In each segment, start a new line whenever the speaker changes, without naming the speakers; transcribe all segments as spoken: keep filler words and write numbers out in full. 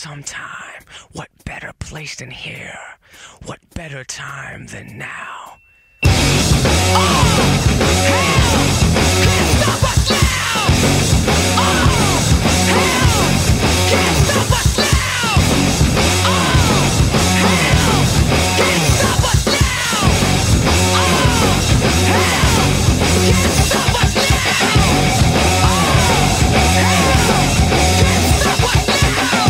sometime. What better place than here? What better time than now? Oh, hell! Can't stop us now! Oh, hell! Can't stop us now! Oh, hell! Can't stop us now! Oh, hell! Can't stop us now! Oh, hell! Can't stop us now!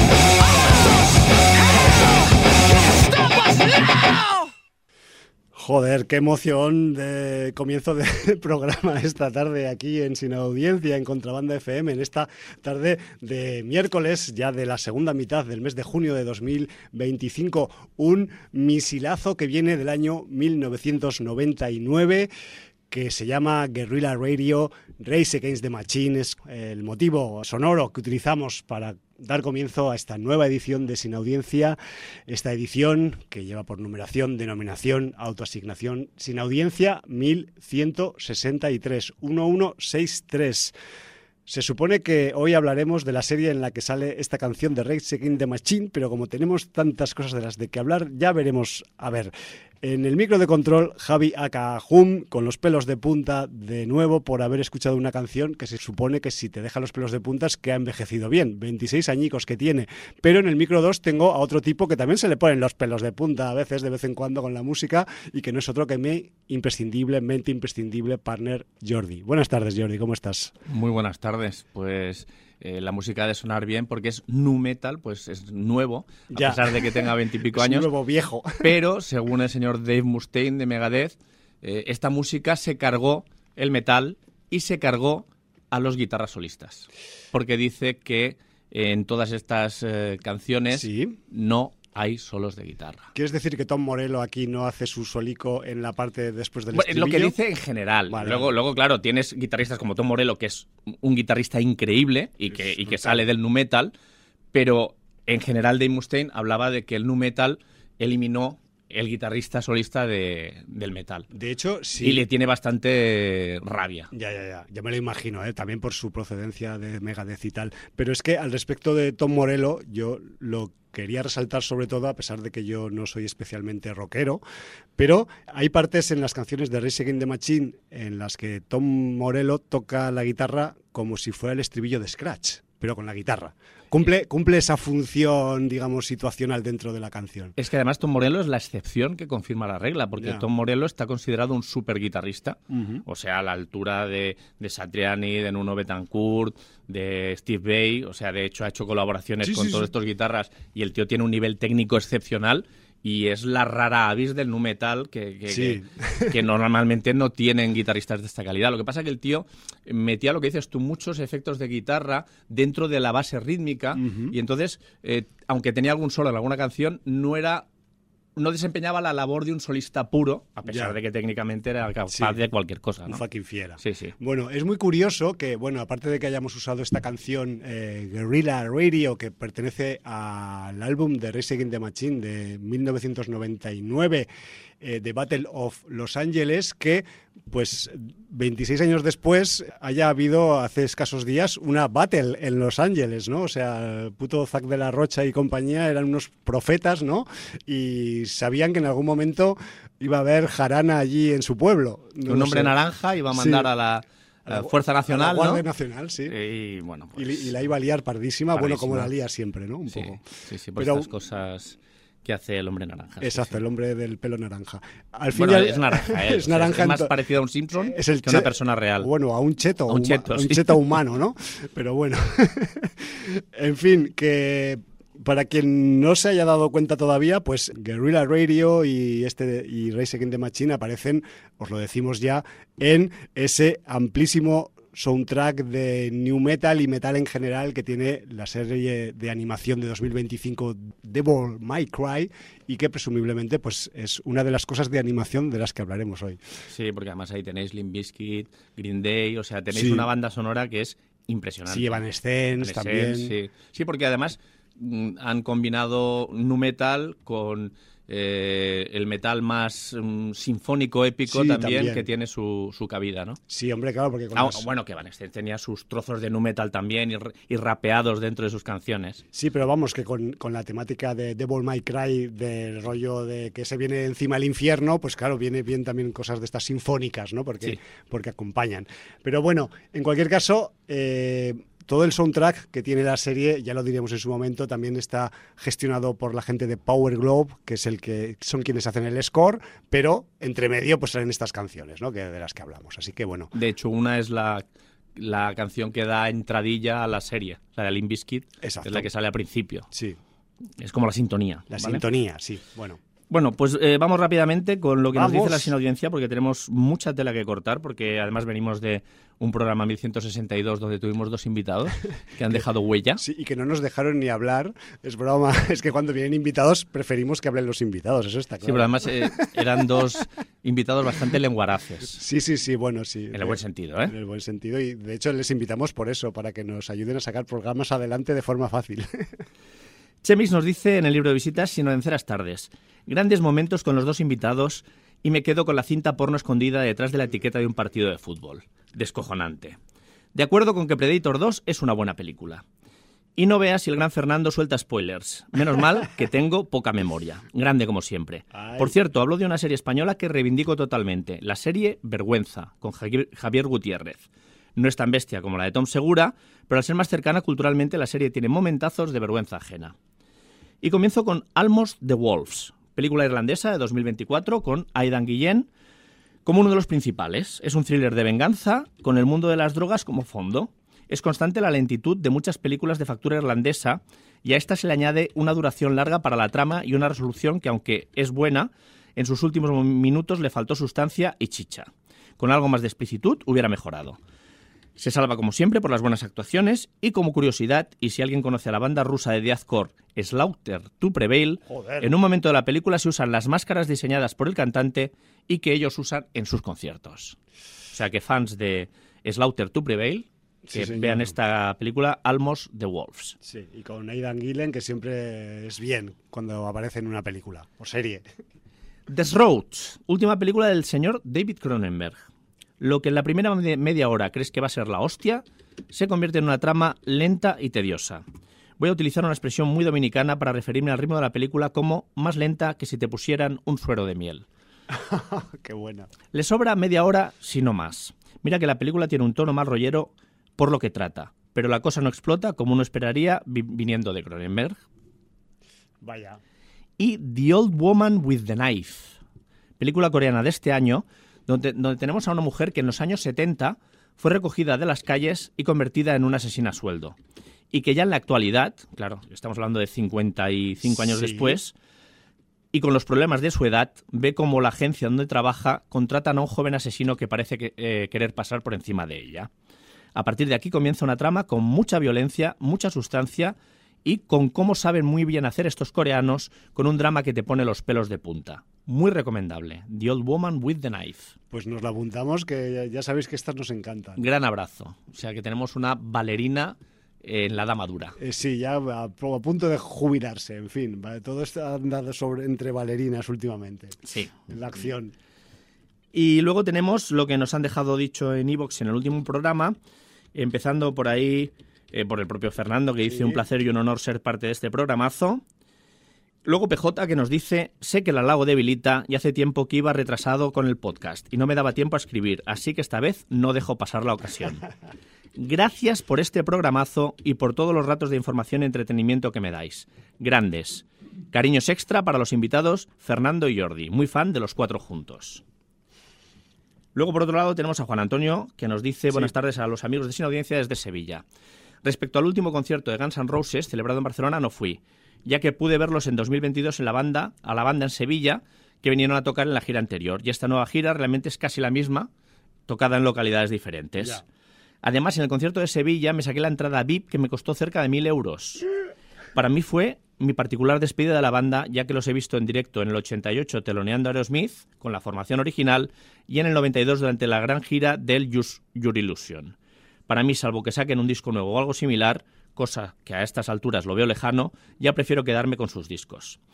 Oh, hell! Can't stop us now!
Joder, qué emoción de comienzo de programa esta tarde aquí en Sin Audiencia, en Contrabanda F M, en esta tarde de miércoles, ya de la segunda mitad del mes de junio de dos mil veinticinco. Un misilazo que viene del año mil novecientos noventa y nueve, que se llama Guerrilla Radio, Rage Against the Machine. Es el motivo sonoro que utilizamos para dar comienzo a esta nueva edición de Sin Audiencia, esta edición que lleva por numeración, denominación, autoasignación Sin Audiencia mil ciento sesenta y tres, mil ciento sesenta y tres. Se supone que hoy hablaremos de la serie en la que sale esta canción de Rage Against the Machine, pero como tenemos tantas cosas de las de que hablar, ya veremos. A ver, en el micro de control, Javi Akahum, con los pelos de punta de nuevo por haber escuchado una canción que se supone que si te deja los pelos de punta es que ha envejecido bien, veintiséis añicos que tiene. Pero en el micro dos tengo a otro tipo que también se le ponen los pelos de punta a veces, de vez en cuando con la música, y que no es otro que mi imprescindiblemente imprescindible partner Jordi. Buenas tardes, Jordi, ¿cómo estás?
Muy buenas tardes. Pues eh, la música ha de sonar bien porque es nu metal, pues es nuevo, a
ya.
pesar de que tenga veintipico años.
Es nuevo viejo.
Pero, según el señor Dave Mustaine de Megadeth, eh, esta música se cargó el metal y se cargó a los guitarras solistas. Porque dice que eh, en todas estas eh, canciones
¿Sí?
no hay solos de guitarra.
¿Quieres decir que Tom Morello aquí no hace su solico en la parte después del
Bueno,
estribillo?
lo que dice en general.
Vale.
Luego, luego, claro, tienes guitarristas como Tom Morello, que es un guitarrista increíble y que, y que sale del nu metal, pero en general Dave Mustaine hablaba de que el nu metal eliminó el guitarrista solista de, del metal.
De hecho, sí.
Y le tiene bastante rabia.
Ya, ya, ya. Ya me lo imagino, ¿eh? También por su procedencia de Megadeth y tal. Pero es que al respecto de Tom Morello, yo lo quería resaltar sobre todo, a pesar de que yo no soy especialmente rockero, pero hay partes en las canciones de Rage Against the Machine en las que Tom Morello toca la guitarra como si fuera el estribillo de Scratch, pero con la guitarra. Cumple, cumple esa función, digamos, situacional dentro de la canción.
Es que además Tom Morello es la excepción que confirma la regla, porque
Ya.
Tom Morello está considerado un super guitarrista,
Uh-huh.
o sea, a la altura de, de Satriani, de Nuno Betancourt, de Steve Vai, o sea, de hecho ha hecho colaboraciones
Sí,
con
sí,
todos
sí.
estos guitarras y el tío tiene un nivel técnico excepcional. Y es la rara avis del nu metal que, que,
Sí.
que, que normalmente no tienen guitarristas de esta calidad. Lo que pasa es que el tío metía, lo que dices tú, muchos efectos de guitarra dentro de la base rítmica.
Uh-huh.
Y entonces, eh, aunque tenía algún solo en alguna canción, no era... no desempeñaba la labor de un solista puro, a pesar
Ya.
de que técnicamente era capaz
Sí.
de cualquier cosa,
Un
¿no?
fucking fiera.
Sí, sí.
Bueno, es muy curioso que, bueno, aparte de que hayamos usado esta canción eh, Guerrilla Radio, que pertenece al álbum de Rage Against the Machine de mil novecientos noventa y nueve, eh, The Battle of Los Angeles, que pues veintiséis años después haya habido hace escasos días una battle en Los Ángeles, ¿no? O sea, el puto Zack de la Rocha y compañía eran unos profetas, ¿no? Y sabían que en algún momento iba a haber jarana allí en su pueblo. No
un
lo
hombre
sé.
naranja iba a mandar
Sí.
a la, a la Fuerza
A la
Nacional,
Guardia
¿no?
Nacional, sí.
Y bueno,
Y,
pues,
y la iba a liar pardísima, bueno, como
Pardísima.
la lía siempre, ¿no? Un
sí,
poco.
sí, sí, por
Pero-
estas cosas que hace el hombre naranja. sí,
Exacto,
sí.
el hombre del pelo naranja. Al fin
Bueno,
y al-
es naranja, ¿eh?
es
O sea,
naranja
es más
en to-
parecido a un Simpson
es el
que a una
che-
persona real.
Bueno, a un cheto,
A un
huma-
cheto,
a un
sí.
cheto humano, ¿no? Pero bueno, en fin, que para quien no se haya dado cuenta todavía, pues Guerrilla Radio y este y Rage Against the Machine aparecen, os lo decimos ya, en ese amplísimo soundtrack de new metal y metal en general que tiene la serie de animación de dos mil veinticinco Devil May Cry, y que presumiblemente pues es una de las cosas de animación de las que hablaremos hoy.
Sí, porque además ahí tenéis Limp Bizkit, Green Day, o sea, tenéis
Sí.
una banda sonora que es impresionante.
Sí, Evanescence también.
Sí. sí, porque además mm, han combinado nu metal con eh, el metal más um, sinfónico, épico
Sí,
también,
también.
que tiene su, su cabida, ¿no?
Sí, hombre, claro, porque con
Ah,
las-
bueno, que Van Halen tenía sus trozos de nu metal también y, r- y rapeados dentro de sus canciones.
Sí, pero vamos, que con, con la temática de Devil May Cry, del rollo de que se viene encima el infierno, pues claro, viene bien también cosas de estas sinfónicas, ¿no? Porque,
Sí.
porque acompañan. Pero bueno, en cualquier caso, eh, todo el soundtrack que tiene la serie, ya lo diríamos en su momento, también está gestionado por la gente de Power Glove, que es el que son quienes hacen el score, pero entre medio pues salen estas canciones, ¿no? Que de las que hablamos. Así que bueno.
De hecho, una es la, la canción que da entradilla a la serie, la de Limp Bizkit, que
Exacto.
es la que sale al principio.
Sí,
Es como la sintonía.
la
¿vale?
sintonía, sí. Bueno.
Bueno, pues eh, vamos rápidamente con lo que nos
Vamos.
dice la sin audiencia, porque tenemos mucha tela que cortar, porque además venimos de un programa mil ciento sesenta y dos donde tuvimos dos invitados que han dejado huella.
Sí, y que no nos dejaron ni hablar. Es broma. Es que cuando vienen invitados preferimos que hablen los invitados, eso está
Sí,
claro.
pero además eh, eran dos invitados bastante lenguaraces,
Sí, sí, sí, bueno, sí.
en el buen sentido, ¿eh?
En el buen sentido. Y de hecho les invitamos por eso, para que nos ayuden a sacar programas adelante de forma fácil.
Chemix nos dice en el libro de visitas Sin venceras tardes, grandes momentos con los dos invitados y me quedo con la cinta porno escondida detrás de la etiqueta de un partido de fútbol. Descojonante. De acuerdo con que Predator dos es una buena película. Y no veas si el gran Fernando suelta spoilers. Menos mal que tengo poca memoria. Grande como siempre.
Ay.
Por cierto, hablo de una serie española que reivindico totalmente. La serie Vergüenza, con Javier Javier Gutiérrez. No es tan bestia como la de Tom Segura, pero al ser más cercana culturalmente, la serie tiene momentazos de vergüenza ajena. Y comienzo con Almost the Wolves, película irlandesa de dos mil veinticuatro con Aidan Guillén como uno de los principales. Es un thriller de venganza con el mundo de las drogas como fondo. Es constante la lentitud de muchas películas de factura irlandesa y a esta se le añade una duración larga para la trama y una resolución que, aunque es buena, en sus últimos minutos le faltó sustancia y chicha. Con algo más de explicitud hubiera mejorado. Se salva como siempre por las buenas actuaciones y como curiosidad, y si alguien conoce a la banda rusa de deathcore Slaughter to Prevail,
Joder.
en un momento de la película se usan las máscaras diseñadas por el cantante y que ellos usan en sus conciertos. O sea que fans de Slaughter to Prevail,
Sí,
que
señor.
vean esta película Almost the Wolves.
Sí, y con Aidan Gillen, que siempre es bien cuando aparece en una película o serie.
Death Road, última película del señor David Cronenberg. Lo que en la primera me- media hora crees que va a ser la hostia, se convierte en una trama lenta y tediosa. Voy a utilizar una expresión muy dominicana para referirme al ritmo de la película como más lenta que si te pusieran un suero de miel.
Qué buena.
Le sobra media hora, si no más. Mira que la película tiene un tono más rollero por lo que trata, pero la cosa no explota como uno esperaría vi- viniendo de Cronenberg.
Vaya.
Y The Old Woman with the Knife, película coreana de este año, donde, donde tenemos a una mujer que en los años setenta fue recogida de las calles y convertida en una asesina a sueldo. Y que ya en la actualidad, claro, estamos hablando de cincuenta y cinco años
Sí.
después, y con los problemas de su edad, ve cómo la agencia donde trabaja contratan a un joven asesino que parece que, eh, querer pasar por encima de ella. A partir de aquí comienza una trama con mucha violencia, mucha sustancia y con cómo saben muy bien hacer estos coreanos con un drama que te pone los pelos de punta. Muy recomendable. The Old Woman with the Knife.
Pues nos la apuntamos, que ya, ya sabéis que estas nos encantan.
Gran abrazo. O sea que tenemos una bailarina en la dama dura.
Eh, sí, ya a, a punto de jubilarse, en fin. va, Todo está andado sobre, entre bailarinas últimamente,
Sí.
en la acción.
Y luego tenemos lo que nos han dejado dicho en iVoox en el último programa, empezando por ahí, eh, por el propio Fernando, que dice
Sí.
un placer y un honor ser parte de este programazo. Luego P J, que nos dice, sé que el halago debilita y hace tiempo que iba retrasado con el podcast y no me daba tiempo a escribir, así que esta vez no dejo pasar la ocasión. Gracias por este programazo y por todos los ratos de información y entretenimiento que me dais. Grandes. Cariños extra para los invitados Fernando y Jordi, muy fan de los cuatro juntos. Luego, por otro lado, tenemos a Juan Antonio, que nos dice buenas tardes a los amigos de Sin Audiencia desde Sevilla. Respecto al último concierto de Guns N' Roses, celebrado en Barcelona, no fui, ya que pude verlos en dos mil veintidós en la banda, a la banda en Sevilla, que vinieron a tocar en la gira anterior. Y esta nueva gira realmente es casi la misma, tocada en localidades diferentes.
Ya.
Además, en el concierto de Sevilla me saqué la entrada V I P, que me costó cerca de mil euros. Para mí fue mi particular despedida de la banda, ya que los he visto en directo en el ochenta y ocho teloneando a Aerosmith, con la formación original, y en el noventa y dos durante la gran gira del Use Your Illusion. Para mí, salvo que saquen un disco nuevo o algo similar, cosa que a estas alturas lo veo lejano, ya prefiero quedarme con sus discos.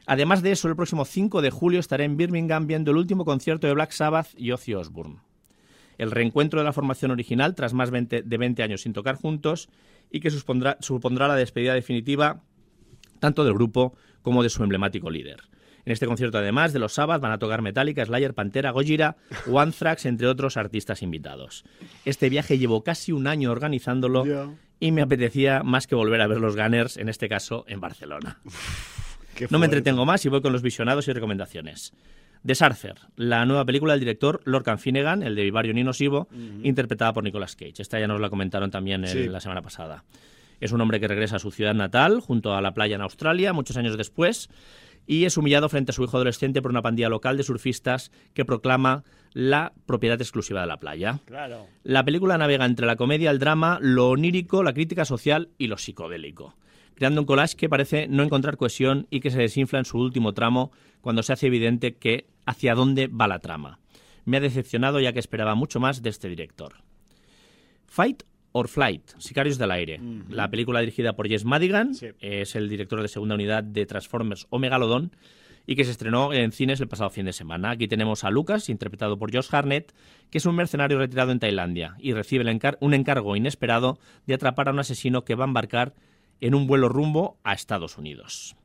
Además de eso, el próximo cinco de julio estaré en Birmingham viendo el último concierto de Black Sabbath y Ozzy Osbourne. El reencuentro de la formación original tras más de veinte años sin tocar juntos y que supondrá, supondrá la despedida definitiva tanto del grupo como de su emblemático líder. En este concierto, además de los Sabbath, van a tocar Metallica, Slayer, Pantera, Gojira o Anthrax, entre otros artistas invitados. Este viaje llevo casi un año organizándolo yeah. y me apetecía más que volver a ver los Gunners, en este caso en Barcelona.
Uf,
no me entretengo más y voy con los visionados y recomendaciones. The Surfer, la nueva película del director Lorcan Finnegan, el de Vivario Nocivo, uh-huh. interpretada por Nicolas Cage. Esta ya nos la comentaron también sí. el, la semana pasada. Es un hombre que regresa a su ciudad natal, junto a la playa en Australia, muchos años después, y es humillado frente a su hijo adolescente por una pandilla local de surfistas que proclama la propiedad exclusiva de la playa.
Claro.
La película navega entre la comedia, el drama, lo onírico, la crítica social y lo psicodélico, creando un collage que parece no encontrar cohesión y que se desinfla en su último tramo cuando se hace evidente que hacia dónde va la trama. Me ha decepcionado ya que esperaba mucho más de este director. Fight or Flight, Sicarios del Aire. Uh-huh. La película dirigida por Jess Madigan, sí. es el director de segunda unidad de Transformers o Megalodon y que se estrenó en cines el pasado fin de semana. Aquí tenemos a Lucas, interpretado por Josh Hartnett, que es un mercenario retirado en Tailandia y recibe el encar- un encargo inesperado de atrapar a un asesino que va a embarcar en un vuelo rumbo a Estados Unidos.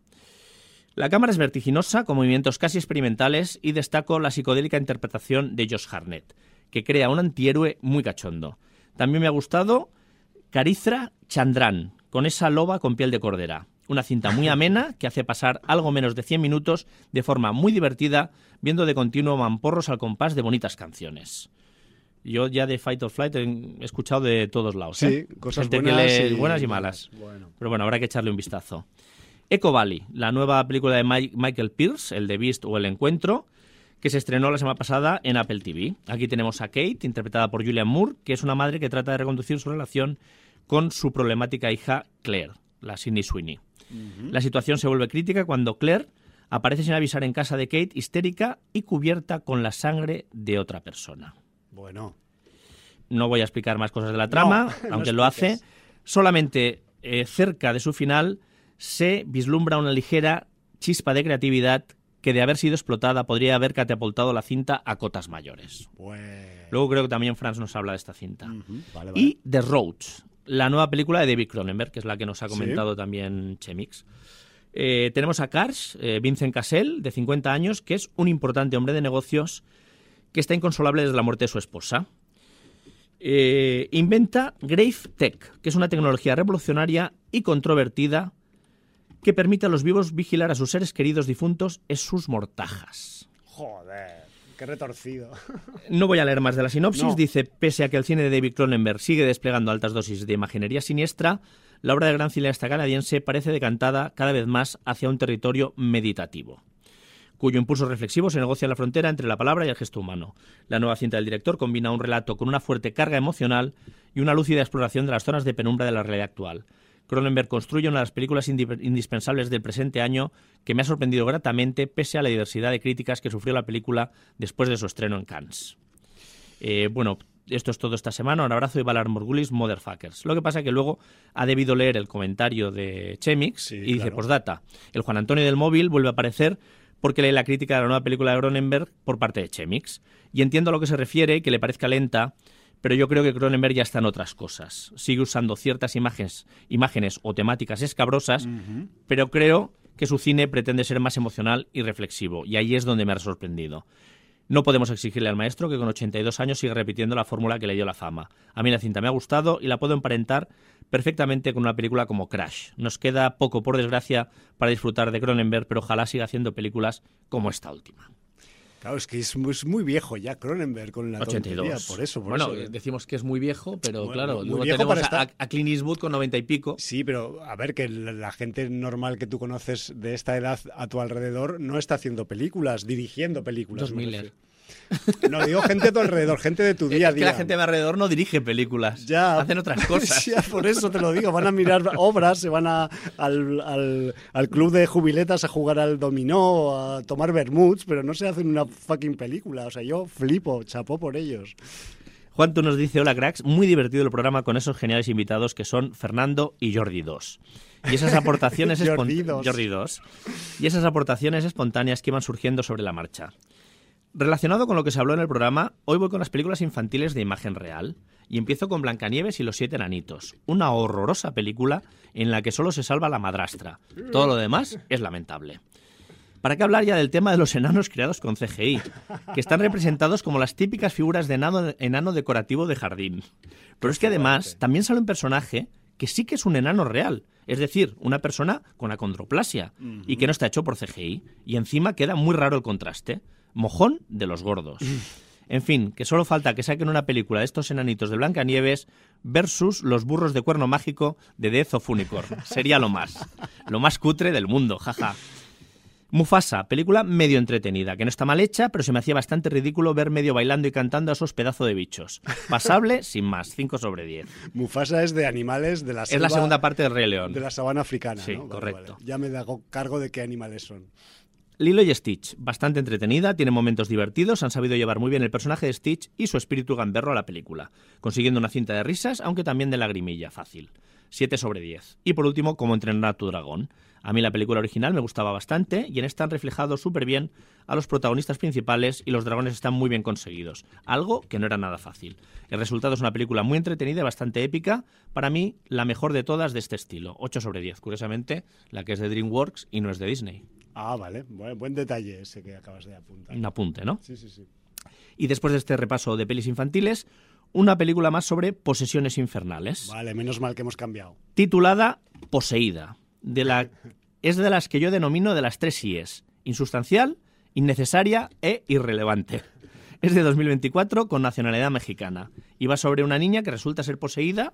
La cámara es vertiginosa, con movimientos casi experimentales, y destaco la psicodélica interpretación de Josh Hartnett, que crea un antihéroe muy cachondo. También me ha gustado Carithra Chandran, con esa loba con piel de cordera. Una cinta muy amena que hace pasar algo menos de cien minutos de forma muy divertida, viendo de continuo mamporros al compás de bonitas canciones. Yo ya de Fight or Flight he escuchado de todos lados. ¿eh?
Sí, cosas
Gente
buenas,
que le...
y...
buenas y malas.
Bueno.
Pero bueno, habrá que echarle un vistazo. Echo Valley, la nueva película de Mike, Michael Pearce, el de Beast o El Encuentro, que se estrenó la semana pasada en Apple T V. Aquí tenemos a Kate, interpretada por Julianne Moore, que es una madre que trata de reconducir su relación con su problemática hija Claire, la Sydney Sweeney. Uh-huh. La situación se vuelve crítica cuando Claire aparece sin avisar en casa de Kate, histérica y cubierta con la sangre de otra persona.
Bueno.
No voy a explicar más cosas de la trama, no, aunque no lo hace. Solamente eh, cerca de su final se vislumbra una ligera chispa de creatividad que, de haber sido explotada, podría haber catapultado la cinta a cotas mayores.
Bueno.
Luego creo que también Franz nos habla de esta cinta.
Uh-huh. Vale, vale.
Y The Roads, la nueva película de David Cronenberg, que es la que nos ha comentado
¿Sí?
también Chemix. Eh, tenemos a Cars, eh, Vincent Cassel, de cincuenta años, que es un importante hombre de negocios que está inconsolable desde la muerte de su esposa. Eh, inventa Grave Tech, que es una tecnología revolucionaria y controvertida que permite a los vivos vigilar a sus seres queridos difuntos en sus mortajas.
Joder, qué retorcido.
No voy a leer más de la sinopsis.
No.
Dice, pese a que el cine de David Cronenberg sigue desplegando altas dosis de imaginería siniestra, la obra del gran cineasta canadiense parece decantada cada vez más hacia un territorio meditativo, cuyo impulso reflexivo se negocia en la frontera entre la palabra y el gesto humano. La nueva cinta del director combina un relato con una fuerte carga emocional y una lúcida exploración de las zonas de penumbra de la realidad actual. Cronenberg construye una de las películas indispensables del presente año que me ha sorprendido gratamente pese a la diversidad de críticas que sufrió la película después de su estreno en Cannes. Eh, bueno, esto es todo esta semana. Un abrazo y Valar Morgulis, Motherfuckers. Lo que pasa es que luego ha debido leer el comentario de Chemix
sí,
y dice,
claro.
postdata, el Juan Antonio del móvil vuelve a aparecer porque lee la crítica de la nueva película de Cronenberg por parte de Chemix. Y entiendo a lo que se refiere, que le parezca lenta, pero yo creo que Cronenberg ya está en otras cosas. Sigue usando ciertas imágenes, imágenes o temáticas escabrosas, uh-huh. pero creo que su cine pretende ser más emocional y reflexivo, y ahí es donde me ha sorprendido. No podemos exigirle al maestro que con ochenta y dos años siga repitiendo la fórmula que le dio la fama. A mí la cinta me ha gustado y la puedo emparentar perfectamente con una película como Crash. Nos queda poco, por desgracia, para disfrutar de Cronenberg, pero ojalá siga haciendo películas como esta última.
Claro, es que es muy, es muy viejo ya Cronenberg con la
ochenta y dos.
Tontería, por eso, por
bueno,
eso.
decimos que es muy viejo, pero
bueno,
claro,
muy
luego
viejo
tenemos
para
a,
estar...
a Clint Eastwood con noventa y pico.
Sí, pero a ver, que la, la gente normal que tú conoces de esta edad a tu alrededor no está haciendo películas, dirigiendo películas.
Dos Miller.
No, digo gente a tu alrededor, gente de tu día a
es
día.
que la gente de alrededor no dirige películas,
ya,
hacen otras cosas.
Ya, por eso te lo digo, van a mirar obras, se van a, al, al, al club de jubiletas a jugar al dominó, a tomar vermuts, pero no se hacen una fucking película. O sea, yo flipo, chapó por ellos.
Juantu nos dice, hola cracks, muy divertido el programa con esos geniales invitados que son Fernando y Jordi dos. Y esas aportaciones
Jordi dos.
Jordi dos. Y esas aportaciones espontáneas que iban surgiendo sobre la marcha. Relacionado con lo que se habló en el programa, hoy voy con las películas infantiles de imagen real. Y empiezo con Blancanieves y los siete enanitos, una horrorosa película en la que solo se salva la madrastra. Todo lo demás es lamentable. ¿Para qué hablar ya del tema de los enanos creados con C G I? Que están representados como las típicas figuras de enano, enano decorativo de jardín. Pero es que además también sale un personaje que sí que es un enano real. Es decir, una persona con acondroplasia uh-huh. y que no está hecho por C G I. Y encima queda muy raro el contraste. Mojón de los gordos. En fin, que solo falta que saquen una película de estos enanitos de Blancanieves versus los burros de cuerno mágico de Death of Unicorn. Sería lo más. Lo más cutre del mundo, jaja. Mufasa, película medio entretenida, que no está mal hecha, pero se me hacía bastante ridículo ver medio bailando y cantando a esos pedazos de bichos. Pasable, sin más, cinco sobre diez.
Mufasa es de animales de la selva...
Es la segunda parte del Rey León.
De la sabana africana,
sí,
¿no? Vale,
correcto.
Vale. Ya me hago cargo de qué animales son.
Lilo y Stitch, bastante entretenida, tiene momentos divertidos, han sabido llevar muy bien el personaje de Stitch y su espíritu gamberro a la película, consiguiendo una cinta de risas, aunque también de lagrimilla, fácil. siete sobre diez. Y por último, Cómo entrenar a tu dragón. A mí la película original me gustaba bastante y en esta han reflejado súper bien a los protagonistas principales y los dragones están muy bien conseguidos, algo que no era nada fácil. El resultado es una película muy entretenida y bastante épica, para mí la mejor de todas de este estilo, ocho sobre diez, curiosamente la que es de DreamWorks y no es de Disney.
Ah, vale, buen, buen detalle ese que acabas de apuntar.
Un apunte, ¿no?
Sí, sí, sí.
Y después de este repaso de pelis infantiles, una película más sobre posesiones infernales.
Vale, menos mal que hemos cambiado.
Titulada Poseída. De la, es de las que yo denomino de las tres I's. Insustancial, innecesaria e irrelevante. Es de dos mil veinticuatro con nacionalidad mexicana. Y va sobre una niña que resulta ser poseída.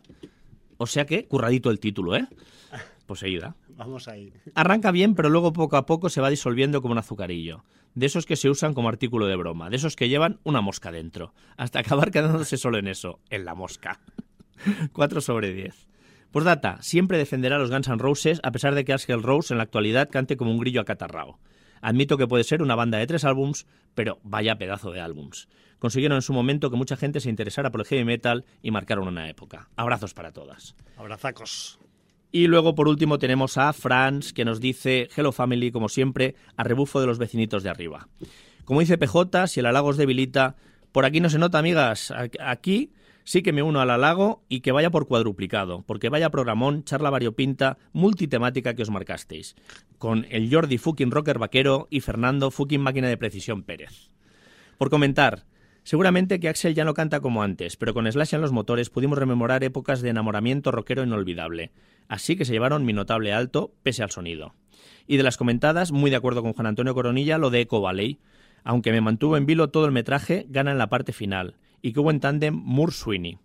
O sea que, curradito el título, ¿eh? Poseída.
Vamos ahí.
Arranca bien, pero luego poco a poco se va disolviendo como un azucarillo. De esos que se usan como artículo de broma. De esos que llevan una mosca dentro. Hasta acabar quedándose solo en eso, en la mosca. cuatro sobre diez. Postdata, siempre defenderá a los Guns N' Roses a pesar de que Axl Rose en la actualidad cante como un grillo acatarrao. Admito que puede ser una banda de tres álbums, pero vaya pedazo de álbums. Consiguieron en su momento que mucha gente se interesara por el heavy metal y marcaron una época. Abrazos para todas.
Abrazacos.
Y luego, por último, tenemos a Franz, que nos dice Hello Family, como siempre, a rebufo de los vecinitos de arriba. Como dice P J, si el halago os debilita, por aquí no se nota, amigas. Aquí sí que me uno al halago y que vaya por cuadruplicado, porque vaya programón, charla variopinta, multitemática que os marcasteis, con el Jordi fucking rocker vaquero y Fernando fucking máquina de precisión Pérez. Por comentar, seguramente que Axel ya no canta como antes, pero con Slash en los motores pudimos rememorar épocas de enamoramiento rockero inolvidable. Así que se llevaron mi notable alto, pese al sonido. Y de las comentadas, muy de acuerdo con Juan Antonio Coronilla, lo de Echo Valley. Aunque me mantuvo en vilo todo el metraje, gana en la parte final. Y que hubo en tándem Moore-Sweeney.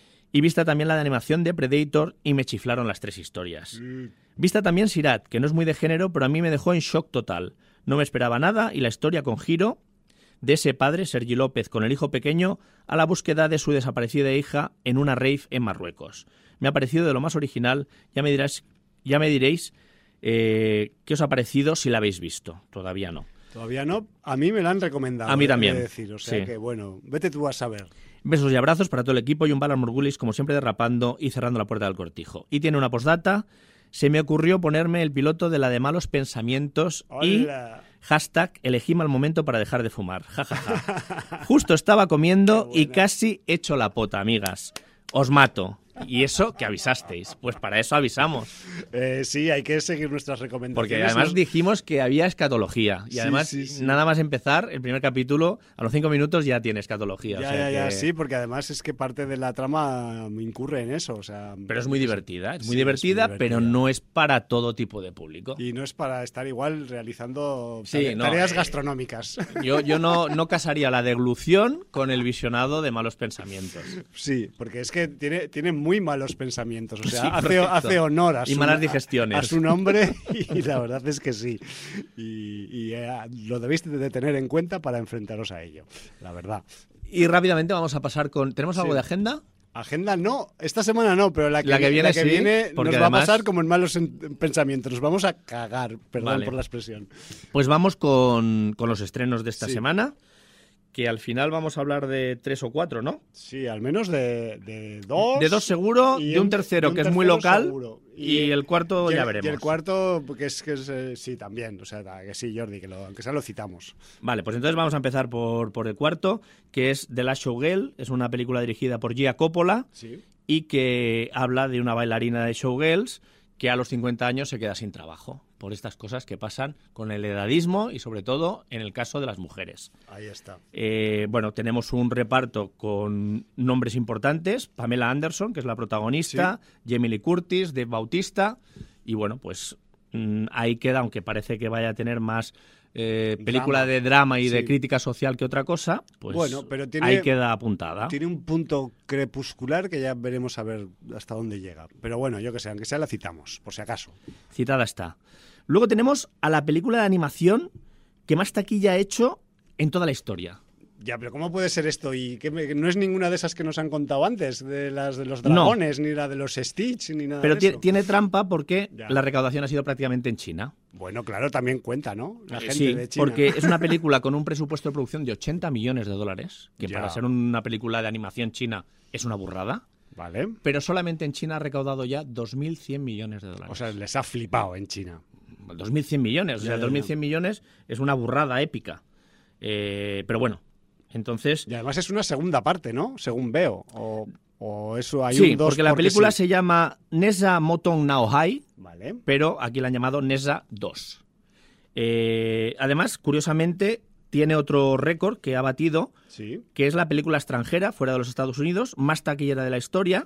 Y vista también la de animación de Predator y me chiflaron las tres historias. Mm. Vista también Sirat, que no es muy de género, pero a mí me dejó en shock total. No me esperaba nada y la historia con giro de ese padre, Sergi López, con el hijo pequeño, a la búsqueda de su desaparecida hija en una rave en Marruecos. Me ha parecido de lo más original, ya me dirás, ya me diréis eh, qué os ha parecido si la habéis visto. Todavía no.
Todavía no. A mí me la han recomendado.
A mí también.
Decir. O sea
sí.
que, bueno, vete tú a saber.
Besos y abrazos para todo el equipo y un Valar Morgulis, como siempre, derrapando y cerrando la puerta del cortijo. Y tiene una postdata. Se me ocurrió ponerme el piloto de la de malos pensamientos. ¡Hola! Y hashtag elegí mal momento para dejar de fumar. Ja, ja, ja. Justo estaba comiendo y casi hecho la pota, amigas. Os mato. ¿Y eso que avisasteis? Pues para eso avisamos.
Eh, sí, hay que seguir nuestras recomendaciones.
Porque además nos... dijimos que había escatología. Y
sí,
además,
sí, sí.
nada más empezar, el primer capítulo, a los cinco minutos ya tiene escatología.
Ya,
o sea
ya,
que...
ya, sí, porque además es que parte de la trama incurre en eso. O sea,
pero es muy divertida, es muy,
sí,
divertida,
es muy divertida,
pero no es para todo tipo de público.
Y no es para estar igual realizando
sí,
tare-
no,
tareas
eh,
gastronómicas.
Yo, yo no, no casaría la deglución con el visionado de malos pensamientos.
Sí, porque es que tiene, tiene muy malos pensamientos. O sea,
Sí,
hace, hace honor a su,
y malas digestiones.
A, a su nombre y la verdad es que sí. Y, y eh, lo debéis de tener en cuenta para enfrentaros a ello, la verdad.
Y rápidamente vamos a pasar con... ¿Tenemos algo
sí.
de agenda?
Agenda no, esta semana no, pero la que,
la que viene,
la que
sí,
viene nos
además...
va a pasar como en malos en, pensamientos. Nos vamos a cagar, perdón
vale.
por la expresión.
Pues vamos con, con los estrenos de esta
sí.
semana. que al final vamos a hablar de tres o cuatro, ¿no?
Sí, al menos de, de dos.
De dos seguro,
y
de un tercero
de un
que es muy
tercero
local
seguro.
y, y el cuarto
y
ya
el,
veremos.
Y el cuarto, que es, que es eh, sí, también. O sea, que sí, Jordi, que lo, aunque sea lo citamos.
Vale, pues entonces vamos a empezar por, por el cuarto, que es The Last Showgirl. Es una película dirigida por Gia Coppola
Sí.
y que habla de una bailarina de showgirls que a los cincuenta años se queda sin trabajo por estas cosas que pasan con el edadismo y sobre todo en el caso de las mujeres.
Ahí está.
Eh, bueno, tenemos un reparto con nombres importantes, Pamela Anderson, que es la protagonista, sí. Jamie Lee Curtis, Dave Bautista, y bueno, pues mmm, ahí queda, aunque parece que vaya a tener más eh, película
drama.
de drama y
Sí.
de crítica social que otra cosa, pues
bueno, pero tiene,
ahí queda apuntada.
Tiene un punto crepuscular que ya veremos a ver hasta dónde llega. Pero bueno, yo que sé, aunque sea la citamos, por si acaso.
Citada está. Luego tenemos a la película de animación que más taquilla ha hecho en toda la historia.
Ya, pero ¿cómo puede ser esto? Y que me- no es ninguna de esas que nos han contado antes, de las de los dragones, no. ni la de los Stitch, ni nada
Pero
de
tiene,
eso.
tiene trampa porque
Ya.
la recaudación ha sido prácticamente en China.
Bueno, claro, también cuenta, ¿no? La gente
Sí,
de China.
porque es una película con un presupuesto de producción de ochenta millones de dólares, que
Ya.
para ser una película de animación china es una burrada,
Vale.
pero solamente en China ha recaudado ya dos mil cien millones de dólares.
O sea, les ha flipado en China.
dos mil cien millones, o
Ya,
sea,
ya,
dos mil
ya.
cien millones es una burrada épica. Eh, pero bueno, entonces...
Y además es una segunda parte, ¿no? Según veo. O, o eso hay
Sí,
un dos
porque la película
sí.
se llama Nessa Motong Naohai,
Vale.
pero aquí la han llamado Nessa dos. Eh, además, curiosamente, tiene otro récord que ha batido,
Sí.
que es la película extranjera fuera de los Estados Unidos, más taquillera de la historia,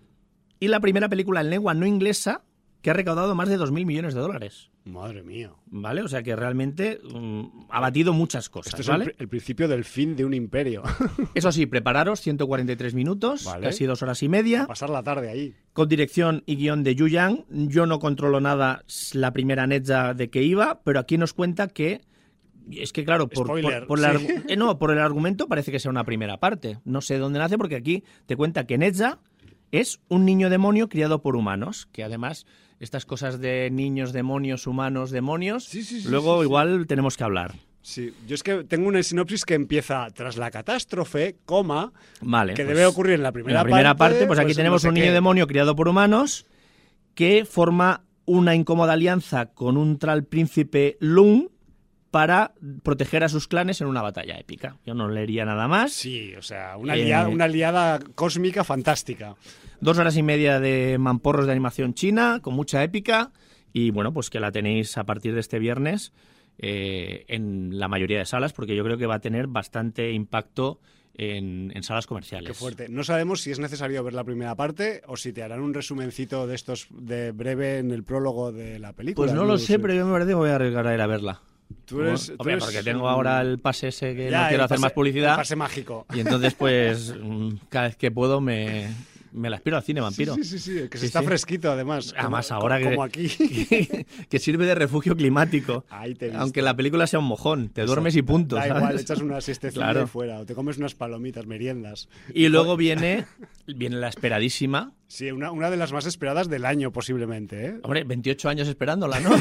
y la primera película en lengua no inglesa que ha recaudado más de dos mil millones de dólares.
Madre mía.
¿Vale? O sea que realmente um, ha batido muchas cosas,
Esto es
¿vale?
el, pri- el principio del fin de un imperio.
Eso sí, prepararos, ciento cuarenta y tres minutos,
Vale.
casi dos horas y media,
Pasar la tarde ahí.
con dirección y guión de Yu Yang. Yo no controlo nada la primera netza de que iba, pero aquí nos cuenta que es que claro, por,
Spoiler,
por, por el
sí.
argu- eh, no, por el argumento parece que sea una primera parte. No sé dónde nace porque aquí te cuenta que Netza es un niño demonio criado por humanos, que además estas cosas de niños, demonios, humanos, demonios,
Sí, sí, sí,
luego
sí, sí.
igual tenemos que hablar.
Sí, yo es que tengo una sinopsis que empieza tras la catástrofe, coma,
Vale,
que
pues,
debe ocurrir en la
en
primera,
la primera parte, pues aquí
no
tenemos
sé
un niño
qué.
demonio criado por humanos que forma una incómoda alianza con un tal príncipe Lung para proteger a sus clanes en una batalla épica. Yo no leería nada más.
Sí, o sea, una,
Eh,
aliada, una aliada cósmica fantástica.
Dos horas y media de mamporros de animación china, con mucha épica, y bueno, pues que la tenéis a partir de este viernes eh, en la mayoría de salas, porque yo creo que va a tener bastante impacto en, en salas comerciales.
Qué fuerte. No sabemos si es necesario ver la primera parte o si te harán un resumencito de estos de breve en el prólogo de la película.
Pues no lo sé, pero yo me parece que voy a arriesgar a ir a verla.
Tú eres, tú
Hombre,
eres
porque tengo
un-
ahora el pase ese que
Ya,
no quiero
el
hacer
pase-
más publicidad.
el pase mágico.
Y entonces, pues, mm, cada vez que puedo me, me la aspiro al cine, vampiro.
Sí, sí, sí, sí, que se
Sí,
está
sí.
fresquito además.
Además,
como,
ahora que,
como aquí.
que, que sirve de refugio climático.
Ahí te he visto.
Aunque la película sea un mojón, te duermes y punto.
Da
¿sabes?
igual, echas una siestecilla
Claro.
y fuera, o te comes unas palomitas, meriendas.
Y luego viene, viene la esperadísima.
Sí, una, una de las más esperadas del año posiblemente, ¿eh?
Hombre, veintiocho años esperándola, ¿no?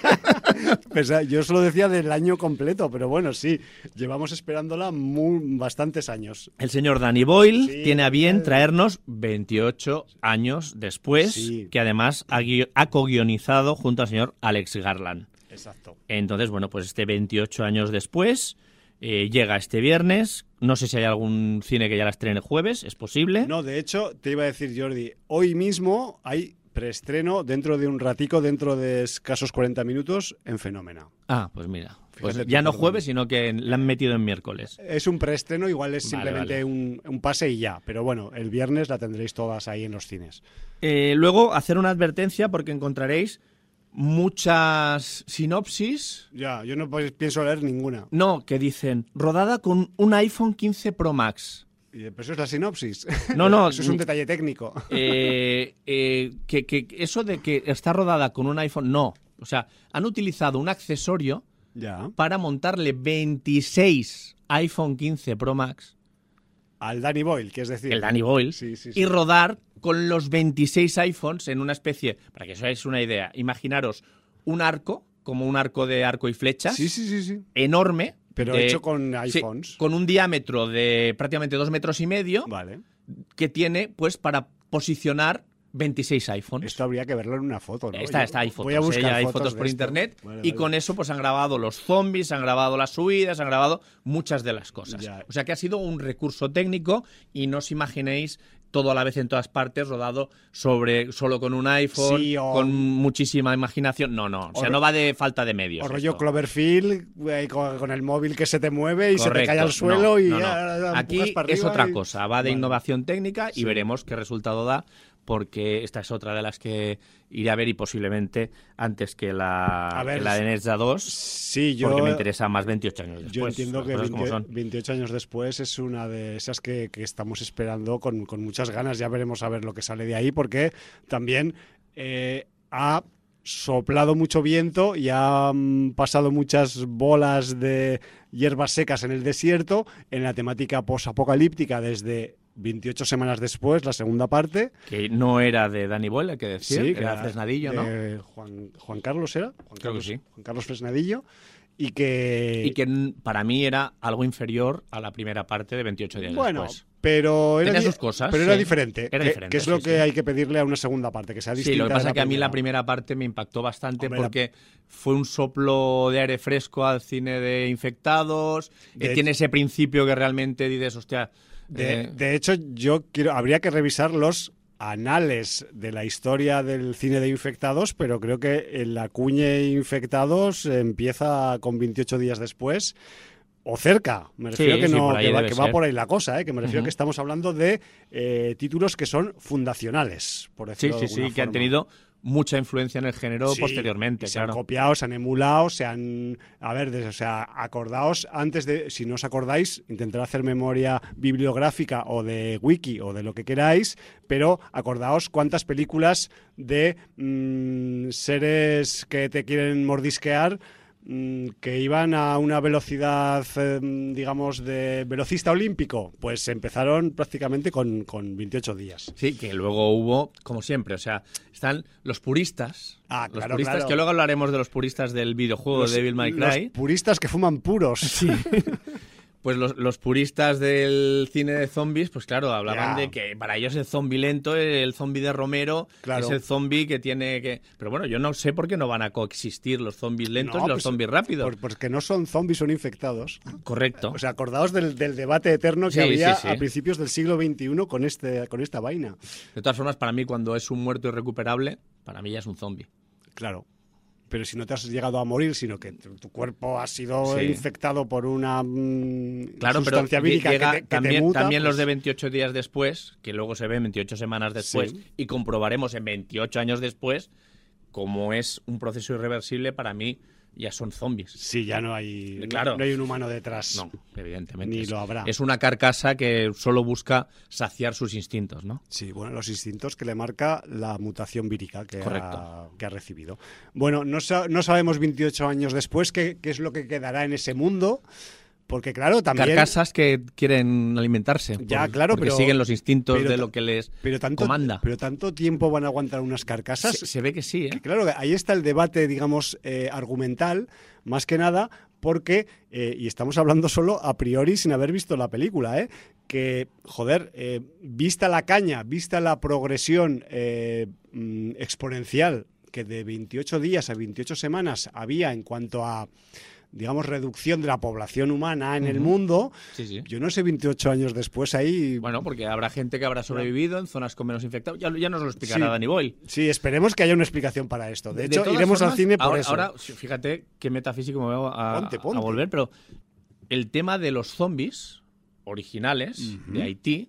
Pese a- yo solo decía del año completo, pero bueno, sí, llevamos esperándola muy, bastantes años.
El señor Danny Boyle
Sí,
tiene a bien
eh.
traernos veintiocho años después,
Sí.
que además ha, gui- ha co-guionizado junto al señor Alex Garland.
Exacto.
Entonces, bueno, pues este veintiocho años después eh, llega este viernes. No sé si hay algún cine que ya la estrene jueves, es posible.
No, de hecho, te iba a decir, Jordi, hoy mismo hay preestreno dentro de un ratico, dentro de escasos cuarenta minutos, en Fenómena.
Ah, pues mira. Pues
Fíjate tú,
ya no
perdón.
jueves, sino que la han metido en miércoles.
Es un preestreno, igual es
Vale,
simplemente
vale.
Un, un pase y ya, pero bueno, el viernes la tendréis todas ahí en los cines.
Eh, luego, hacer una advertencia porque encontraréis muchas sinopsis.
Ya, yo no pues, pienso leer ninguna.
No, que dicen, rodada con un iPhone quince Pro Max.
Y, Pero eso es la sinopsis.
No, no.
Eso es un detalle técnico.
Eh, eh, que, que eso de que está rodada con un iPhone, no. O sea, han utilizado un accesorio
Ya.
para montarle veintiséis iPhone quince Pro Max,
Al Danny Boyle, que es decir.
el Danny Boyle,
Sí, sí, sí.
y rodar con los veintiséis iPhones en una especie, para que os hagáis una idea, imaginaros un arco, como un arco de arco y flechas,
Sí, sí, sí, sí.
enorme,
Pero
de-
hecho con
sí,
iPhones.
con un diámetro de prácticamente dos metros y medio
Vale.
que tiene pues para posicionar veintiséis iPhones.
Esto habría que verlo en una foto, ¿no?
Está,
Yo
está, hay fotos,
voy a buscar
¿eh? Ya hay
fotos
fotos
de
por
esto.
internet
Vale,
y
vale.
con eso pues han grabado los zombies, han grabado las subidas, han grabado muchas de las cosas.
Ya.
O sea que ha sido un recurso técnico y no os imaginéis todo a la vez en todas partes rodado sobre solo con un iPhone,
Sí, o-
con muchísima imaginación. No, no, o sea,
o-
no va de falta de medios.
O rollo
esto.
Cloverfield, eh, con, con el móvil que se te mueve y se te
Correcto.
cae al suelo
No,
y
no, no.
ya, ya
Aquí
empujas para
es
arriba
otra
y-
cosa, va de
Vale.
innovación técnica y
Sí.
veremos qué resultado da, porque esta es otra de las que iré a ver y posiblemente antes que la,
A ver,
que la de Nezda dos,
Sí, yo,
porque me interesa más veintiocho años después.
yo entiendo
las
que
cosas como
veinte
son.
veintiocho años después es una de esas que, que estamos esperando con, con muchas ganas. Ya veremos a ver lo que sale de ahí, porque también eh, ha soplado mucho viento y han pasado muchas bolas de hierbas secas en el desierto en la temática posapocalíptica desde veintiocho semanas después, la segunda parte.
Que no era de Danny Boyle, hay que decir,
que
era Fresnadillo, ¿no?
de Juan, Juan Carlos era. Juan
Creo que
Carlos,
sí.
Juan Carlos Fresnadillo. Y que.
Y que n- para mí era algo inferior a la primera parte de veintiocho días
Bueno,
después.
pero era,
Tenía
di-
sus cosas,
pero era
sí.
diferente.
Era
que,
diferente,
que es
sí,
lo que
sí.
hay que pedirle a una segunda parte, que sea distinta.
Sí, lo que
de
pasa
la
es que a mí la
primera.
primera parte me impactó bastante
Hombre, la-
porque fue un soplo de aire fresco al cine de infectados,
De
que tiene ese principio que realmente dices, hostia...
De,
eh,
de hecho, yo quiero, habría que revisar los anales de la historia del cine de infectados, pero creo que el la cuña infectados empieza con veintiocho días después. O cerca, me refiero
Sí,
que,
sí,
no,
por ahí
que, va,
debe
que va
ser.
por ahí la cosa, ¿eh? Que me refiero
Ujú.
que estamos hablando de eh, títulos que son fundacionales, por
sí,
decirlo
sí,
de alguna
sí, que han
forma.
tenido mucha influencia en el género
Sí,
posteriormente,
se
claro.
han copiado, se han emulado, se han... A ver, des- o sea, acordaos antes de... Si no os acordáis, intentar hacer memoria bibliográfica o de wiki o de lo que queráis, pero acordaos cuántas películas de mm, seres que te quieren mordisquear mm, que iban a una velocidad, eh, digamos, de velocista olímpico, pues empezaron prácticamente con, con veintiocho días.
Sí, que luego hubo, como siempre, o sea, están los puristas,
Ah,
los
claro,
puristas,
claro.
que luego hablaremos de los puristas del videojuego
Los-
de Devil May
los
Cry.
puristas que fuman puros.
Pues los, los puristas del cine de zombies, pues claro, hablaban
Ya.
de que para ellos el zombie lento, el zombie de Romero,
Claro.
es el zombie que tiene que... Pero bueno, yo no sé por qué no van a coexistir los zombies lentos
No,
y los
pues,
zombies rápidos.
Por- porque no son zombies, son infectados.
Correcto.
O sea, acordaos del, del debate eterno que
Sí,
había
sí, sí.
a principios del siglo veintiuno con, este, con esta vaina.
De todas formas, para mí, cuando es un muerto irrecuperable, para mí ya es un zombie.
Claro. Pero si no te has llegado a morir, sino que tu, tu cuerpo ha sido
Sí.
infectado por una mm,
Claro, pero
sustancia vírica
llega
que te, que te
también,
muta,
también los
pues-
de veintiocho días después, que luego se ven veintiocho semanas después,
Sí.
y comprobaremos en veintiocho años después, como es un proceso irreversible, para mí ya son zombies.
Sí, ya no hay, no-
Claro.
no hay un humano detrás.
No, evidentemente.
Ni
es,
lo habrá.
Es una carcasa que solo busca saciar sus instintos, ¿no?
Sí, bueno, los instintos que le marca la mutación vírica que,
Correcto.
ha, que ha recibido. Bueno, no, sa- no sabemos veintiocho años después qué, qué es lo que quedará en ese mundo, porque claro, también...
Carcasas que quieren alimentarse.
Ya,
por-
claro,
porque
pero-
siguen los instintos
pero
de
ta-
lo que les
pero tanto,
comanda.
pero tanto tiempo van a aguantar unas carcasas.
Se, se ve que sí,
Que
¿eh?
claro, ahí está el debate, digamos, eh, argumental, más que nada, porque, eh, y estamos hablando solo a priori sin haber visto la película, ¿eh? Que, joder, eh, vista la caña, vista la progresión eh, mm, exponencial que de veintiocho días a veintiocho semanas había en cuanto a, digamos, reducción de la población humana en el
Ujú.
mundo,
Sí, sí.
yo no sé veintiocho años después ahí...
Bueno, porque habrá gente que habrá sobrevivido en zonas con menos infectados. Ya, ya nos lo explicará
Sí.
Danny Boyle.
Sí, esperemos que haya una explicación para esto. De, hecho,
todas
iremos al
formas,
cine por
ahora,
eso.
Ahora, fíjate qué metafísico me voy a,
Ponte, ponte.
a volver, pero el tema de los zombies originales
Ujú.
de Haití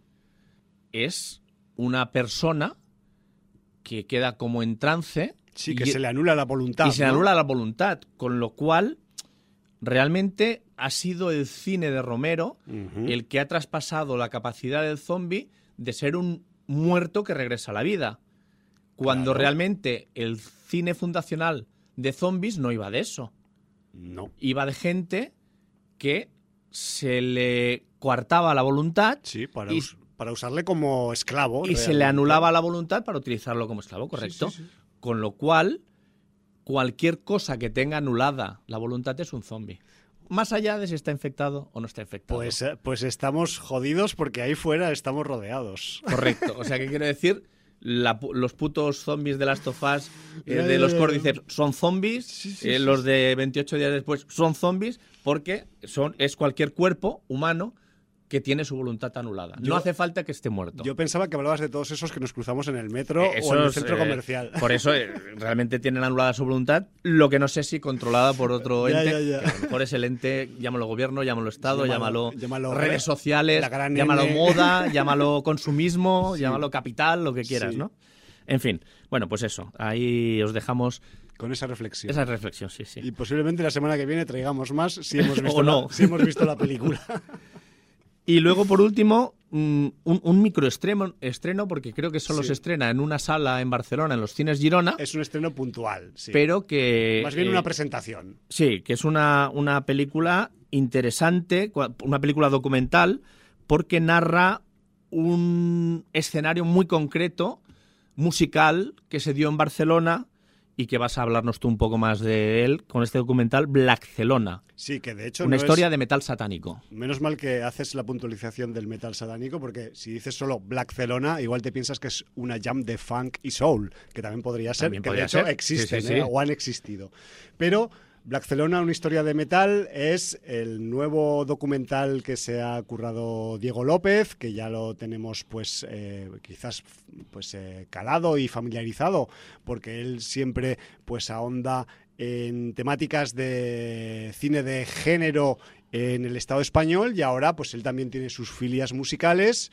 es una persona que queda como en trance
Sí, que
y,
se le anula la voluntad.
y se le
¿no?
anula la voluntad, con lo cual realmente ha sido el cine de Romero
Ujú.
el que ha traspasado la capacidad del zombie de ser un muerto que regresa a la vida. Cuando
Claro.
realmente el cine fundacional de zombies no iba de eso.
No.
Iba de gente que se le coartaba la voluntad
Sí, para,
y,
us- para usarle como esclavo.
y se le
realmente.
anulaba la voluntad para utilizarlo como esclavo, correcto.
Sí, sí, sí.
Con lo cual, cualquier cosa que tenga anulada la voluntad es un zombie. más allá de si está infectado o no está infectado.
Pues, pues estamos jodidos porque ahí fuera estamos rodeados.
Correcto. O sea, ¿qué quiero decir? La, los putos zombies de Last of Us, eh,
Ya,
de
ya,
los
ya.
Cordyceps, son zombies.
Sí, sí,
eh,
sí,
los
sí.
de veintiocho días después son zombies porque son, es cualquier cuerpo humano que tiene su voluntad anulada.
Yo-
no hace falta que esté muerto.
Yo pensaba que hablabas de todos esos que nos cruzamos en el metro
Eh,
o en el
esos,
centro
eh,
comercial.
Por eso eh, realmente tienen anulada su voluntad, lo que no sé si controlada por otro
Ya,
ente.
ya, ya.
Que a lo mejor es el ente, llámalo gobierno, llámalo Estado,
Llámalo-
llámalo,
llámalo
redes
re-
sociales,
la gran
llámalo
N.
moda, llámalo consumismo, llámalo capital, lo que quieras,
Sí.
¿no? En fin, bueno, pues eso, ahí os dejamos
Con esa reflexión.
esa reflexión, sí, sí.
Y posiblemente la semana que viene traigamos más si hemos visto,
O no.
la, si hemos visto la película.
Y luego, por último, mm, un, un microestreno, estreno, porque creo que solo
Sí.
se estrena en una sala en Barcelona, en los cines Girona,
Es un estreno puntual, sí.
pero que...
Más bien
eh,
una presentación.
Sí, que es una, una película interesante, cua- una película documental, porque narra un escenario muy concreto, musical, que se dio en Barcelona y que vas a hablarnos tú un poco más de él con este documental Blackcelona,
Sí, que de hecho
una
no
historia
es-
de metal satánico.
Menos mal que haces la puntualización del metal satánico, porque si dices solo Blackcelona, igual te piensas que es una jam de funk y soul, que también podría ser,
También
que
podría
de hecho
ser.
existen,
Sí, sí,
¿eh?
sí.
o han existido. Pero Blackcelona, una historia de metal, es el nuevo documental que se ha currado Diego López, que ya lo tenemos pues eh, quizás pues eh, calado y familiarizado, porque él siempre pues ahonda en temáticas de cine de género en el Estado español, y ahora pues él también tiene sus filias musicales,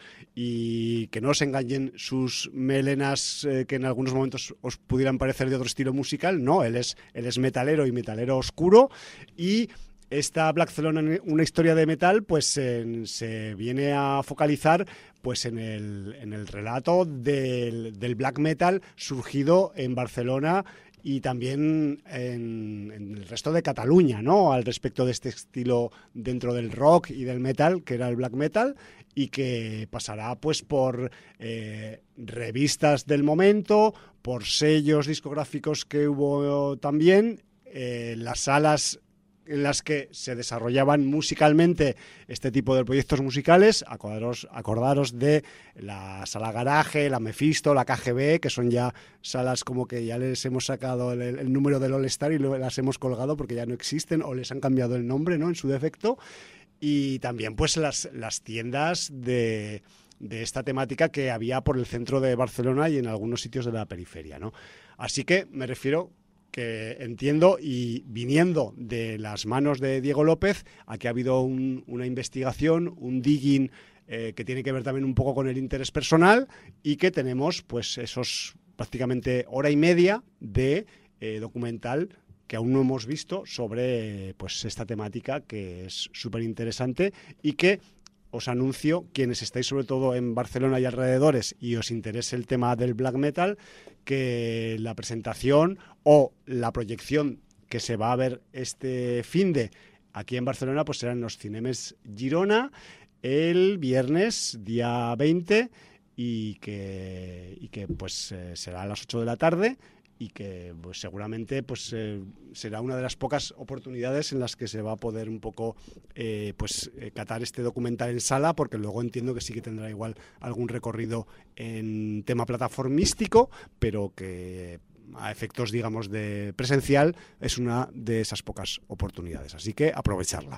y que no os engañen sus melenas eh, que en algunos momentos os pudieran parecer de otro estilo musical. No, él es, él es metalero y metalero oscuro, y esta Blackcelona, una historia de metal, pues en- se viene a focalizar pues en el, en el relato del, del black metal surgido en Barcelona y también en, en el resto de Cataluña, ¿no? Al respecto de este estilo dentro del rock y del metal, que era el black metal, y que pasará pues por eh, revistas del momento, por sellos discográficos que hubo también, eh, las salas en las que se desarrollaban musicalmente este tipo de proyectos musicales. Acordaros, acordaros de la Sala Garaje, la Mephisto, la K G B, que son ya salas como que ya les hemos sacado el, el número del All Star y lo, las hemos colgado porque ya no existen o les han cambiado el nombre, ¿no? En su defecto. Y también pues las, las tiendas de, de esta temática que había por el centro de Barcelona y en algunos sitios de la periferia, ¿no? Así que me refiero que entiendo, y viniendo de las manos de Diego López, aquí ha habido un, una investigación, un digging eh, que tiene que ver también un poco con el interés personal, y que tenemos pues esos prácticamente hora y media de eh, documental que aún no hemos visto sobre pues esta temática, que es súper interesante y que os anuncio, quienes estáis sobre todo en Barcelona y alrededores y os interese el tema del black metal, que la presentación o la proyección que se va a ver este finde aquí en Barcelona pues será en los Cinemes Girona el viernes día veinte, y que, y que pues eh, será a las ocho de la tarde, y que pues, seguramente pues eh, será una de las pocas oportunidades en las que se va a poder un poco eh, pues eh, catar este documental en sala, porque luego entiendo que sí que tendrá igual algún recorrido en tema plataformístico, pero que a efectos, digamos, de presencial es una de esas pocas oportunidades, así que aprovecharla.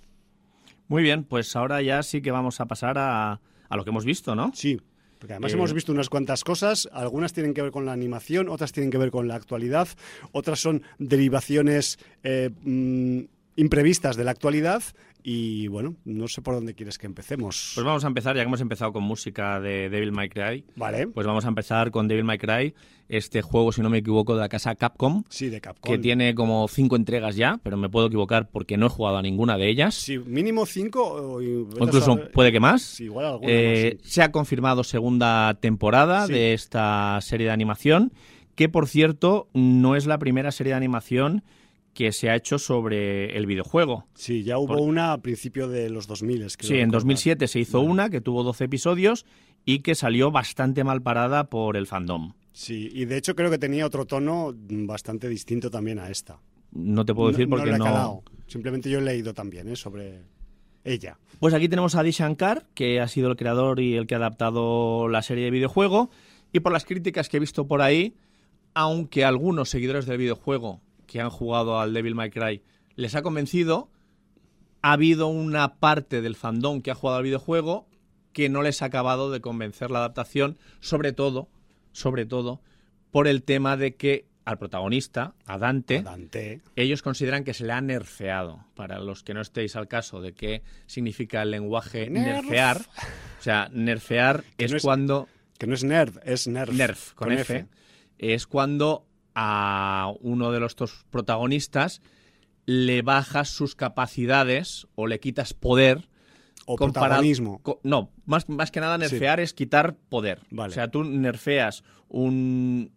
Muy bien, pues ahora ya sí que vamos a pasar a, a lo que hemos visto, ¿no?
Sí, porque además
Eh,
hemos visto unas cuantas cosas, algunas tienen que ver con la animación, otras tienen que ver con la actualidad, otras son derivaciones eh, mm, imprevistas de la actualidad, y bueno, no sé por dónde quieres que empecemos.
Pues vamos a empezar, ya que hemos empezado con música de Devil May Cry,
Vale,
pues vamos a empezar con Devil May Cry, este juego, si no me equivoco, de la casa Capcom,
sí, de Capcom.
que tiene como cinco entregas ya, pero me puedo equivocar porque no he jugado a ninguna de ellas.
Sí, mínimo cinco, o,
O incluso puede que más.
Sí, igual alguna
Eh,
más, sí.
Se ha confirmado segunda temporada
Sí.
de esta serie de animación, que por cierto no es la primera serie de animación que se ha hecho sobre el videojuego.
Sí, ya hubo
por-
una a principio de los dos mil.
Sí, en dos mil siete se hizo una que tuvo doce episodios y que salió bastante mal parada por el fandom.
Sí, y de hecho creo que tenía otro tono bastante distinto también a esta.
No te puedo decir
No- no
porque
le he
no,
calado. Simplemente yo he leído también, ¿eh? Sobre ella.
Pues aquí tenemos a Adi Shankar, que ha sido el creador y el que ha adaptado la serie de videojuego. Y por las críticas que he visto por ahí, aunque algunos seguidores del videojuego que han jugado al Devil May Cry les ha convencido, ha habido una parte del fandom que ha jugado al videojuego que no les ha acabado de convencer la adaptación, sobre todo, sobre todo, por el tema de que al protagonista, a Dante,
A Dante.
ellos consideran que se le ha nerfeado. Para los que no estéis al caso de qué significa el lenguaje
Nerf.
nerfear, o sea, nerfear
Que
es,
no es-
cuando...
Que no es nerd, es nerf.
Nerf, con, F, es cuando a uno de los dos protagonistas le bajas sus capacidades o le quitas poder.
O
comparado-
protagonismo.
co- no, más, más que nada nerfear es quitar poder.
Vale.
O sea, tú nerfeas un...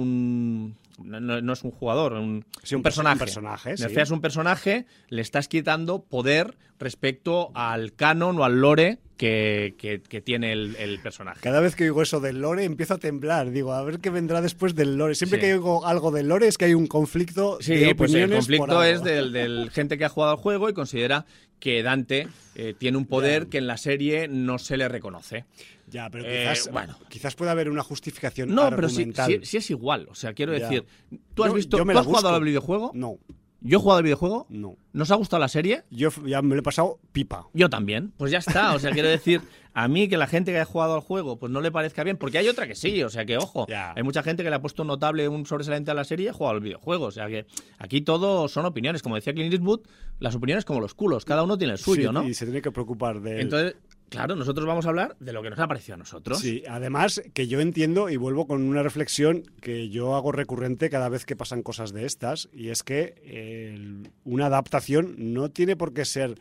un no, no- no es un jugador, un,
Sí,
un
un perso-
personaje.
un personaje, sí.
Nerfeas un personaje, le estás quitando poder respecto al canon o al lore que, que- que tiene el, el personaje.
Cada vez que oigo eso del lore empiezo a temblar. Digo, a ver qué vendrá después del lore. Siempre
Sí.
que oigo algo del lore es que hay un conflicto
Sí,
de
pues el
opiniones por
conflicto
algo.
es del, del gente que ha jugado al juego y considera que Dante eh, tiene un poder
Ya.
que en la serie no se le reconoce.
Ya, pero
Eh,
quizás,
bueno.
quizás pueda haber una justificación
No, pero sí,
argumental.
sí- sí es igual. O sea, quiero
Ya.
decir, ¿tú has
Yo-
visto,
yo me
¿tú
la
has jugado
busco.
al videojuego?
No,
Yo he jugado al videojuego.
no.
¿Nos ha gustado la serie?
Yo f- ya me lo he pasado pipa.
Yo también. Pues ya está. O sea, quiero decir, a mí que la gente que ha jugado al juego pues no le parezca bien, porque hay otra que sí. O sea, que ojo,
Ya.
hay mucha gente que le ha puesto un notable, un sobresaliente a la serie y ha jugado al videojuego. O sea, que aquí todo son opiniones. Como decía Clint Eastwood, las opiniones como los culos. Cada uno tiene el suyo,
Sí,
¿no?
Y se tiene que preocupar de él.
Entonces, claro, nosotros vamos a hablar de lo que nos ha parecido a nosotros.
Sí, además que yo entiendo y vuelvo con una reflexión que yo hago recurrente cada vez que pasan cosas de estas, y es que eh, una adaptación no tiene por qué ser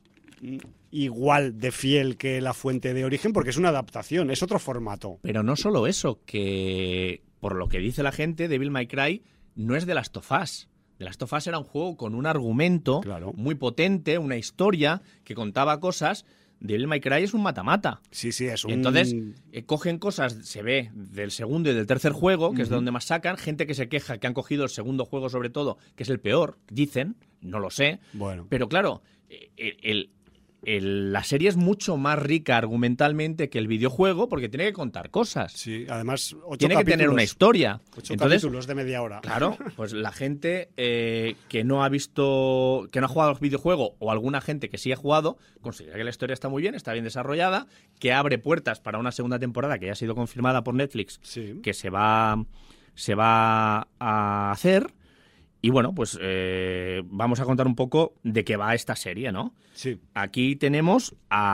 mm, igual de fiel que la fuente de origen, porque es una adaptación, es otro formato.
Pero no solo eso, que por lo que dice la gente, Devil May Cry no es de Last of Us. The Last of Us era un juego con un argumento
Claro.
muy potente, una historia que contaba cosas. Devil May Cry es un mata-mata.
Sí, sí, es un...
Entonces, eh, cogen cosas, se ve, del segundo y del tercer juego, que es de donde más sacan, gente que se queja que han cogido el segundo juego sobre todo, que es el peor, dicen, no lo sé.
Bueno,
Pero claro, eh, el- el- el- la serie es mucho más rica argumentalmente que el videojuego porque tiene que contar cosas.
sí, además ocho
Tiene que tener una
capítulos-
historia.
Ocho
Entonces,
capítulos de media hora.
claro, pues la gente eh, que no ha visto, que no ha jugado al videojuego o alguna gente que sí ha jugado, considera que la historia está muy bien, está bien desarrollada, que abre puertas para una segunda temporada que ya ha sido confirmada por Netflix,
Sí.
que se va, se va a hacer. Y bueno, pues eh, vamos a contar un poco de qué va esta serie, ¿no?
Sí.
Aquí tenemos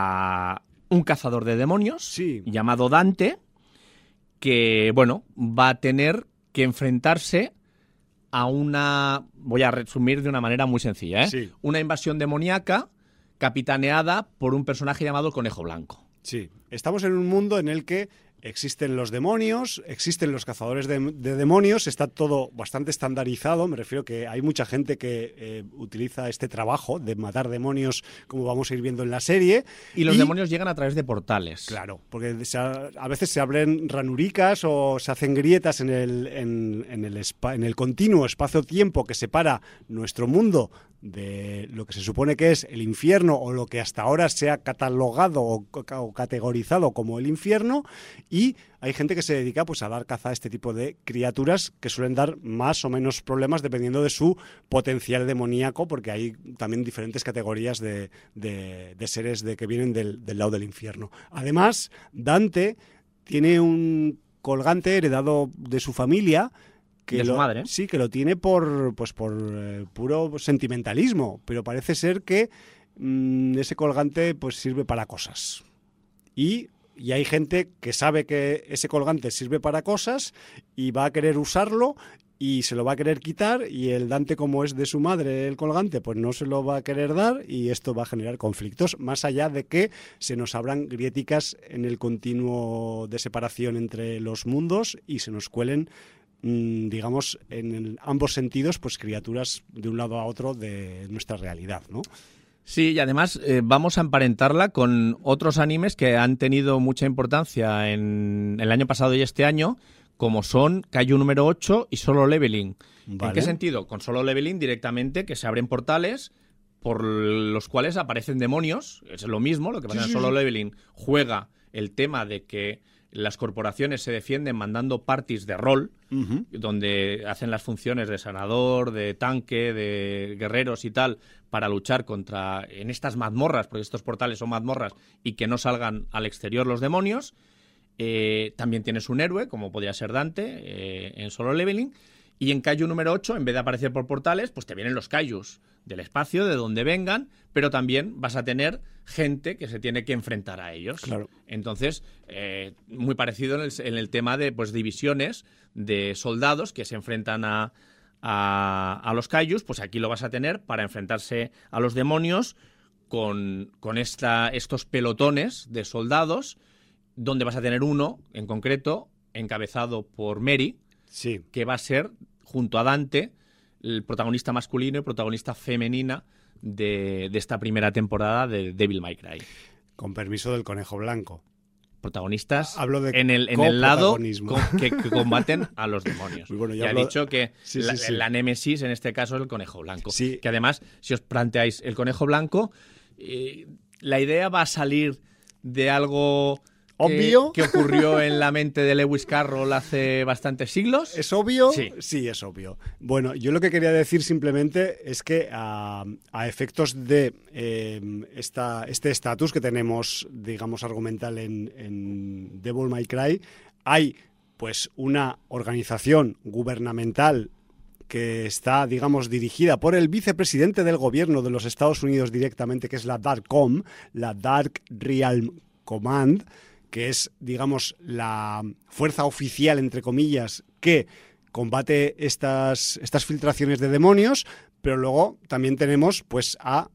a un cazador de demonios
Sí.
llamado Dante, que, bueno, va a tener que enfrentarse a una... Voy a resumir de una manera muy sencilla, ¿eh?
Sí.
Una invasión demoníaca capitaneada por un personaje llamado el Conejo Blanco.
Sí, estamos en un mundo en el que existen los demonios, existen los cazadores de, de demonios, está todo bastante estandarizado, me refiero que hay mucha gente que eh, utiliza este trabajo de matar demonios, como vamos a ir viendo en la serie.
Y los demonios llegan a través de portales.
Claro, porque se ha- a veces se abren ranuricas o se hacen grietas en el, en, en el, espa- en el continuo espacio-tiempo que separa nuestro mundo de lo que se supone que es el infierno o lo que hasta ahora se ha catalogado o, ca- o categorizado como el infierno, y hay gente que se dedica pues a dar caza a este tipo de criaturas que suelen dar más o menos problemas dependiendo de su potencial demoníaco, porque hay también diferentes categorías de, de- de seres de, que vienen del, del lado del infierno. Además, Dante tiene un colgante heredado de su familia, que
De su
lo,
madre.
sí, que lo tiene por pues por eh, puro sentimentalismo, pero parece ser que mm, ese colgante pues sirve para cosas. Y, y hay gente que sabe que ese colgante sirve para cosas y va a querer usarlo y se lo va a querer quitar, y el Dante, como es de su madre el colgante, pues no se lo va a querer dar, y esto va a generar conflictos, más allá de que se nos abran grieticas en el continuo de separación entre los mundos y se nos cuelen, digamos, en el- ambos sentidos, pues criaturas de un lado a otro de nuestra realidad, ¿no?
Sí, y además eh, vamos a emparentarla con otros animes que han tenido mucha importancia en el año pasado y este año, como son Kaiju número ocho y Solo Leveling. ¿En
Vale.
qué sentido? Con Solo Leveling directamente que se abren portales
por los cuales aparecen demonios. Es lo mismo, lo que pasa
Sí,
en
sí,
Solo
sí.
Leveling juega el tema de que las corporaciones se defienden mandando parties de rol,
Ujú.
donde hacen las funciones de sanador, de tanque, de guerreros y tal, para luchar contra, en estas mazmorras, porque estos portales son mazmorras, y que no salgan al exterior los demonios. Eh, también tienes un héroe, como podría ser Dante, eh, en Solo Leveling. Y en Kaiju número ocho, en vez de aparecer por portales, pues te vienen los Kaijus del espacio, de donde vengan, pero también vas a tener gente que se tiene que enfrentar a ellos.
Claro.
Entonces, eh, muy parecido en el, en el tema de pues, divisiones de soldados que se enfrentan a, a, a los Kaijus, pues aquí lo vas a tener para enfrentarse a los demonios con, con esta, estos pelotones de soldados, donde vas a tener uno, en concreto, encabezado por Mary,
Sí.
que va a ser, junto a Dante, el protagonista masculino y protagonista femenina de, de esta primera temporada de Devil May Cry.
Con permiso del Conejo Blanco.
Protagonistas
Hablo de
en el, en el lado
coprotagonismo.
co- que, que combaten a los demonios.
Muy bueno, yo
ya
hablo-
he dicho que
Sí,
la,
sí, sí.
la némesis en este caso es el Conejo Blanco.
Sí.
Que además, si os planteáis el Conejo Blanco, eh, la idea va a salir de algo... que-
¿Obvio?
que ocurrió en la mente de Lewis Carroll hace bastantes siglos.
¿Es obvio?
Sí.
es obvio. Bueno, yo lo que quería decir simplemente es que a, a efectos de eh, esta, este estatus que tenemos, digamos, argumental en, en Devil May Cry, hay pues una organización gubernamental que está, digamos, dirigida por el vicepresidente del gobierno de los Estados Unidos directamente, que es la DARCOM, la Dark Realm Command, que es, digamos, la fuerza oficial, entre comillas, que combate estas, estas filtraciones de demonios, pero luego también tenemos pues a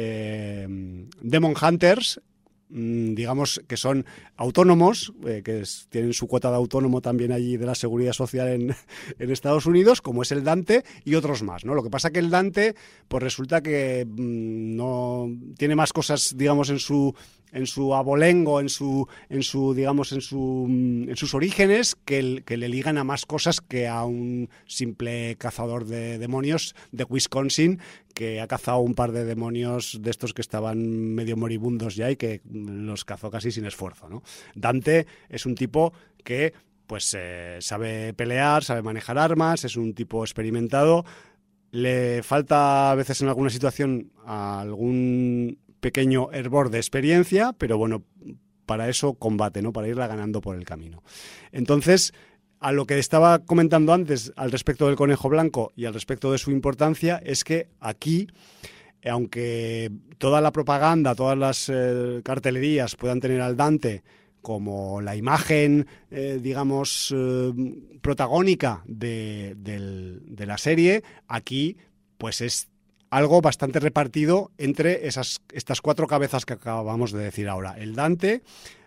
eh, Demon Hunters, mmm, digamos que son autónomos, eh, que es, tienen su cuota de autónomo también allí de la seguridad social en, en Estados Unidos, como es el Dante y otros más, ¿no? Lo que pasa que el Dante, pues resulta que mmm, no tiene más cosas, digamos, en su en su abolengo, en su, en su, digamos, en su, en sus orígenes, que, el, que le ligan a más cosas que a un simple cazador de demonios de Wisconsin, que ha cazado un par de demonios de estos que estaban medio moribundos ya y que los cazó casi sin esfuerzo, ¿no? Dante es un tipo que pues eh, sabe pelear, sabe manejar armas, es un tipo experimentado. Le falta a veces en alguna situación a algún pequeño hervor de experiencia, pero bueno, para eso combate, ¿no? Para irla ganando por el camino. Entonces, a lo que estaba comentando antes al respecto del Conejo Blanco y al respecto de su importancia, es que aquí, aunque toda la propaganda, todas las eh, cartelerías puedan tener al Dante como la imagen, eh, digamos, eh, protagónica de, del, de la serie, aquí pues es algo bastante repartido entre esas, estas cuatro cabezas que acabamos de decir ahora. El Dante,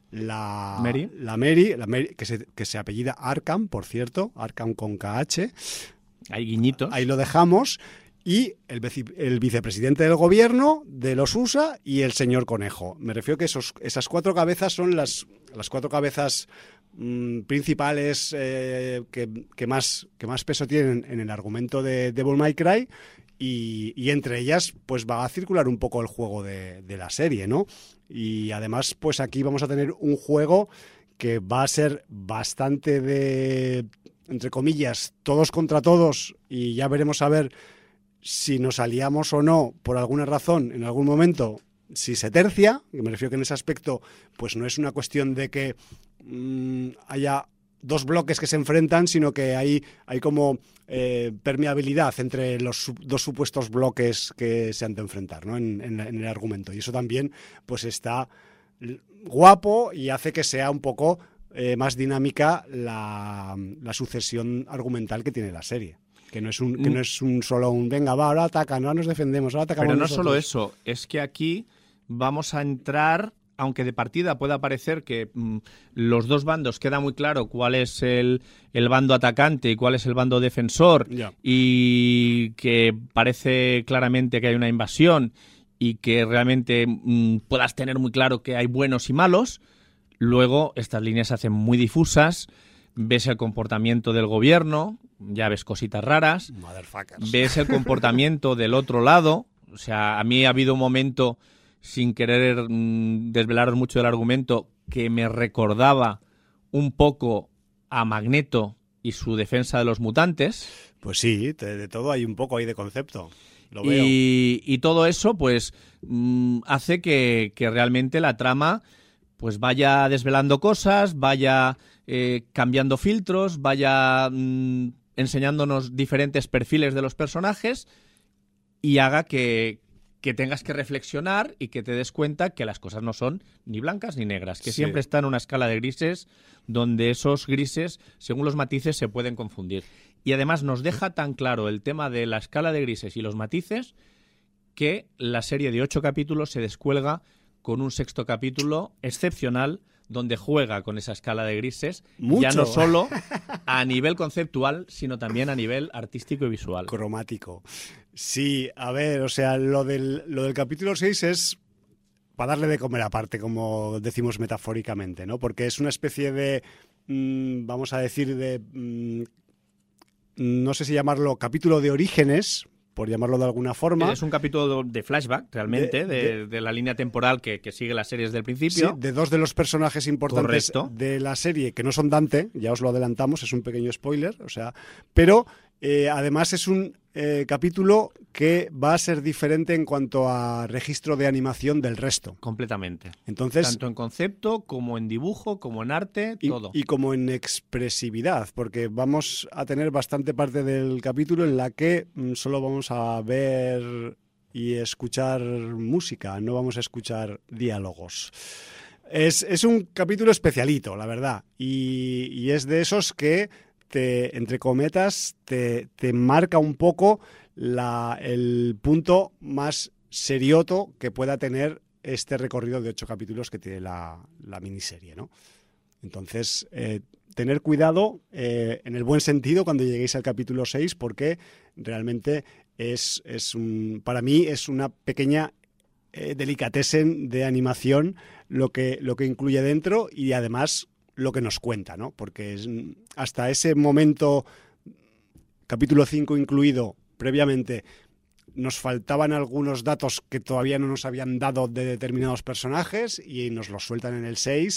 la
Mary,
la Mary, la Mary que, se, que se apellida Arkham, por cierto, Arkham con K H.
Hay guiñitos.
Ahí lo dejamos. Y el, el vicepresidente del gobierno de los U S A y el señor Conejo. Me refiero que esos, esas cuatro cabezas son las, las cuatro cabezas mmm, principales eh, que, que, más, que más peso tienen en el argumento de Devil May Cry. Y, y entre ellas pues va a circular un poco el juego de, de la serie, ¿no? Y además pues aquí vamos a tener un juego que va a ser bastante de, entre comillas, todos contra todos, y ya veremos a ver si nos aliamos o no por alguna razón en algún momento, si se tercia, que me refiero que en ese aspecto pues no es una cuestión de que mmm, haya dos bloques que se enfrentan, sino que hay, hay como eh, permeabilidad entre los dos supuestos bloques que se han de enfrentar, ¿no? en, en, en el argumento. Y eso también pues está guapo y hace que sea un poco eh, más dinámica la, la sucesión argumental que tiene la serie. Que no es un, que no es un solo un venga, va, ahora atacan, ahora nos defendemos, ahora atacamos.
Pero no
nosotros.
solo eso, es que aquí vamos a entrar, aunque de partida pueda parecer que mmm, los dos bandos queda muy claro cuál es el, el bando atacante y cuál es el bando defensor,
Ya.
y que parece claramente que hay una invasión y que realmente mmm, puedas tener muy claro que hay buenos y malos. Luego estas líneas se hacen muy difusas, ves el comportamiento del gobierno, ya ves cositas raras,
Motherfuckers.
ves el comportamiento del otro lado, O sea, a mí ha habido un momento, sin querer mmm, desvelaros mucho del argumento, que me recordaba un poco a Magneto y su defensa de los mutantes.
Pues sí, de, de todo hay un poco ahí de concepto. Lo veo.
Y, y todo eso, pues, mmm, hace que, que realmente la trama pues vaya desvelando cosas, vaya eh, cambiando filtros, vaya mmm, enseñándonos diferentes perfiles de los personajes y haga que, que tengas que reflexionar y que te des cuenta que las cosas no son ni blancas ni negras, que sí. siempre está en una escala de grises donde esos grises, según los matices, se pueden confundir. Y además nos deja tan claro el tema de la escala de grises y los matices que la serie de ocho capítulos se descuelga con un sexto capítulo excepcional donde juega con esa escala de grises,
Mucho.
Ya no solo a nivel conceptual, sino también a nivel artístico y visual.
Cromático. Sí, a ver, o sea, lo del, lo del capítulo seis es para darle de comer aparte, como decimos metafóricamente, ¿no? Porque es una especie de, mmm, vamos a decir, de, mmm, no sé si llamarlo capítulo de orígenes, por llamarlo de alguna forma.
Es un capítulo de flashback, realmente, de, de, de, de la línea temporal que, que sigue la serie desde el principio.
Sí, de dos de los personajes importantes
Correcto.
de la serie, que no son Dante, ya os lo adelantamos, es un pequeño spoiler, o sea, pero eh, además es un eh, capítulo que va a ser diferente en cuanto a registro de animación del resto.
Completamente.
Entonces,
tanto en concepto, como en dibujo, como en arte,
y,
todo.
Y como en expresividad, porque vamos a tener bastante parte del capítulo en la que mm, solo vamos a ver y escuchar música, no vamos a escuchar diálogos. Es, es un capítulo especialito, la verdad, y, y es de esos que, te, entre cometas, te, te marca un poco la, el punto más serioto que pueda tener este recorrido de ocho capítulos que tiene la, la miniserie, ¿no? Entonces, eh, tener cuidado eh, en el buen sentido cuando lleguéis al capítulo seis, porque realmente es, es un, para mí es una pequeña eh, delicatessen de animación lo que, lo que incluye dentro y además lo que nos cuenta, ¿no? Porque es, hasta ese momento, capítulo cinco incluido, previamente, nos faltaban algunos datos que todavía no nos habían dado de determinados personajes y nos los sueltan en el seis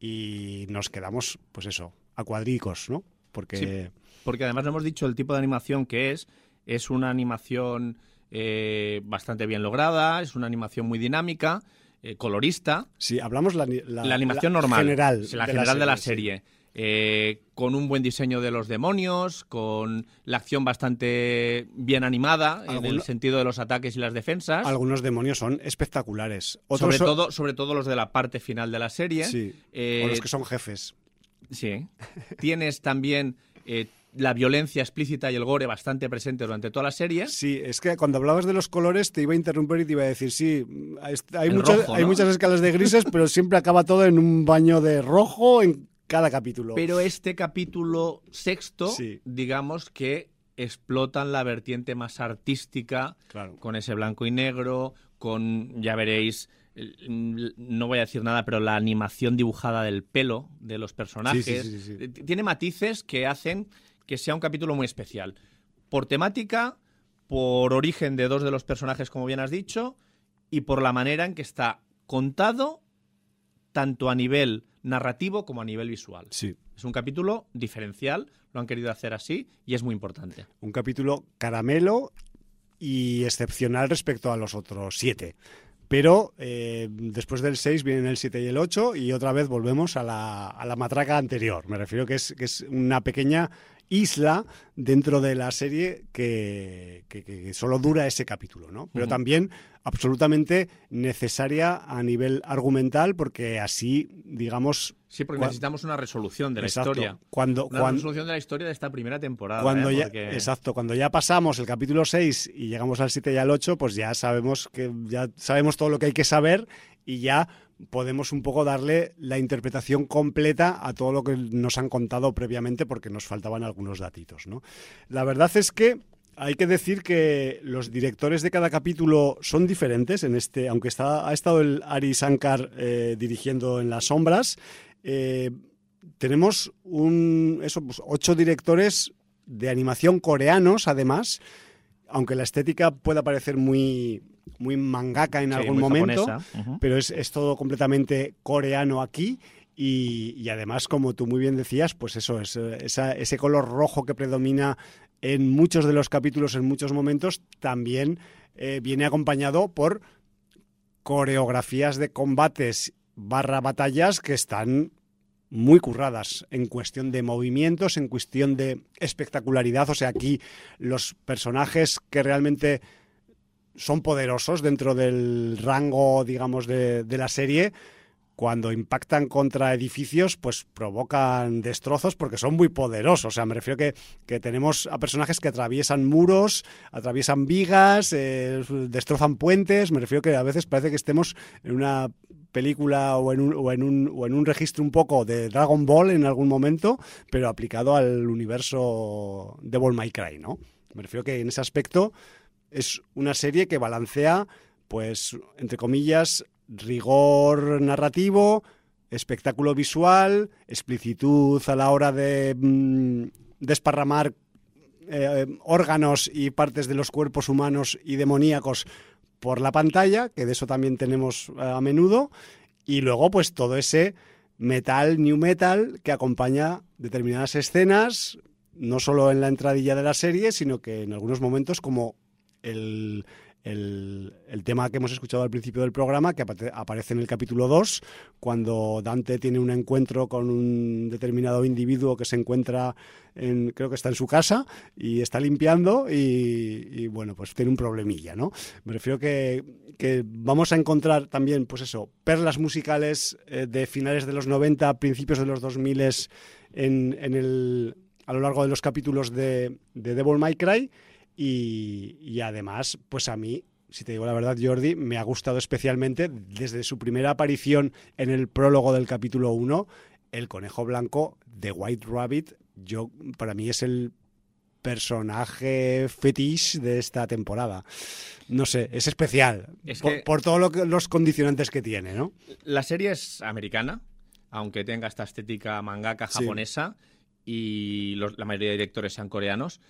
y nos quedamos, pues eso, a cuadricos, ¿no? Porque,
sí, porque además no hemos dicho el tipo de animación que es. Es una animación eh, bastante bien lograda, es una animación muy dinámica, eh, colorista.
Sí, hablamos la, la,
la animación
la
normal,
general,
la
de,
general
la
de la
serie,
serie. Sí. Eh, con un buen diseño de los demonios, con la acción bastante bien animada, en el sentido de los ataques y las defensas.
Algunos demonios son espectaculares. Otros
sobre,
son...
todo, sobre todo los de la parte final de la serie.
Sí, eh, o los que son jefes.
Sí. Tienes también eh, la violencia explícita y el gore bastante presente durante toda la serie.
Sí, es que cuando hablabas de los colores te iba a interrumpir y te iba a decir, sí, hay,
el
muchas,
rojo, ¿no?
hay muchas escalas de grises, pero siempre acaba todo en un baño de rojo en cada capítulo.
Pero este capítulo sexto,
sí,
digamos que explotan la vertiente más artística,
claro,
con ese blanco y negro, con, ya veréis, no voy a decir nada, pero la animación dibujada del pelo de los personajes.
Sí, sí, sí, sí.
Tiene matices que hacen que sea un capítulo muy especial. Por temática, por origen de dos de los personajes, como bien has dicho, y por la manera en que está contado, tanto a nivel narrativo como a nivel visual.
Sí.
Es un capítulo diferencial, lo han querido hacer así y es muy importante.
Un capítulo caramelo y excepcional respecto a los otros siete. Pero eh, después del seis vienen el siete y el ocho y otra vez volvemos a la, a la matraca anterior. Me refiero que es, que es una pequeña isla dentro de la serie que, que, que solo dura ese capítulo, ¿no? Pero uh-huh. también absolutamente necesaria a nivel argumental porque así, digamos...
Sí, porque necesitamos una resolución de la
exacto,
historia.
Cuando,
una
cuando,
resolución de la historia de esta primera temporada.
Cuando
¿eh?
ya,
porque...
Exacto, cuando ya pasamos el capítulo seis y llegamos al siete y al ocho, pues ya sabemos que ya sabemos todo lo que hay que saber y ya podemos un poco darle la interpretación completa a todo lo que nos han contado previamente porque nos faltaban algunos datitos, ¿no? La verdad es que hay que decir que los directores de cada capítulo son diferentes. En este, aunque está, ha estado el Ari Shankar eh, dirigiendo en las sombras, eh, tenemos un, eso, pues, ocho directores de animación coreanos, además, aunque la estética pueda parecer muy, muy mangaka en
Sí,
algún
muy
momento,
japonesa. Ujú.
pero es, es todo completamente coreano aquí. Y, y además, como tú muy bien decías, pues eso, es, esa, ese color rojo que predomina en muchos de los capítulos, en muchos momentos, también eh, viene acompañado por coreografías de combates barra batallas que están muy curradas en cuestión de movimientos, en cuestión de espectacularidad. O sea, aquí los personajes que realmente son poderosos dentro del rango, digamos, de, de la serie, cuando impactan contra edificios, pues provocan destrozos porque son muy poderosos. O sea, me refiero que, que tenemos a personajes que atraviesan muros, atraviesan vigas, eh, destrozan puentes. Me refiero que a veces parece que estemos en una película o en un, o en un, o en un registro un poco de Dragon Ball en algún momento, pero aplicado al universo Devil May Cry, ¿no? Me refiero que en ese aspecto es una serie que balancea, pues, entre comillas, rigor narrativo, espectáculo visual, explicitud a la hora de mmm, desparramar eh, órganos y partes de los cuerpos humanos y demoníacos por la pantalla, que de eso también tenemos eh, a menudo, y luego pues todo ese metal, new metal, que acompaña determinadas escenas, no solo en la entradilla de la serie, sino que en algunos momentos como el... El, el tema que hemos escuchado al principio del programa, que aparece en el capítulo dos, cuando Dante tiene un encuentro con un determinado individuo que se encuentra, en, creo que está en su casa, y está limpiando y, y bueno, pues tiene un problemilla, ¿no? Me refiero que, que vamos a encontrar también, pues eso, perlas musicales eh, de finales de los noventa, principios de los dos mil en, en el, a lo largo de los capítulos de, de Devil May Cry. Y, y además, pues a mí, si te digo la verdad, Jordi, me ha gustado especialmente desde su primera aparición en el prólogo del capítulo uno, el conejo blanco de White Rabbit. Yo, para mí es el personaje fetiche de esta temporada. No sé, es especial,
es
por,
que
por todos lo los condicionantes que tiene, ¿no?
La serie es americana, aunque tenga esta estética mangaka japonesa, sí. Y los, la mayoría de directores sean coreanos.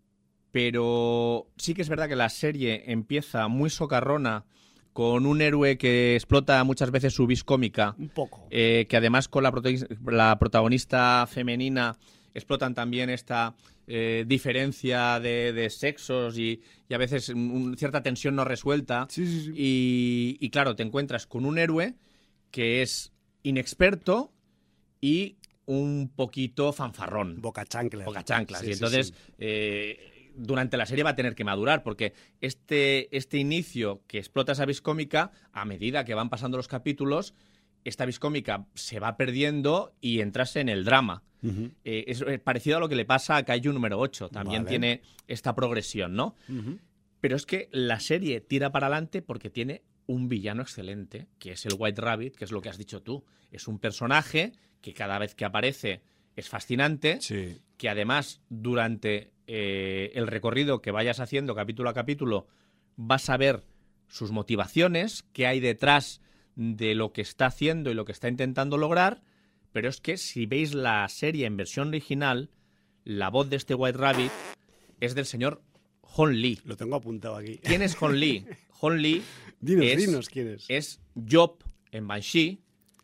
Pero sí que es verdad que la serie empieza muy socarrona, con un héroe que explota muchas veces su vis cómica.
Un poco.
Eh, que además con la, protagonista, la protagonista femenina explotan también esta eh, diferencia de, de sexos y, y a veces un, cierta tensión no resuelta.
Sí, sí, sí.
Y, y claro, te encuentras con un héroe que es inexperto y un poquito fanfarrón.
Boca chanclas.
Boca chanclas.
Sí,
y
sí,
entonces...
sí.
Eh, durante la serie va a tener que madurar, porque este, este inicio que explota esa vis cómica, a medida que van pasando los capítulos, esta vis cómica se va perdiendo y entras en el drama. Uh-huh. Eh, es parecido a lo que le pasa a Kaiju número ocho, también vale. Tiene esta progresión, ¿no? Uh-huh. Pero es que la serie tira para adelante porque tiene un villano excelente, que es el White Rabbit, que es lo que has dicho tú. Es un personaje que cada vez que aparece es fascinante,
sí.
Que además durante eh, el recorrido que vayas haciendo capítulo a capítulo vas a ver sus motivaciones, qué hay detrás de lo que está haciendo y lo que está intentando lograr, pero es que si veis la serie en versión original, la voz de este White Rabbit es del señor Hon Lee.
Lo tengo apuntado aquí.
¿Quién es Hon Lee? Hon Lee
dinos,
es,
dinos quién es.
Es Job en Banshee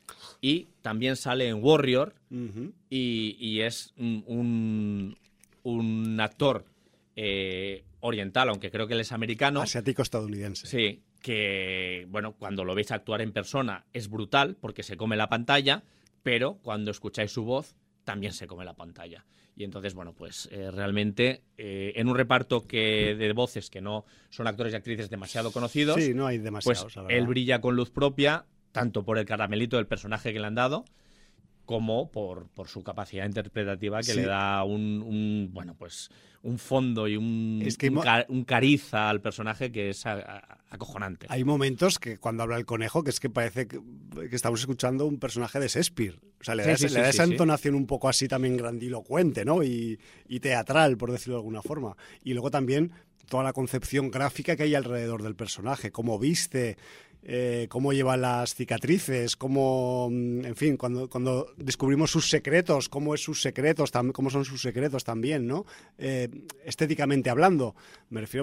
y también sale en Warrior.
Uh-huh.
y, y es un, un actor eh, oriental, aunque creo que él es americano.
Asiático-estadounidense.
Sí, que bueno, cuando lo veis actuar en persona es brutal porque se come la pantalla, pero cuando escucháis su voz también se come la pantalla. Y entonces, bueno, pues eh, realmente eh, en un reparto que de voces que no son actores y actrices demasiado conocidos,
sí, no hay demasiados,
pues él brilla con luz propia, tanto por el caramelito del personaje que le han dado, como por, por su capacidad interpretativa que sí. Le da un, un bueno pues un fondo y un,
es que
un, ca, un cariza al personaje que es a, a, acojonante.
Hay momentos que cuando habla el conejo que es que parece que, que estamos escuchando un personaje de Shakespeare. O sea, le da, sí, sí, le da sí, esa sí, entonación sí. Un poco así también grandilocuente, ¿no? Y, y teatral, por decirlo de alguna forma. Y luego también toda la concepción gráfica que hay alrededor del personaje, cómo viste... Eh, cómo lleva las cicatrices, cómo, en fin, cuando, cuando descubrimos sus secretos, cómo es sus secretos, tam, cómo son sus secretos también, ¿no? Eh, estéticamente hablando, me refiero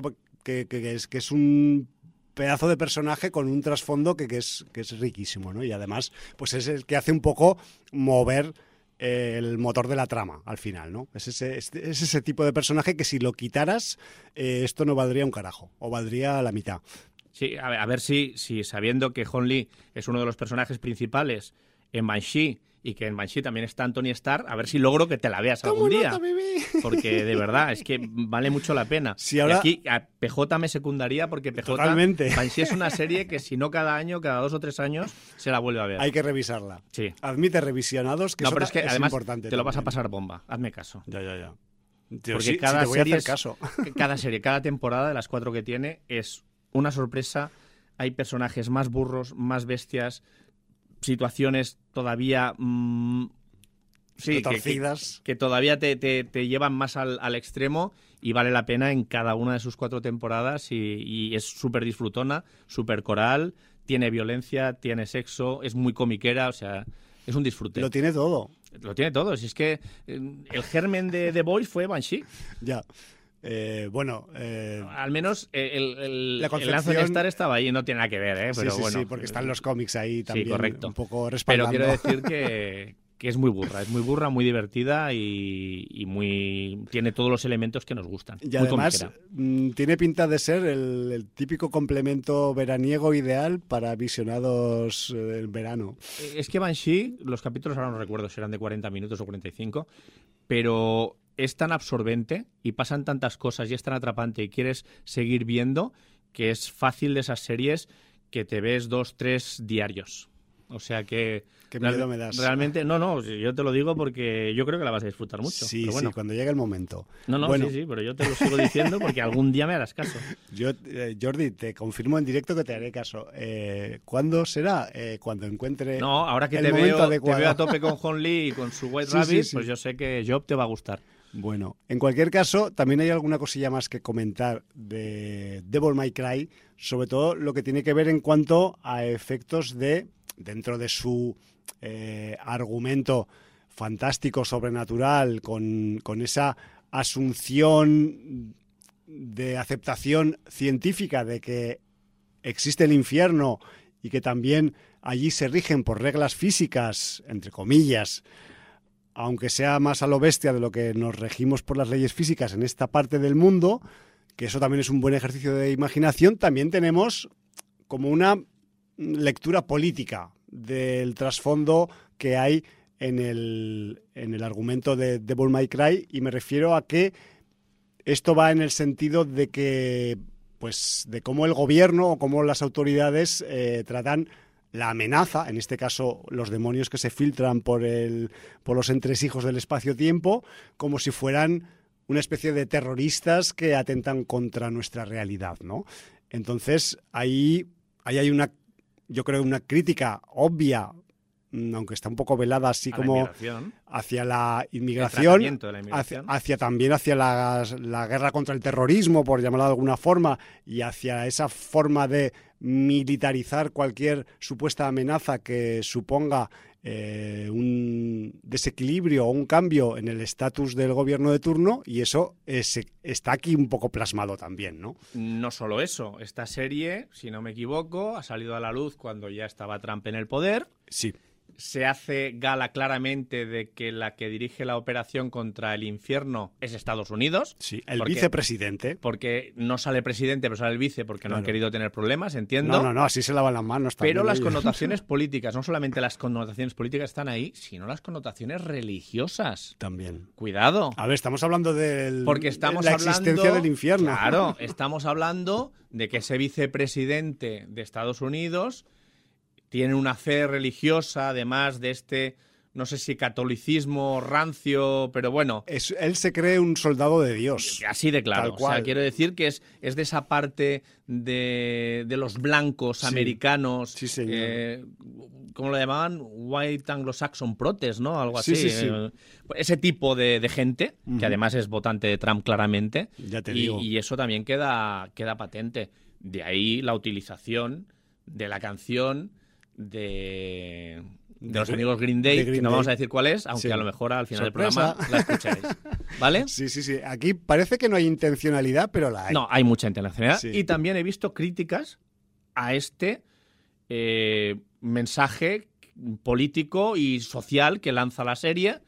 que, que, que es, que es un pedazo de personaje con un trasfondo que, que, es, que es riquísimo, ¿no? Y además, pues es el que hace un poco mover eh, el motor de la trama al final, ¿no? Es ese, es, es ese tipo de personaje que si lo quitaras, eh, esto no valdría un carajo, o valdría la mitad.
Sí, a ver, a ver si, si sabiendo que Hon Lee es uno de los personajes principales en Banshee y que en Banshee también está Anthony Starr, a ver si logro que te la veas algún día.
No,
porque de verdad, es que vale mucho la pena.
Si ahora...
Y aquí a P J me secundaría porque P J
Totalmente.
Banshee es una serie que si no cada año, cada dos o tres años, se la vuelve a ver.
Hay que revisarla.
Sí.
Admite revisionados, que
no,
eso
pero es que
es
además
importante.
te lo vas a
también.
pasar bomba. Hazme caso.
Ya, ya, ya. Tío,
Porque
sí,
cada
sí te voy a
serie
hacer
es-
caso.
Cada serie, cada temporada de las cuatro que tiene es una sorpresa. Hay personajes más burros, más bestias, situaciones todavía mmm, sí, que, que,
Torcidas.
que todavía te, te, te llevan más al, al extremo y vale la pena en cada una de sus cuatro temporadas y, y es súper disfrutona, súper coral, tiene violencia, tiene sexo, es muy comiquera, o sea, es un disfrute.
Lo tiene todo.
Lo tiene todo, si es que eh, el germen de The Boys fue Banshee.
Ya. Eh, bueno, eh,
Al menos eh, el, el,
La
el
concepción-
Anthony Starr estaba ahí, no tiene nada que ver, ¿eh? Pero
sí, sí,
bueno,
sí, porque están los cómics ahí también
correcto.
un poco
Pero
respaldando.
quiero decir que, que es muy burra, es muy burra, muy divertida y, y muy tiene todos los elementos que nos gustan.
Y
muy
además
comiquera.
mm, tiene pinta de ser el, el típico complemento veraniego ideal para visionados eh, en verano.
Es que Banshee, los capítulos ahora no recuerdo si eran de cuarenta minutos o cuarenta y cinco, pero es tan absorbente y pasan tantas cosas y es tan atrapante y quieres seguir viendo que es fácil de esas series que te ves dos, tres diarios. O sea que...
Qué
real-
miedo me das.
Realmente, no, no, yo te lo digo porque yo creo que la vas a disfrutar mucho.
Sí,
pero bueno.
sí, cuando llegue el momento.
No, no,
Bueno,
sí, sí, pero yo te lo sigo diciendo porque algún día me harás caso.
Yo, eh, Jordi, te confirmo en directo que te haré caso. Eh, ¿Cuándo será? Eh, cuando encuentre
No, ahora que
el
te
momento
veo, te
adecuado.
veo a tope con Hon Lee y con su White
Sí,
Rabbit,
sí, sí.
pues yo sé que Job te va a gustar.
Bueno, en cualquier caso, también hay alguna cosilla más que comentar de Devil May Cry, sobre todo lo que tiene que ver en cuanto a efectos de, dentro de su eh, argumento fantástico, sobrenatural, con, con esa asunción de aceptación científica de que existe el infierno y que también allí se rigen por reglas físicas, entre comillas, aunque sea más a lo bestia de lo que nos regimos por las leyes físicas en esta parte del mundo, que eso también es un buen ejercicio de imaginación, también tenemos como una lectura política del trasfondo que hay en el, en el argumento de Devil May Cry, y me refiero a que esto va en el sentido de que, pues, de cómo el gobierno o cómo las autoridades eh, tratan la amenaza, en este caso los demonios que se filtran por, el, por los entresijos del espacio-tiempo, como si fueran una especie de terroristas que atentan contra nuestra realidad, ¿no? Entonces, ahí, ahí hay una, yo creo, una crítica obvia, aunque está un poco velada así
A la
como
inmigración.
hacia la
El
inmigración,
tratamiento de la
hacia,
inmigración.
hacia también hacia la, la guerra contra el terrorismo, por llamarlo de alguna forma, y hacia esa forma de militarizar cualquier supuesta amenaza que suponga eh, un desequilibrio o un cambio en el estatus del gobierno de turno, y eso es, está aquí un poco plasmado también, ¿no?
No solo eso, esta serie, si no me equivoco, ha salido a la luz cuando ya estaba Trump en el poder.
Sí.
Se hace gala claramente de que la que dirige la operación contra el infierno es Estados Unidos.
Sí, el
Porque-
vicepresidente.
Porque no sale presidente, pero sale el vice porque no han
Claro.
querido tener problemas, entiendo.
No, no, no, así se lavan las manos también.
Pero las
ellos.
connotaciones políticas, no solamente las connotaciones políticas están ahí, sino las connotaciones religiosas.
También.
Cuidado.
A ver, estamos hablando de
Porque estamos
la
hablando,
existencia del infierno.
Claro, estamos hablando de que ese vicepresidente de Estados Unidos tiene una fe religiosa, además de este, no sé si catolicismo rancio, pero bueno,
Es- él se cree un soldado de Dios.
así de claro.
Tal
O
cual.
sea, quiero decir que es, es de esa parte de, de los blancos
Sí.
americanos,
Sí, señor.
eh, ¿cómo lo llamaban? White Anglo-Saxon Protest, ¿no? Algo
Sí,
así.
sí, sí.
eh, ese tipo de, de gente,
Ujú.
que además es votante de Trump claramente.
Ya te
y,
digo.
y eso también queda, queda patente. De ahí la utilización de la canción de
de los amigos Green Day,
Green
que no
Day.
vamos a decir cuál es, aunque
Sí.
a lo mejor al final
Sorpresa.
del programa la escucharéis. ¿Vale?
Sí, sí, sí. Aquí parece que no hay intencionalidad, pero la hay.
No, hay mucha internacionalidad.
Sí.
Y también he visto críticas a este eh, mensaje político y social que lanza la serie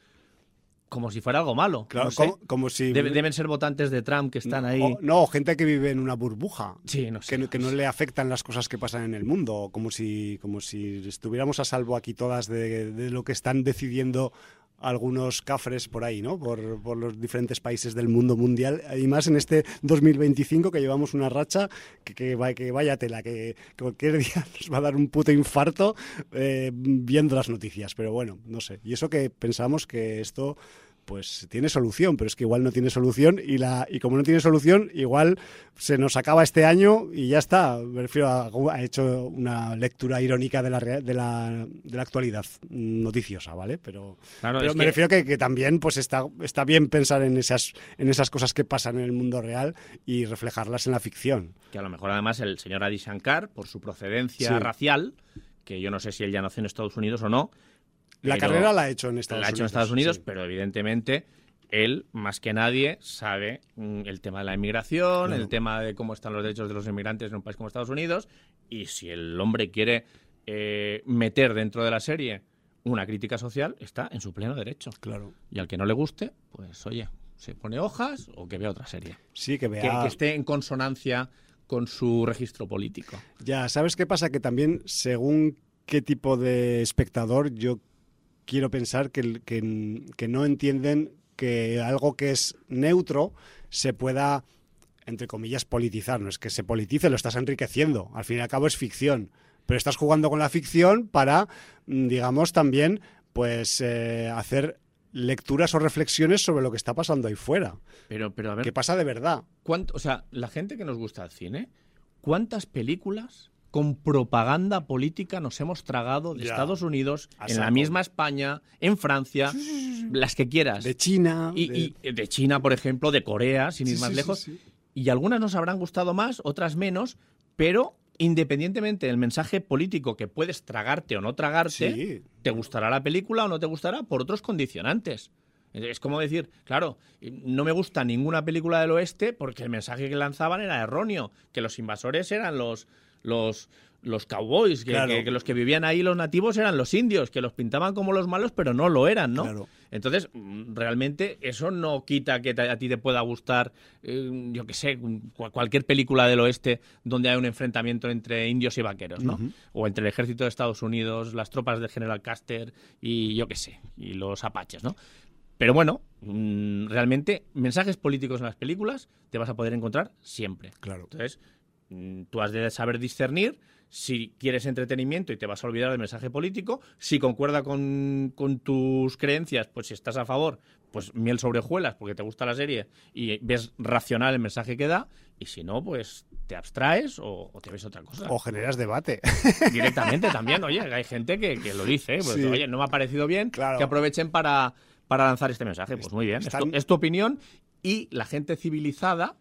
como si fuera algo malo.
Claro,
no sé.
como, como si...
Debe- deben ser votantes de Trump que están ahí.
O- no, gente que vive en una burbuja.
Sí, no sé.
Que, no- que no le afectan las cosas que pasan en el mundo, como si, como si estuviéramos a salvo aquí todas de, de lo que están decidiendo algunos cafres por ahí, ¿no? Por, por los diferentes países del mundo mundial, y más en este dos mil veinticinco que llevamos una racha que, que, va- que vaya tela, que, que cualquier día nos va a dar un puto infarto eh, viendo las noticias, pero bueno, no sé. Y eso que pensamos que esto pues tiene solución, pero es que igual no tiene solución y la y como no tiene solución, igual se nos acaba este año y ya está. Me refiero a, ha hecho una lectura irónica de la, rea- de la, de la actualidad noticiosa, ¿vale? Pero,
Claro,
pero
es
me
que-
refiero que, que también pues está, está bien pensar en esas, en esas cosas que pasan en el mundo real y reflejarlas en la ficción.
Que a lo mejor además el señor Adi Shankar, por su procedencia
Sí.
racial, que yo no sé si él ya nació en Estados Unidos o no,
La
pero
carrera la ha hecho en Estados
la ha
Unidos.
hecho en Estados Unidos,
sí.
pero evidentemente él, más que nadie, sabe mm, el tema de la inmigración,
Claro.
el tema de cómo están los derechos de los inmigrantes en un país como Estados Unidos, y si el hombre quiere eh, meter dentro de la serie una crítica social, está en su pleno derecho.
Claro.
Y al que no le guste, pues oye, se pone hojas o que vea otra serie.
Sí, que
Que,
vea...
que esté en consonancia con su registro político.
Ya, ¿sabes qué pasa? Que también, según qué tipo de espectador, yo quiero pensar que, que, que no entienden que algo que es neutro se pueda, entre comillas, politizar. No es que se politice, lo estás enriqueciendo. Al fin y al cabo es ficción. Pero estás jugando con la ficción para, mm, digamos, también pues eh, hacer lecturas o reflexiones sobre lo que está pasando ahí fuera.
Pero, pero a ver,
Que pasa de verdad.
¿cuánto, o sea, la gente que nos gusta el cine, ¿cuántas películas con propaganda política nos hemos tragado de
Ya.
Estados Unidos,
A
en la
saco.
misma España, en Francia, las que quieras?
De China.
y,
de...
y de China, por ejemplo, de Corea, sin
Sí,
ir más
sí, sí,
lejos.
sí.
Y algunas nos habrán gustado más, otras menos, pero independientemente del mensaje político que puedes tragarte o no tragarte,
Sí.
te gustará la película o no te gustará por otros condicionantes. Es como decir, claro, no me gusta ninguna película del oeste porque el mensaje que lanzaban era erróneo, que los invasores eran los, los, los cowboys, que,
Claro.
que- que los que vivían ahí, los nativos, eran los indios, que los pintaban como los malos, pero no lo eran, ¿no?
Claro.
Entonces, mm, realmente eso no quita que te- a ti te pueda gustar, eh, yo qué sé, cu- cualquier película del oeste donde hay un enfrentamiento entre indios y vaqueros, ¿no?
Ujú.
O entre el ejército de Estados Unidos, las tropas del General Custer y yo qué sé, y los apaches, ¿no? Pero bueno, mm, realmente mensajes políticos en las películas te vas a poder encontrar siempre.
Claro.
Entonces, mm, tú has de saber discernir si quieres entretenimiento y te vas a olvidar del mensaje político. Si concuerda con, con tus creencias, pues si estás a favor, pues miel sobre hojuelas porque te gusta la serie y ves racional el mensaje que da. Y si no, pues te abstraes o, o te ves otra cosa.
O generas debate.
Directamente también, oye, hay gente que, que lo dice, pues,
Sí.
oye, no me ha parecido bien,
Claro.
que aprovechen para, para lanzar este mensaje. Pues muy bien,
Están-
es tu, es tu opinión y la gente civilizada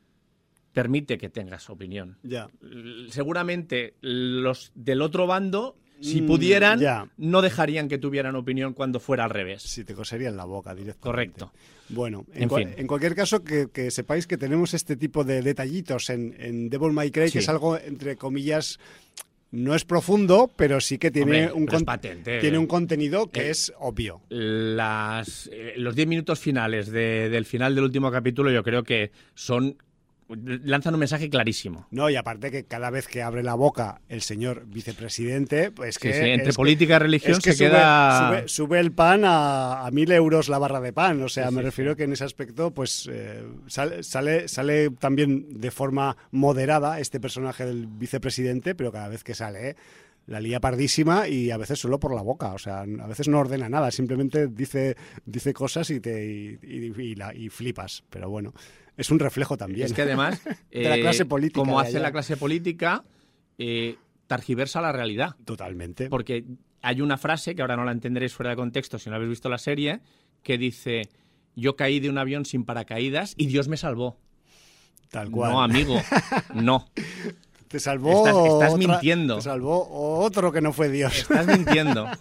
permite que tengas opinión.
Ya.
L- Seguramente los del otro bando, si
Mm,
pudieran,
ya.
no dejarían que tuvieran opinión cuando fuera al revés.
Si te cosería en la boca directamente.
Correcto.
Bueno, en,
En
cual-
fin.
en cualquier caso, que, que sepáis que tenemos este tipo de detallitos en, en Devil May Cry,
Sí.
que es algo, entre comillas, no es profundo, pero sí que tiene,
Hombre,
un,
pero es
con-
patente.
tiene un contenido que
Eh,
es obvio.
Las, eh, los diez minutos finales de- del final del último capítulo yo creo que son lanzan un mensaje clarísimo.
No, y aparte que cada vez que abre la boca el señor vicepresidente, pues que...
Sí, sí, entre
es que-
política y religión
es que
se
sube,
queda...
sube, sube el pan a, a mil euros la barra de pan. O sea,
Sí,
me
sí,
refiero
sí.
que en ese aspecto, pues eh, sale, sale, sale también de forma moderada este personaje del vicepresidente, pero cada vez que sale, eh, la lía pardísima y a veces solo por la boca. O sea, a veces no ordena nada, simplemente dice, dice cosas y te y, y- y la- y flipas. Pero bueno, es un reflejo también.
Es que además,
De la
eh,
clase política
como
de
hace
allá.
la clase política, eh, targiversa la realidad.
Totalmente.
Porque hay una frase, que ahora no la entenderéis fuera de contexto si no habéis visto la serie, que dice, yo caí de un avión sin paracaídas y Dios me salvó.
Tal cual.
No, amigo, no.
Te salvó
Estás- estás
otra-
mintiendo.
Te salvó otro que no fue Dios.
Estás mintiendo.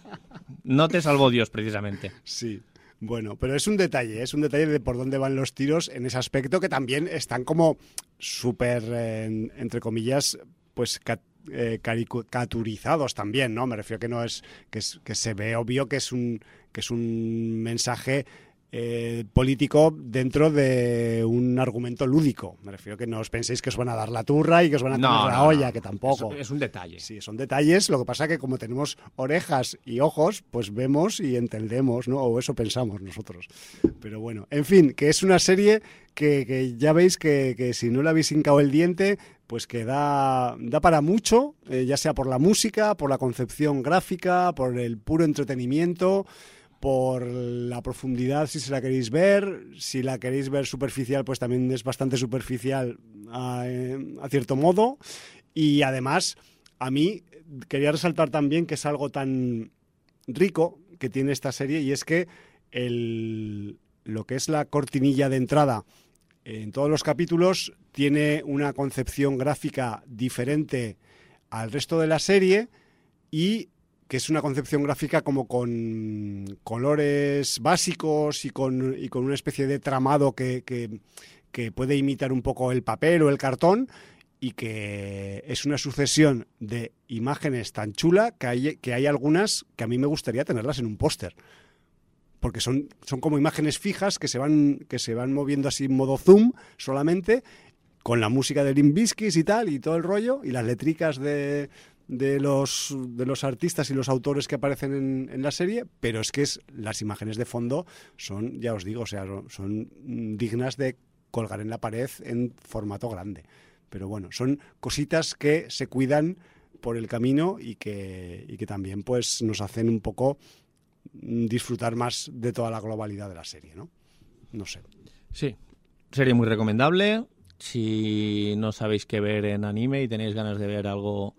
No te salvó Dios, precisamente.
Sí. Bueno, pero es un detalle, es un detalle de por dónde van los tiros en ese aspecto, que también están como súper, eh, entre comillas, pues cat, eh, caricaturizados también, ¿no? Me refiero que no es que, es, que se ve obvio que es un que es un mensaje eh, político dentro de un argumento lúdico. Me refiero que no os penséis que os van a dar la turra y que os van a
No,
comer la
no,
olla,
no.
que tampoco.
Es, es un detalle.
Sí, son detalles. Lo que pasa que como tenemos orejas y ojos, pues vemos y entendemos, ¿no? O eso pensamos nosotros. Pero bueno, en fin, que es una serie que, que ya veis que, que si no le habéis hincado el diente, pues que da, da para mucho, eh, ya sea por la música, por la concepción gráfica, por el puro entretenimiento, por la profundidad si se la queréis ver. Si la queréis ver superficial, pues también es bastante superficial a, a cierto modo. Y además, a mí quería resaltar también que es algo tan rico que tiene esta serie, y es que el, lo que es la cortinilla de entrada en todos los capítulos tiene una concepción gráfica diferente al resto de la serie, y que es una concepción gráfica como con colores básicos y con, y con una especie de tramado que, que, que puede imitar un poco el papel o el cartón, y que es una sucesión de imágenes tan chula que hay, que hay algunas que a mí me gustaría tenerlas en un póster. Porque son, son como imágenes fijas que se van, que se van moviendo así en modo zoom solamente, con la música de Limp Bizkit y tal, y todo el rollo, y las letricas de, de, los, de los artistas y los autores que aparecen en, en la serie, pero es que es, las imágenes de fondo son, ya os digo, o sea, son, son dignas de colgar en la pared en formato grande. Pero bueno, son cositas que se cuidan por el camino y que, y que también pues nos hacen un poco disfrutar más de toda la globalidad de la serie, ¿no? No sé.
Sí, serie muy recomendable. Si no sabéis qué ver en anime y tenéis ganas de ver algo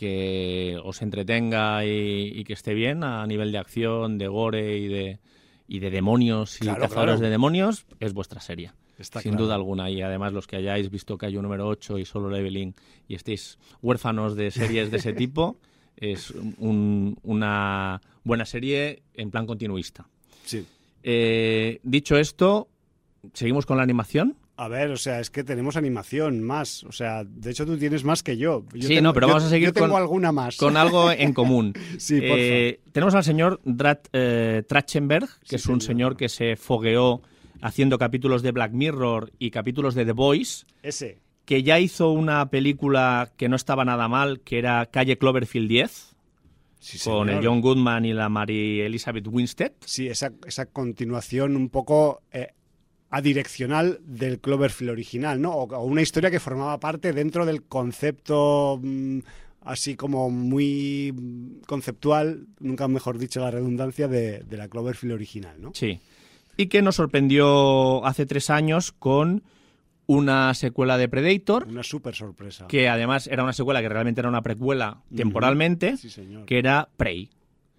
que os entretenga y, y que esté bien a nivel de acción, de gore y de, y de demonios y
Claro,
cazadores
claro.
de demonios, es vuestra serie.
Está
Sin
claro.
duda alguna. Y además los que hayáis visto Kaiju número ocho y Solo Leveling y estéis huérfanos de series de ese tipo, es un, una buena serie en plan continuista.
Sí.
Eh, dicho esto, ¿seguimos con la animación?
A ver, o sea, es que tenemos animación más. O sea, de hecho tú tienes más que yo. yo
Sí,
tengo,
no, pero
yo,
vamos a seguir
yo tengo
con,
alguna más.
con algo en común.
Sí, por
eh, tenemos al señor Drat, eh, Trachtenberg, que
Sí,
es un
señor.
señor que se fogueó haciendo capítulos de Black Mirror y capítulos de The Boys,
Ese.
que ya hizo una película que no estaba nada mal, que era Calle Cloverfield diez,
Sí,
con
señor.
el John Goodman y la Mary Elizabeth Winstead.
Sí, esa, esa continuación un poco eh, adireccional del Cloverfield original, ¿no? O, o una historia que formaba parte dentro del concepto mm, así como muy mm, conceptual, nunca mejor dicho la redundancia, de, de la Cloverfield original, ¿no?
Sí. Y que nos sorprendió hace tres años con una secuela de Predator,
Una súper sorpresa.
que además era una secuela que realmente era una precuela temporalmente,
Sí, señor.
que era Prey.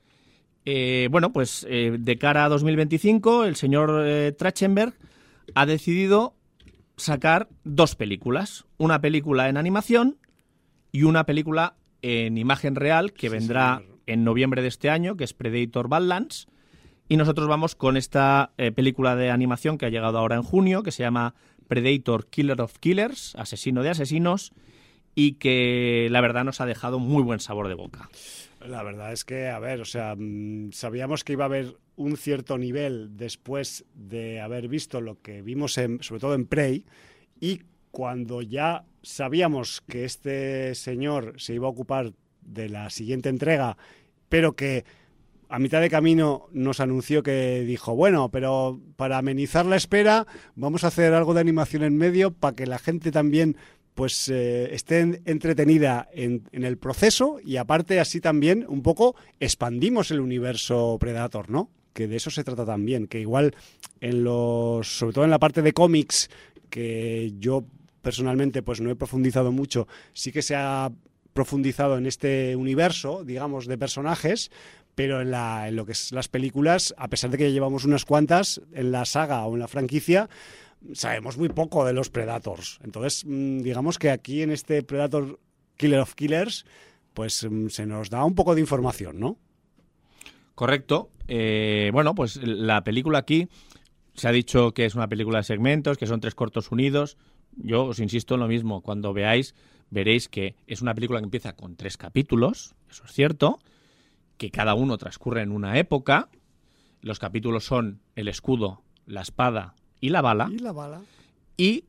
Eh, bueno, pues eh, de cara a dos mil veinticinco, el señor eh, Trachtenberg ha decidido sacar dos películas. Una película en animación y una película en imagen real que
Sí,
vendrá
señor.
en noviembre de este año, que es Predator Badlands. Y nosotros vamos con esta eh, película de animación que ha llegado ahora en junio, que se llama Predator Killer of Killers, asesino de asesinos, y que la verdad nos ha dejado muy buen sabor de boca.
La verdad es que, a ver, o sea, mmm, sabíamos que iba a haber un cierto nivel después de haber visto lo que vimos, en, sobre todo en Prey, y cuando ya sabíamos que este señor se iba a ocupar de la siguiente entrega, pero que a mitad de camino nos anunció que dijo, bueno, pero para amenizar la espera vamos a hacer algo de animación en medio para que la gente también pues eh, esté en, entretenida en, en el proceso, y aparte así también un poco expandimos el universo Predator, ¿no? Que de eso se trata también, que igual en los, sobre todo en la parte de cómics, que yo personalmente pues no he profundizado mucho, sí que se ha profundizado en este universo, digamos, de personajes, pero en, la, en lo que es las películas, a pesar de que ya llevamos unas cuantas en la saga o en la franquicia, sabemos muy poco de los Predators. Entonces, digamos que aquí en este Predator Killer of Killers, pues se nos da un poco de información, ¿no?
Correcto. Eh, bueno, pues la película aquí se ha dicho que es una película de segmentos, que son tres cortos unidos. Yo os insisto en lo mismo. Cuando veáis, veréis que es una película que empieza con tres capítulos, eso es cierto, que cada uno transcurre en una época. Los capítulos son el escudo, la espada y la bala.
Y la bala.
Y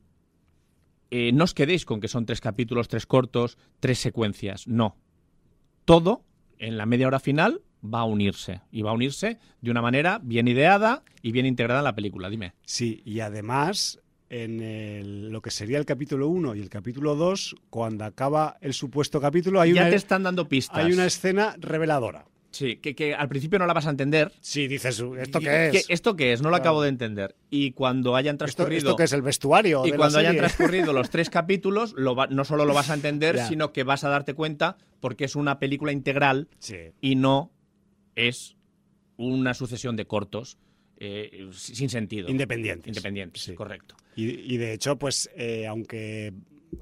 eh, no os quedéis con que son tres capítulos, tres cortos, tres secuencias. No. Todo, en la media hora final, va a unirse. Y va a unirse de una manera bien ideada y bien integrada en la película. Dime.
Sí, y además, en el- lo que sería el capítulo uno y el capítulo dos, cuando acaba el supuesto capítulo, hay,
ya
una,
te están dando pistas.
hay una escena reveladora.
Sí, que, que al principio no la vas a entender.
Sí, dices, ¿esto
Y-
qué es?
¿Qué- ¿Esto qué es? No lo
Claro.
acabo de entender. Y cuando hayan
¿Esto,
transcurrido...
esto qué es el vestuario?
Y
de la
cuando hayan
serie?
transcurrido los tres capítulos, lo va- no solo lo vas a entender,
Ya.
sino que vas a darte cuenta porque es una película integral
Sí.
y no es una sucesión de cortos eh, sin sentido.
Independientes.
Independientes,
Sí.
correcto.
Y, y de hecho, pues, eh, aunque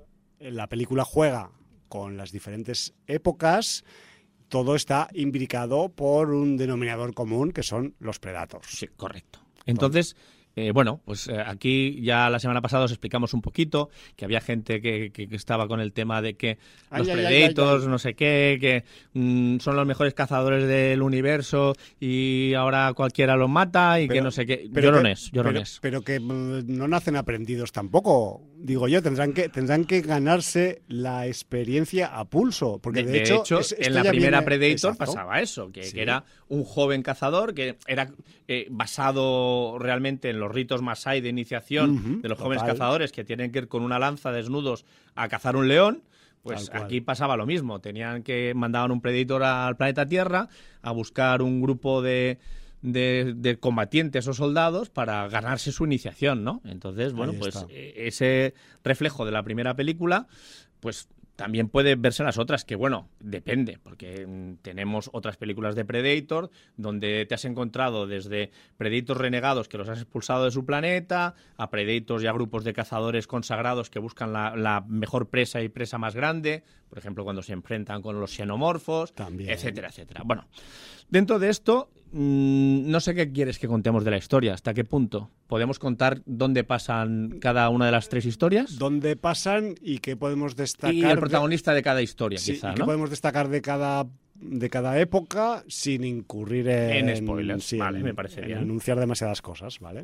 la película juega con las diferentes épocas, todo está imbricado por un denominador común, que son los Predators.
Sí, correcto. Entonces, eh, bueno, pues eh, aquí ya la semana pasada os explicamos un poquito que había gente que, que- que estaba con el tema de que
Ay,
los
ay, ay,
Predators,
ay, ay.
no sé qué, que mm, son los mejores cazadores del universo y ahora cualquiera los mata y que
Pero-
no sé qué.
Pero
Llorones,
que,
llorones.
Pero, pero que mm, no nacen aprendidos tampoco, digo yo, tendrán que tendrán que ganarse la experiencia a pulso, porque de,
de, de hecho,
es- esto
en la
ya
primera
viene-
Predator
Exacto.
pasaba eso, que,
Sí.
que era un joven cazador que era eh, basado realmente en los ritos masái de iniciación
Ujú,
de los jóvenes
total.
cazadores que tienen que ir con una lanza desnudos a cazar un león. Pues
Tal cual.
aquí pasaba lo mismo, tenían que mandaban un Predator al planeta Tierra a buscar un grupo de, de, de combatientes o soldados para ganarse su iniciación, ¿no? Entonces, bueno,
Ahí
pues
está.
eh, ese reflejo de la primera película, pues también puede verse en las otras, que bueno, depende, porque mm, tenemos otras películas de Predator, donde te has encontrado desde Predators renegados que los has expulsado de su planeta, a Predators y a grupos de cazadores consagrados que buscan la, la mejor presa y presa más grande, por ejemplo, cuando se enfrentan con los xenomorfos,
También.
etcétera, etcétera. Bueno, dentro de esto, mmm, no sé qué quieres que contemos de la historia, hasta qué punto. ¿Podemos contar dónde pasan cada una de las tres historias?
¿Dónde pasan y qué podemos destacar?
Y el
de-
protagonista de cada historia,
sí,
quizá,
y qué
¿no?
podemos destacar de cada de cada época sin incurrir en,
En spoilers,
sí,
vale,
en-
me parece
en
bien.
anunciar demasiadas cosas, ¿vale?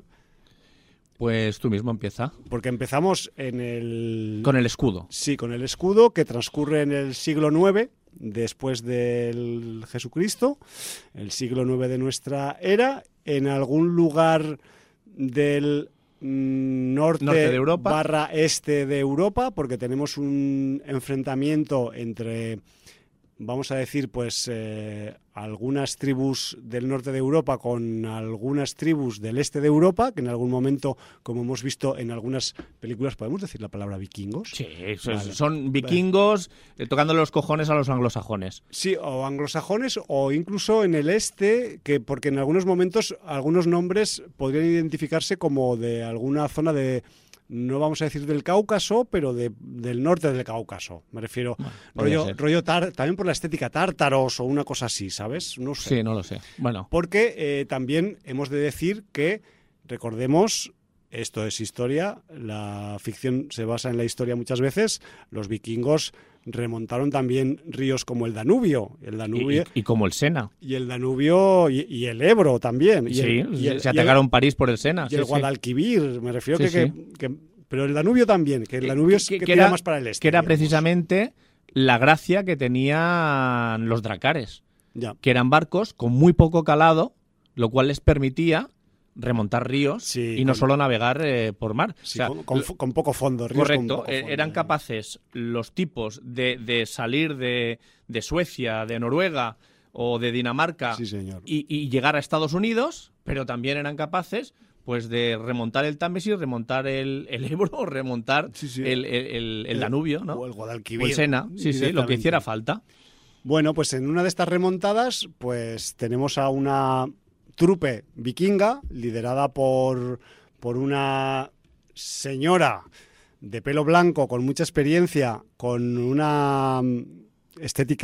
Pues tú mismo empieza.
Porque empezamos en el
Con el escudo.
sí, con el escudo que transcurre en el siglo nueve después del Jesucristo, el siglo nueve de nuestra era, en algún lugar del mm, norte,
Norte de Europa.
barra este de Europa, porque tenemos un enfrentamiento entre, vamos a decir, pues eh, algunas tribus del norte de Europa con algunas tribus del este de Europa, que en algún momento, como hemos visto en algunas películas, ¿podemos decir la palabra vikingos?
Sí, son,
Vale.
son vikingos eh, tocándole los cojones a los anglosajones.
Sí, o anglosajones o incluso en el este, que porque en algunos momentos algunos nombres podrían identificarse como de alguna zona de, no vamos a decir del Cáucaso, pero de, del norte del Cáucaso. Me refiero,
podría
rollo,
ser.
rollo tar- también por la estética tártaros o una cosa así, ¿sabes? No sé.
Sí, no lo sé. Bueno,
Porque eh, también hemos de decir que, recordemos, esto es historia, la ficción se basa en la historia muchas veces, los vikingos remontaron también ríos como el Danubio, el
y,
Danubio
y- y como el Sena.
y el Danubio y, y el Ebro también. Y
Sí,
el, y el-
se
y el-
atacaron París por el Sena.
y
sí,
el
sí.
Guadalquivir, me refiero
Sí,
que,
sí.
que- que- pero el Danubio también, que el
Que-
Danubio es
que-
que,
que
tira
era-
más para el este.
Que era
digamos.
precisamente la gracia que tenían los dracares,
Ya.
que eran barcos con muy poco calado, lo cual les permitía remontar ríos
Sí,
y no
con-
solo navegar eh, por mar.
Sí,
O sea,
con, con-
lo-
con poco fondo, ríos con
correcto,
poco
eh,
fondo,
eran
ya.
capaces los tipos de, de salir de, de Suecia, de Noruega o de Dinamarca
Sí, señor.
y, y llegar a Estados Unidos, pero también eran capaces pues de remontar el Támesis, remontar el, el Ebro, remontar
Sí, sí.
el, el- el- el Danubio, ¿no?
O el Guadalquivir.
O el Sena, sí, sí, lo que
directamente.
hiciera falta.
Bueno, pues en una de estas remontadas, pues tenemos a una trupe vikinga liderada por, por una señora de pelo blanco con mucha experiencia, con una mm, estética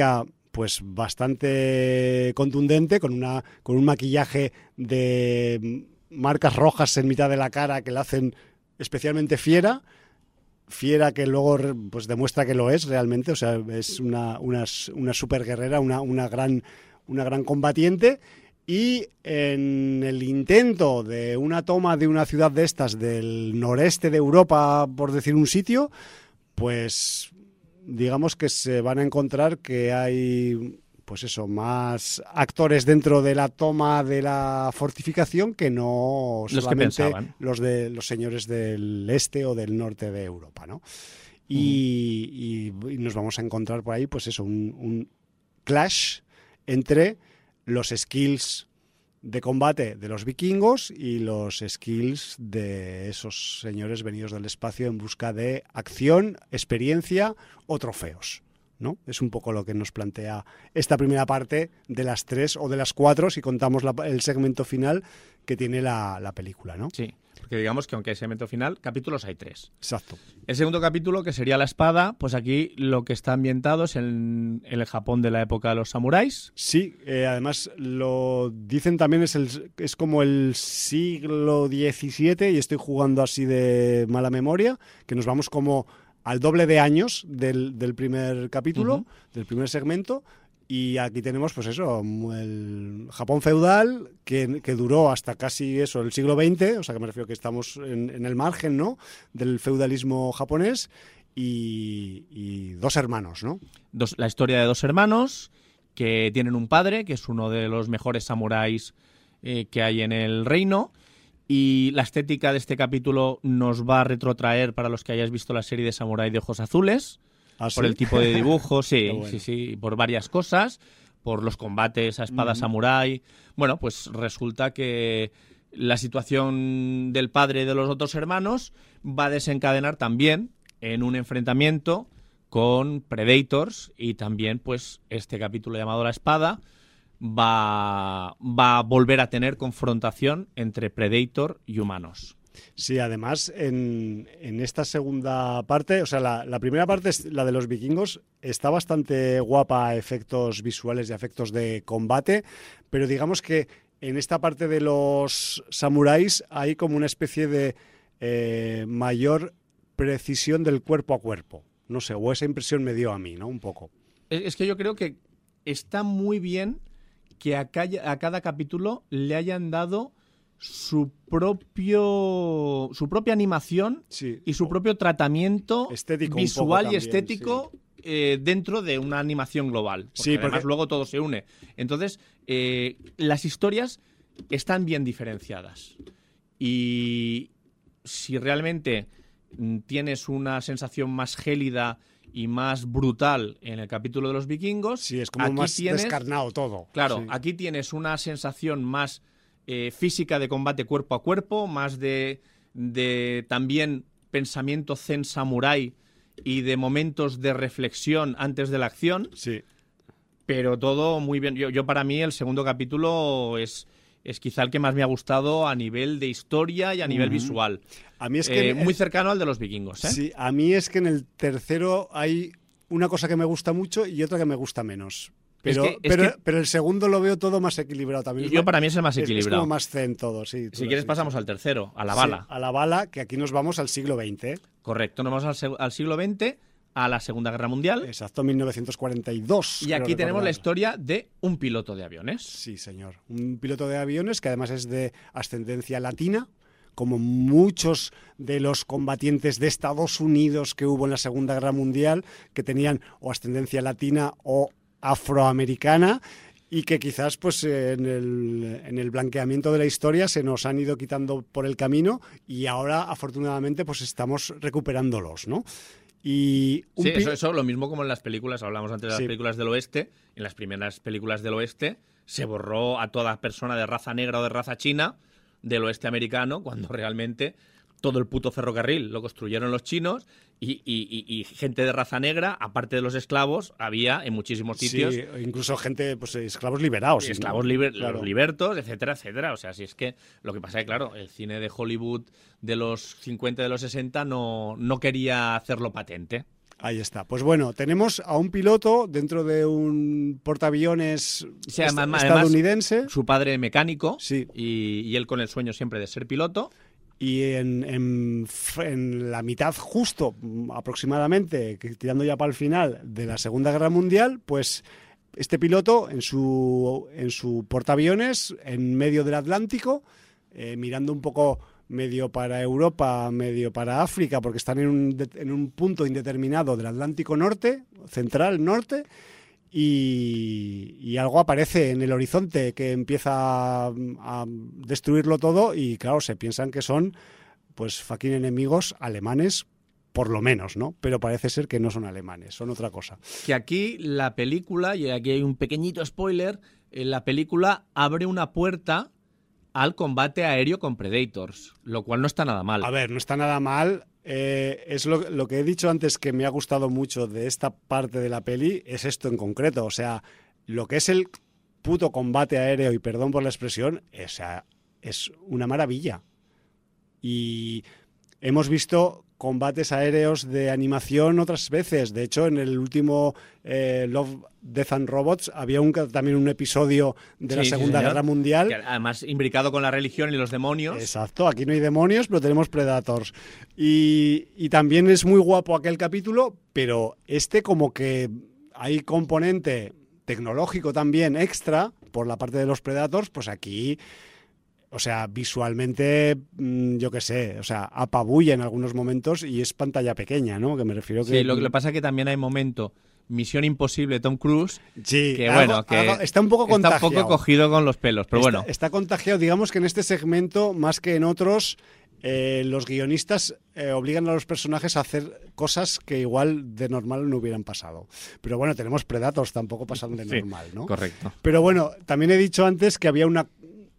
pues bastante contundente, con una con un maquillaje de marcas rojas en mitad de la cara que la hacen especialmente fiera, fiera que luego pues demuestra que lo es realmente, o sea, es una, una, una super guerrera, una, una, gran, una gran combatiente. Y en el intento de una toma de una ciudad de estas del noreste de Europa, por decir un sitio, pues digamos que se van a encontrar que hay, pues eso, más actores dentro de la toma de la fortificación que no
los que pensaban.
los de los señores del este o del norte de Europa, ¿no? Y, uh-huh. y, y nos vamos a encontrar por ahí, pues eso, un, un clash entre los skills de combate de los vikingos y los skills de esos señores venidos del espacio en busca de acción, experiencia o trofeos, ¿no? Es un poco lo que nos plantea esta primera parte de las tres o de las cuatro, si contamos la, el segmento final que tiene la, la película, ¿no?
Sí, porque digamos que aunque hay segmento final, capítulos hay tres.
Exacto.
El segundo capítulo, que sería la espada, pues aquí lo que está ambientado es en, en el Japón de la época de los samuráis.
Sí, eh, además lo dicen también, es, el, es como el siglo diecisiete, y estoy jugando así de mala memoria, que nos vamos como al doble de años del, del primer capítulo, uh-huh. del primer segmento. Y aquí tenemos, pues eso, el Japón feudal, que, que duró hasta casi eso, el siglo veinte, o sea que me refiero que estamos en, en el margen, ¿no?, del feudalismo japonés, y, y dos hermanos, ¿no?
Dos, la historia de dos hermanos que tienen un padre, que es uno de los mejores samuráis eh, que hay en el reino, y la estética de este capítulo nos va a retrotraer, para los que hayáis visto la serie de Samurái de Ojos Azules, ¿Ah, por sí? el tipo de dibujo, sí, bueno. sí, sí, por varias cosas, por los combates a espada mm. samurái. Bueno, pues resulta que la situación del padre y de los otros hermanos va a desencadenar también en un enfrentamiento con Predators, y también pues este capítulo llamado La Espada va, va a volver a tener confrontación entre Predator y humanos.
Sí, además en, en esta segunda parte, o sea, la, la primera parte, la de los vikingos, está bastante guapa a efectos visuales y a efectos de combate, pero digamos que en esta parte de los samuráis hay como una especie de eh, mayor precisión del cuerpo a cuerpo. No sé, o esa impresión me dio a mí, ¿no? Un poco.
Es que yo creo que está muy bien que a cada, a cada capítulo le hayan dado su propio su propia animación
sí.
y su propio tratamiento
estético,
visual
también,
y estético sí. eh, dentro de una animación global. Porque
sí, porque
además luego todo se une. Entonces, eh, las historias están bien diferenciadas. Y si realmente tienes una sensación más gélida y más brutal en el capítulo de los vikingos,
sí, es como
aquí
más
tienes,
descarnado todo.
Claro,
sí.
aquí tienes una sensación más Eh, física de combate cuerpo a cuerpo, más de, de también pensamiento zen samurái y de momentos de reflexión antes de la acción.
Sí.
Pero todo muy bien. Yo, yo para mí el segundo capítulo es, es quizá el que más me ha gustado a nivel de historia y a nivel uh-huh. visual.
A mí es que
eh, muy cercano al de los vikingos, ¿eh?
Sí, a mí es que en el tercero hay una cosa que me gusta mucho y otra que me gusta menos. Pero,
es que, es
pero,
que,
pero el segundo lo veo todo más equilibrado también.
Yo para mí es el más equilibrado.
Es, es como más zen todo, sí.
Si quieres pasamos al tercero, a la
sí,
bala.
A la bala, que aquí nos vamos al siglo veinte.
Correcto, nos vamos al, al siglo veinte, a la Segunda Guerra Mundial.
Exacto, mil novecientos cuarenta y dos.
Y aquí tenemos recordar. la historia de un piloto de aviones.
Sí, señor. Un piloto de aviones que además es de ascendencia latina, como muchos de los combatientes de Estados Unidos que hubo en la Segunda Guerra Mundial, que tenían o ascendencia latina o afroamericana, y que quizás pues en el, en el blanqueamiento de la historia se nos han ido quitando por el camino, y ahora afortunadamente pues estamos recuperándolos, ¿no? Y
un sí, pi- eso, eso lo mismo como en las películas, hablamos antes de las
sí.
películas del oeste. En las primeras películas del oeste se borró a toda persona de raza negra o de raza china del oeste americano, cuando realmente todo el puto ferrocarril lo construyeron los chinos, y, y, y, y gente de raza negra, aparte de los esclavos, había en muchísimos sitios.
Sí, incluso gente, pues esclavos liberados.
Esclavos liber, claro. los libertos, etcétera, etcétera. O sea, si es que lo que pasa es que, claro, el cine de Hollywood de los cincuenta y de los sesenta no, no quería hacerlo patente.
Ahí está. Pues bueno, tenemos a un piloto dentro de un portaaviones
O sea,
est-
además,
estadounidense.
Su padre mecánico
Sí.
y, y él con el sueño siempre de ser piloto.
Y en, en, en la mitad justo, aproximadamente, que- tirando ya para el final de la Segunda Guerra Mundial, pues este piloto en su, en su portaaviones, en medio del Atlántico, eh, mirando un poco medio para Europa, medio para África, porque están en un, de- en un punto indeterminado del Atlántico Norte, central norte, y, y algo aparece en el horizonte que empieza a, a destruirlo todo y claro, se piensan que son pues fucking enemigos alemanes, por lo menos, ¿no? Pero parece ser que no son alemanes, son otra cosa.
Que aquí la película, y aquí hay un pequeñito spoiler, eh, la película abre una puerta al combate aéreo con Predators, lo cual no está nada mal.
A ver, no está nada mal. Eh, es lo, lo que he dicho antes que me ha gustado mucho de esta parte de la peli, es esto en concreto. O sea, lo que es el puto combate aéreo, y perdón por la expresión, o sea, es una maravilla. Y hemos visto combates aéreos de animación otras veces. De hecho, en el último eh, Love, Death and Robots había un, también un episodio de la
Sí, sí,
Segunda
señor.
Guerra Mundial.
Que además, imbricado con la religión y los demonios.
Exacto, aquí no hay demonios, pero tenemos Predators. Y, y también es muy guapo aquel capítulo, pero este como que hay componente tecnológico también extra por la parte de los Predators, pues aquí, o sea, visualmente, mm, yo qué sé, o sea, apabulla en algunos momentos y es pantalla pequeña, ¿no? Que me refiero que...
Sí, lo que pasa es que también hay momento Misión Imposible Tom Cruise,
Sí,
que
algo-
bueno, que
algo- está un poco
está un
contagiado.
poco cogido con los pelos, pero
está,
bueno.
está contagiado, digamos que en este segmento, más que en otros, eh, los guionistas eh, obligan a los personajes a hacer cosas que igual de normal no hubieran pasado. Pero bueno, tenemos Predators, tampoco pasan de
Sí,
normal, ¿no?
correcto.
Pero bueno, también he dicho antes que había una,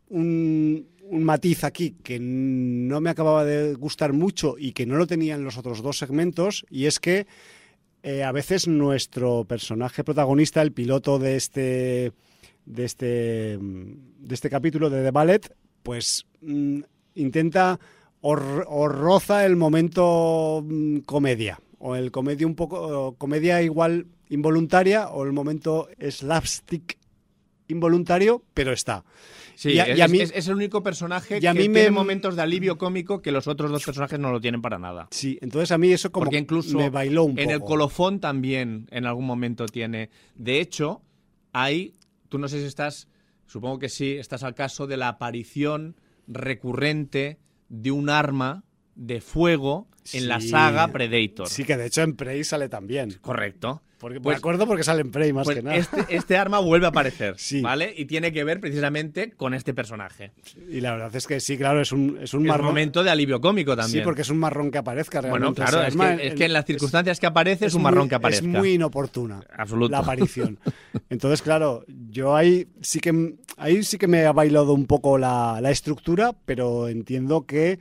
un, un matiz aquí que no me acababa de gustar mucho y que no lo tenía en los otros dos segmentos, y es que eh, a veces nuestro personaje protagonista, el piloto de este de este de este capítulo de The Ballet, pues mm, intenta o, r- o roza el momento mm, comedia, o el comedia un poco o comedia igual involuntaria, o el momento slapstick involuntario, pero está.
Sí,
Y a-
es,
y a mí-
es- es el único personaje
y a
que
mí
tiene
me-
momentos de alivio cómico que los otros dos personajes no lo tienen para nada.
Sí, entonces a mí eso como
Porque incluso
me bailó un
en el
poco.
colofón también en algún momento tiene. De hecho, hay, tú no sé si estás, supongo que sí, estás al caso de la aparición recurrente de un arma de fuego en la
Sí.
saga Predator.
Sí, que de hecho en Prey sale también.
Correcto.
Porque,
Pues-
me acuerdo porque sale en Prey más
Pues
que nada.
este, este arma vuelve a aparecer,
Sí.
¿vale? Y tiene que ver precisamente con este personaje.
Y la verdad es que sí, claro, es un, es un
Es un
marrón.
momento de alivio cómico también.
Sí, porque es un marrón que aparezca realmente.
Bueno, claro,
O sea,
es,
ma-
que, es que en las circunstancias que aparece es, un
muy-
marrón que aparezca.
Es muy inoportuna
Absoluto.
la aparición. Entonces, claro, yo ahí sí que ahí sí que me ha bailado un poco la, la estructura, pero entiendo que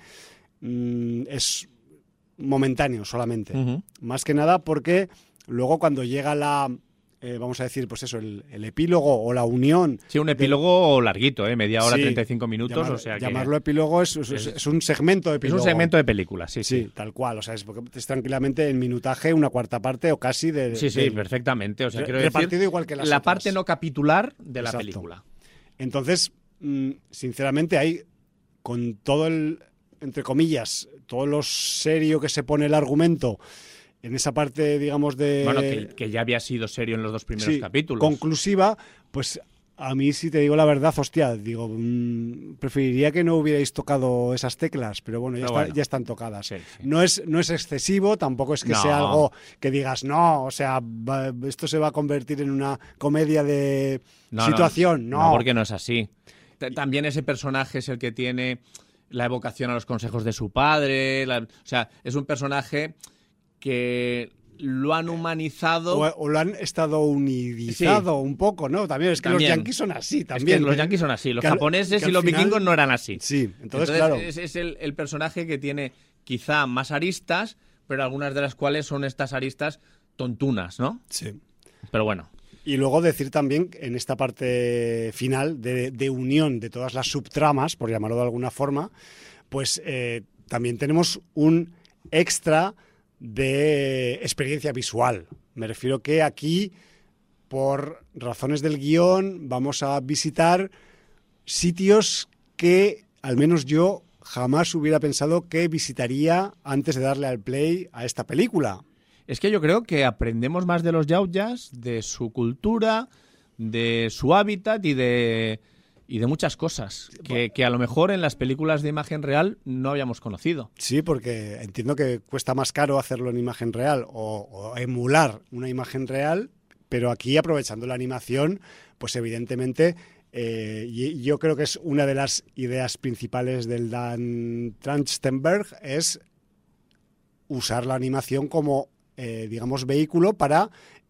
mm, es momentáneo solamente.
Ujú.
Más que nada porque luego cuando llega la, eh, vamos a decir, pues eso, el, el epílogo o la unión.
Sí, un epílogo larguito, ¿eh? Media hora,
Sí,
treinta y cinco minutos,
llamar-
o sea que
llamarlo epílogo es, es-
es-
es un segmento de
es
epílogo.
un segmento de película, sí,
Sí,
sí.
tal cual. O sea, es, porque es tranquilamente en minutaje una cuarta parte o casi de.
Sí, sí,
del-
perfectamente. O sea,
re-
quiero
repartido
decir,
igual que las
la
otras.
parte no capitular de la
Exacto.
película.
Entonces, mm, sinceramente, hay con todo el, entre comillas, todo lo serio que se pone el argumento en esa parte, digamos, de.
Bueno, que, que ya había sido serio en los dos primeros
sí,
capítulos.
conclusiva, pues a mí, si te digo la verdad, hostia, digo, mm, preferiría que no hubierais tocado esas teclas, pero bueno, ya,
Pero
está-
bueno.
ya están tocadas.
Sí, sí.
No es, no es excesivo, tampoco es que
No.
sea algo que digas, no, o sea, va- esto se va a convertir en una comedia de
No, no,
situación, no.
No, porque no es así. T- También ese personaje es el que tiene la evocación a los consejos de su padre. la- o sea, es un personaje que lo han humanizado.
O, o lo han estado unidizado un poco, ¿no? También es que
También.
los yanquis son así,
Es que
también.
los yanquis son así, los
que al-
japoneses
que al
y los
final-
vikingos no eran así.
Sí, entonces,
Entonces,
claro.
es, es el, el personaje que tiene quizá más aristas, pero algunas de las cuales son estas aristas tontunas, ¿no?
Sí.
Pero bueno.
Y luego decir también, en esta parte final de, de unión de todas las subtramas, por llamarlo de alguna forma, pues eh, también tenemos un extra de experiencia visual. Me refiero que aquí, por razones del guión, vamos a visitar sitios que, al menos yo, jamás hubiera pensado que visitaría antes de darle al play a esta película.
Es que yo creo que aprendemos más de los yauyas, de su cultura, de su hábitat y de, y de muchas cosas que, que a lo mejor en las películas de imagen real no habíamos conocido.
Sí, porque entiendo que cuesta más caro hacerlo en imagen real o, o emular una imagen real, pero aquí, aprovechando la animación, pues evidentemente... Eh, y yo creo que es una de las ideas principales del Dan Trachtenberg, es usar la animación como, eh, digamos, vehículo para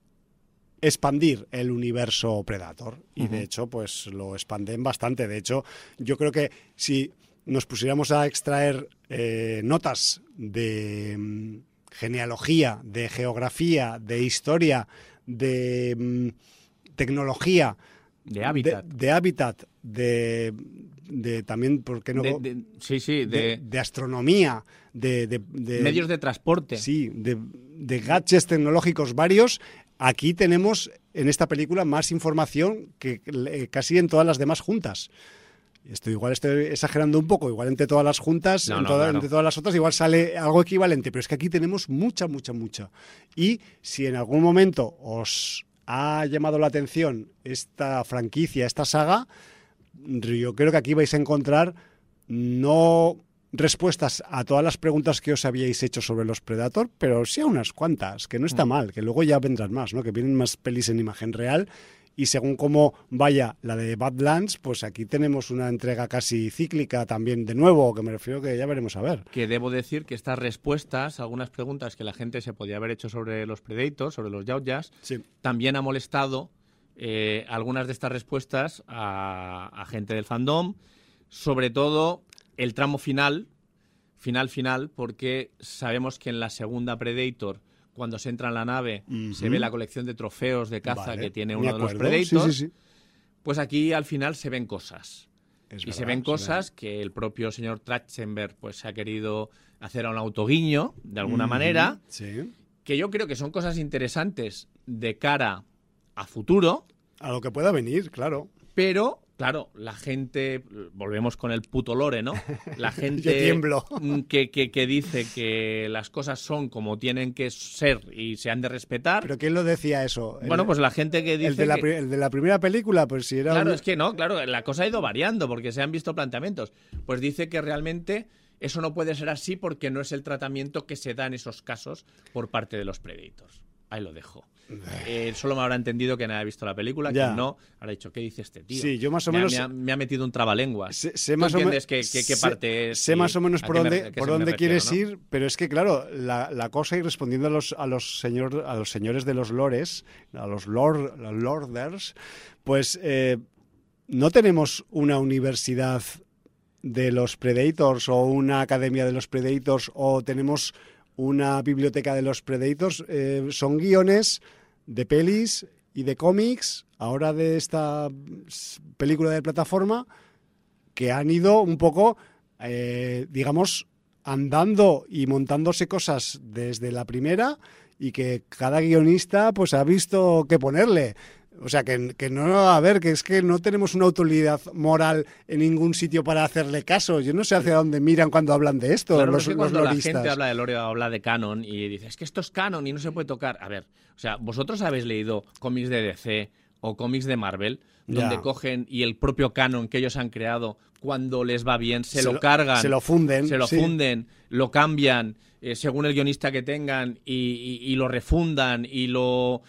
expandir el universo Predator. Y, uh-huh. de hecho, pues lo expanden bastante. De hecho, yo creo que si nos pusiéramos a extraer eh, notas de um, genealogía, de geografía, de historia, de um, tecnología...
De hábitat.
De, de hábitat, de, de también, ¿por qué no?
De, de, sí, sí, de,
de, de astronomía, de, de, de...
medios de transporte.
Sí, de, de gadgets tecnológicos varios. Aquí tenemos, en esta película, más información que eh, casi en todas las demás juntas. Esto igual estoy exagerando un poco, igual entre todas las juntas,
no,
en
no,
toda,
claro.
entre todas las otras, igual sale algo equivalente, pero es que aquí tenemos mucha, mucha, mucha. Y si en algún momento os... ha llamado la atención esta franquicia, esta saga, yo creo que aquí vais a encontrar no respuestas a todas las preguntas que os habíais hecho sobre los Predator, pero sí a unas cuantas, que no está mal, que luego ya vendrán más, ¿no? Que vienen más pelis en imagen real, y según cómo vaya la de Badlands, pues aquí tenemos una entrega casi cíclica también de nuevo, que me refiero que ya veremos a ver.
Que debo decir que estas respuestas, algunas preguntas que la gente se podía haber hecho sobre los Predators, sobre los yauyas,
sí.
también ha molestado eh, algunas de estas respuestas a, a gente del fandom, sobre todo el tramo final, final, final, porque sabemos que en la segunda Predator, cuando se entra en la nave, uh-huh. se ve la colección de trofeos de caza vale, que tiene uno de los Predators. Sí, sí, sí. Pues aquí al final se ven cosas. Es y verdad, se ven cosas sí, que el propio señor Trachtenberg pues ha querido hacer a un autoguiño, de alguna uh-huh. manera,
sí.
que yo creo que son cosas interesantes de cara a futuro.
A lo que pueda venir, claro.
Pero... Claro, la gente, volvemos con el puto lore, ¿no? La gente
Yo tiemblo.
Que, que, que dice que las cosas son como tienen que ser y se han de respetar.
¿Pero quién lo decía eso?
Bueno,
el,
pues la gente que dice
el de la,
que...
el de la primera película, pues si era...
Claro,
un...
es que no, claro, la cosa ha ido variando porque se han visto planteamientos. Pues dice que realmente eso no puede ser así porque no es el tratamiento que se da en esos casos por parte de los Predators. Ahí lo dejo. Eh, solo me habrá entendido que no haya visto la película,
ya.
que no habrá dicho, ¿qué dice este tío?
Sí, yo más o
me
menos...
Ha, me, ha, me ha metido un trabalenguas.
Sé, sé
¿Tú
más
entiendes
o
qué, qué, qué parte es?
Sé más o menos por dónde,
me,
por dónde quieres
refiero, ¿no?
ir, pero es que, claro, la, la cosa, y respondiendo a los, a, los señor, a los señores de los lores, a los, lord, los lorders, pues eh, no tenemos una universidad de los Predators o una academia de los Predators o tenemos una biblioteca de los Predators. Eh, son guiones de pelis y de cómics, ahora de esta película de plataforma, que han ido un poco, eh, digamos, andando y montándose cosas desde la primera y que cada guionista pues ha visto qué ponerle. O sea, que, que no, a ver, que es que no tenemos una autoridad moral en ningún sitio para hacerle caso. Yo no sé hacia dónde miran cuando hablan de esto,
claro,
los,
es que
los
cuando
loristas.
La gente habla de lore o habla de canon y dice, es que esto es canon y no se puede tocar. A ver, o sea, vosotros habéis leído cómics de D C o cómics de Marvel, donde ya. cogen y el propio canon que ellos han creado, cuando les va bien, se, se lo, lo cargan.
Se lo funden.
Se lo
sí.
funden, lo cambian, eh, según el guionista que tengan, y, y, y lo refundan y lo...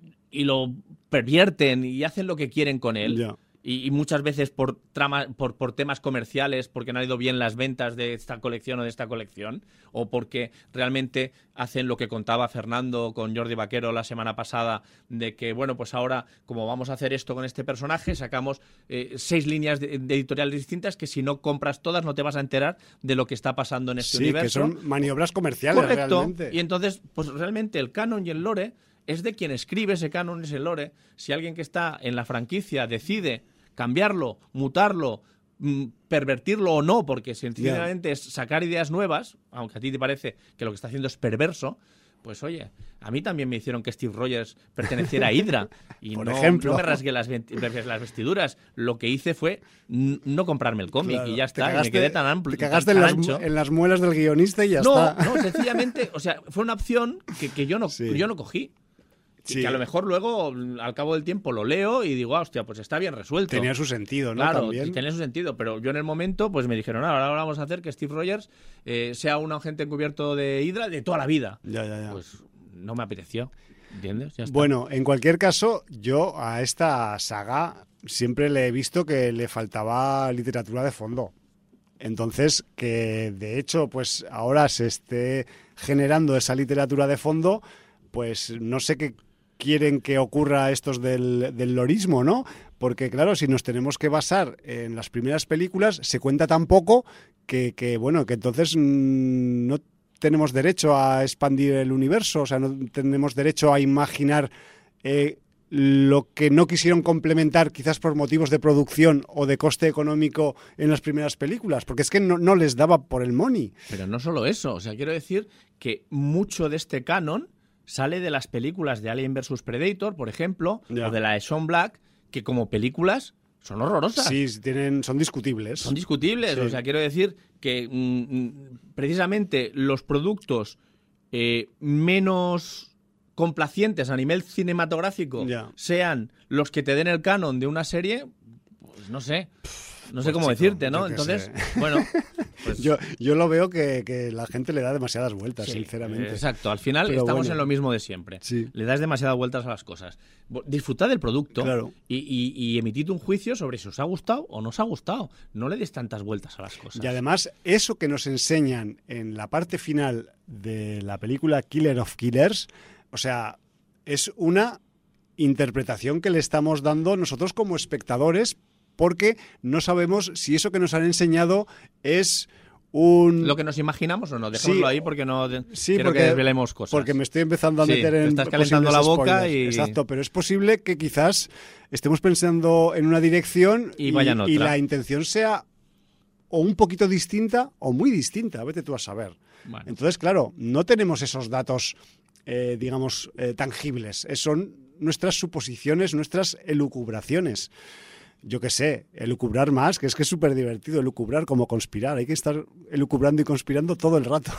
y lo pervierten y hacen lo que quieren con él.
Yeah.
Y, y muchas veces por, trama, por, por temas comerciales, porque no han ido bien las ventas de esta colección o de esta colección, o porque realmente hacen lo que contaba Fernando con Jordi Vaquero la semana pasada, de que, bueno, pues ahora, como vamos a hacer esto con este personaje, sacamos eh, seis líneas de, de editoriales distintas que si no compras todas no te vas a enterar de lo que está pasando en este
sí,
universo.
Sí, que son maniobras comerciales.
Correcto.
Realmente.
Y entonces, pues realmente el canon y el lore es de quien escribe ese canon, ese lore. Si alguien que está en la franquicia decide cambiarlo, mutarlo, mm, pervertirlo o no, porque sencillamente yeah. es sacar ideas nuevas, aunque a ti te parece que lo que está haciendo es perverso, pues oye, a mí también me hicieron que Steve Rogers perteneciera a Hydra y
Por
no,
ejemplo.
no me rasgué las, las vestiduras. Lo que hice fue n- no comprarme el cómic
Claro,
y ya está.
Te cagaste,
y me quedé tan amplio.
Te cagaste
tan,
en,
tan
las,
ancho.
en las muelas del guionista y ya
no,
está.
No, sencillamente, o sea, fue una opción que, que yo, no,
Sí.
yo no cogí.
Sí.
Y que a lo mejor luego, al cabo del tiempo, lo leo y digo, ah, hostia, pues está bien resuelto.
Tenía su sentido, ¿no?
Claro,
También.
tenía su sentido, pero yo en el momento pues me dijeron, ah, ahora vamos a hacer que Steve Rogers eh, sea un agente encubierto de Hydra de toda la vida.
Ya, ya, ya.
Pues no me apeteció, ¿entiendes? Ya está.
Bueno, en cualquier caso, yo a esta saga siempre le he visto que le faltaba literatura de fondo. Entonces, que de hecho, pues ahora se esté generando esa literatura de fondo, pues no sé qué quieren que ocurra estos del, del lorismo, ¿no? Porque claro, si nos tenemos que basar en las primeras películas, se cuenta tan poco que, que bueno, que entonces mmm, no tenemos derecho a expandir el universo, o sea, no tenemos derecho a imaginar eh, lo que no quisieron complementar quizás por motivos de producción o de coste económico en las primeras películas, porque es que no, no les daba por el money.
Pero no solo eso, o sea, quiero decir que mucho de este canon sale de las películas de Alien versus Predator, por ejemplo,
Ya.
o de la de Sean Black, que como películas son horrorosas.
Sí, tienen, son discutibles.
Son discutibles,
Sí.
o sea, quiero decir que mm, precisamente los productos eh, menos complacientes a nivel cinematográfico
Ya.
sean los que te den el canon de una serie, pues no sé, no sé
Pues,
cómo
chico,
decirte, ¿no?
yo qué
Entonces,
sé.
bueno, pues
Yo, yo lo veo que, que la gente le da demasiadas vueltas,
sí,
sinceramente.
exacto, al final
Pero
estamos
bueno.
en lo mismo de siempre.
Sí.
Le das demasiadas vueltas a las cosas. Bo- Disfrutad del producto
Claro.
y, y, y emitid un juicio sobre si os ha gustado o no os ha gustado. No le des tantas vueltas a las cosas.
Y además, eso que nos enseñan en la parte final de la película Killer of Killers, o sea, es una interpretación que le estamos dando nosotros como espectadores, porque no sabemos si eso que nos han enseñado es un...
Lo que nos imaginamos o no, dejémoslo
Sí,
ahí porque no de-
Sí,
quiero
porque,
que desvelemos cosas.
porque me estoy empezando a
Sí,
meter
te
en
estás calentando
posibles
la boca
spoilers.
y-
Exacto, pero es posible que quizás estemos pensando en una dirección
Y vayan otra.
y la intención sea o un poquito distinta o muy distinta, vete tú a saber.
Bueno.
Entonces, claro, no tenemos esos datos, eh, digamos, eh, tangibles. Eh, Son nuestras suposiciones, nuestras elucubraciones. Yo qué sé, elucubrar más, que es que es súper divertido elucubrar como conspirar. Hay que estar elucubrando y conspirando todo el rato.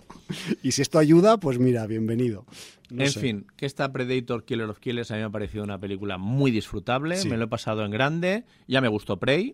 Y si esto ayuda, pues mira, bienvenido. No
en
sé.
fin, que esta Predator Killer of Killers a mí me ha parecido una película muy disfrutable,
Sí.
me lo he pasado en grande, ya me gustó Prey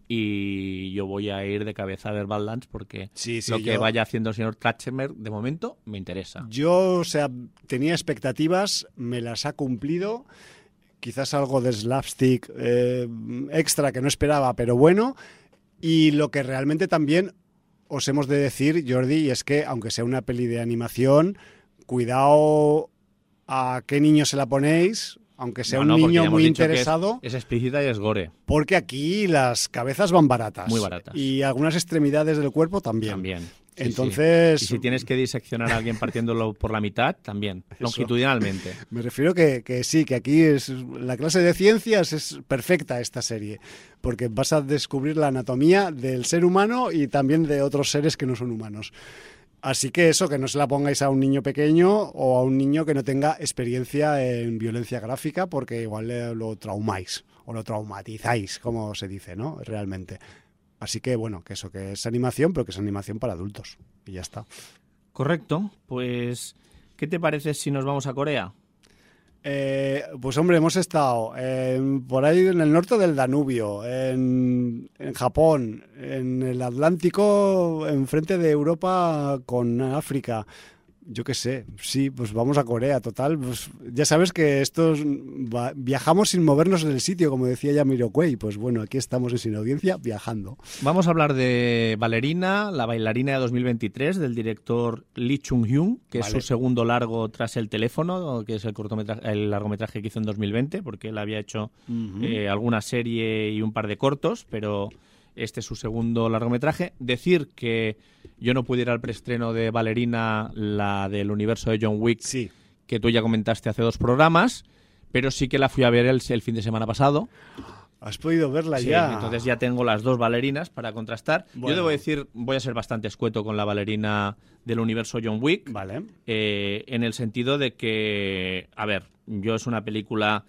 y yo voy a ir de cabeza a ver Badlands porque
Sí, sí,
lo que
yo-
vaya haciendo el señor Trachtenberg de momento me interesa.
Yo, o sea, tenía expectativas, me las ha cumplido. Quizás algo de slapstick eh, extra que no esperaba, pero bueno. Y lo que realmente también os hemos de decir, Jordi, es que aunque sea una peli de animación, cuidado a qué niño se la ponéis, aunque sea
No, no,
un
porque ya
niño
hemos
muy
dicho que es-
interesado,
Es, explícita y es gore.
porque aquí las cabezas van baratas.
Muy baratas.
Y algunas extremidades del cuerpo también.
También. Sí,
Entonces,
sí. Y si tienes que diseccionar a alguien partiéndolo por la mitad, también, longitudinalmente.
me refiero que, que sí, que aquí es la clase de ciencias es perfecta esta serie, porque vas a descubrir la anatomía del ser humano y también de otros seres que no son humanos. Así que eso, que no se la pongáis a un niño pequeño o a un niño que no tenga experiencia en violencia gráfica, porque igual le- lo traumáis o lo traumatizáis, como se dice, ¿no? Realmente. Así que bueno, que eso, que es animación, pero que es animación para adultos. Y ya está.
Correcto, pues ¿qué te parece si nos vamos a Corea?
Eh, pues hombre, hemos estado en- por ahí en el norte del Danubio, en, en Japón, en el Atlántico, enfrente de Europa con África. Yo qué sé, sí, pues vamos a Corea, total. Pues ya sabes que estos va- viajamos sin movernos del sitio, como decía Jamiroquai. Pues bueno, aquí estamos en Sin Audiencia viajando.
Vamos a hablar de Ballerina, la bailarina de dos mil veintitrés, del director Lee Chung-hyun, que
Vale.
es su segundo largo tras El teléfono, que es el, cortometraje, el largometraje que hizo en dos mil veinte, porque él había hecho eh, alguna serie y un par de cortos, pero este es su segundo largometraje. Decir que yo no pude ir al preestreno de Ballerina, la del universo de John Wick,
Sí.
que tú ya comentaste hace dos programas, pero sí que la fui a ver el, el fin de semana pasado.
Has podido verla
Sí,
ya.
entonces ya tengo las dos bailarinas para contrastar.
Bueno.
Yo debo decir, voy a ser bastante escueto con la bailarina del universo John Wick,
Vale.
eh, en el sentido de que, a ver, yo es una película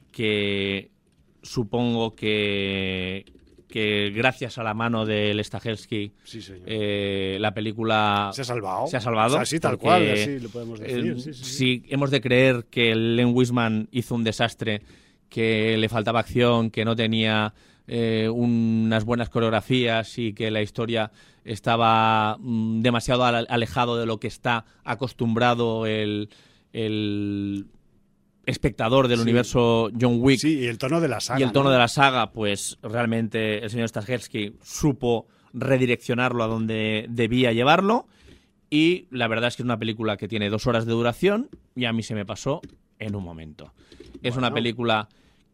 que supongo que, que gracias a la mano del Stahelski,
Sí, señor.
eh, la película
se ha salvado.
se ha salvado.
O sea, sí, tal
porque,
cual, así lo podemos decir.
eh,
sí, sí, sí.
Si hemos de creer que Len Wiseman hizo un desastre, que le faltaba acción, que no tenía eh, unas buenas coreografías y que la historia estaba mm, demasiado ale- alejado de lo que está acostumbrado el, el espectador del
Sí.
universo John Wick.
Sí, y el tono de la saga.
Y el tono
¿no?
de la saga, pues realmente el señor Stahelski supo redireccionarlo a donde debía llevarlo. Y la verdad es que es una película que tiene dos horas de duración y a mí se me pasó en un momento. Es
Bueno.
una película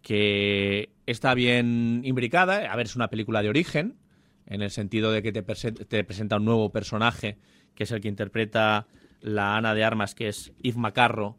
que está bien imbricada. A ver, es una película de origen, en el sentido de que te, prese- te presenta un nuevo personaje, que es el que interpreta la Ana de Armas, que es Yves Macarro,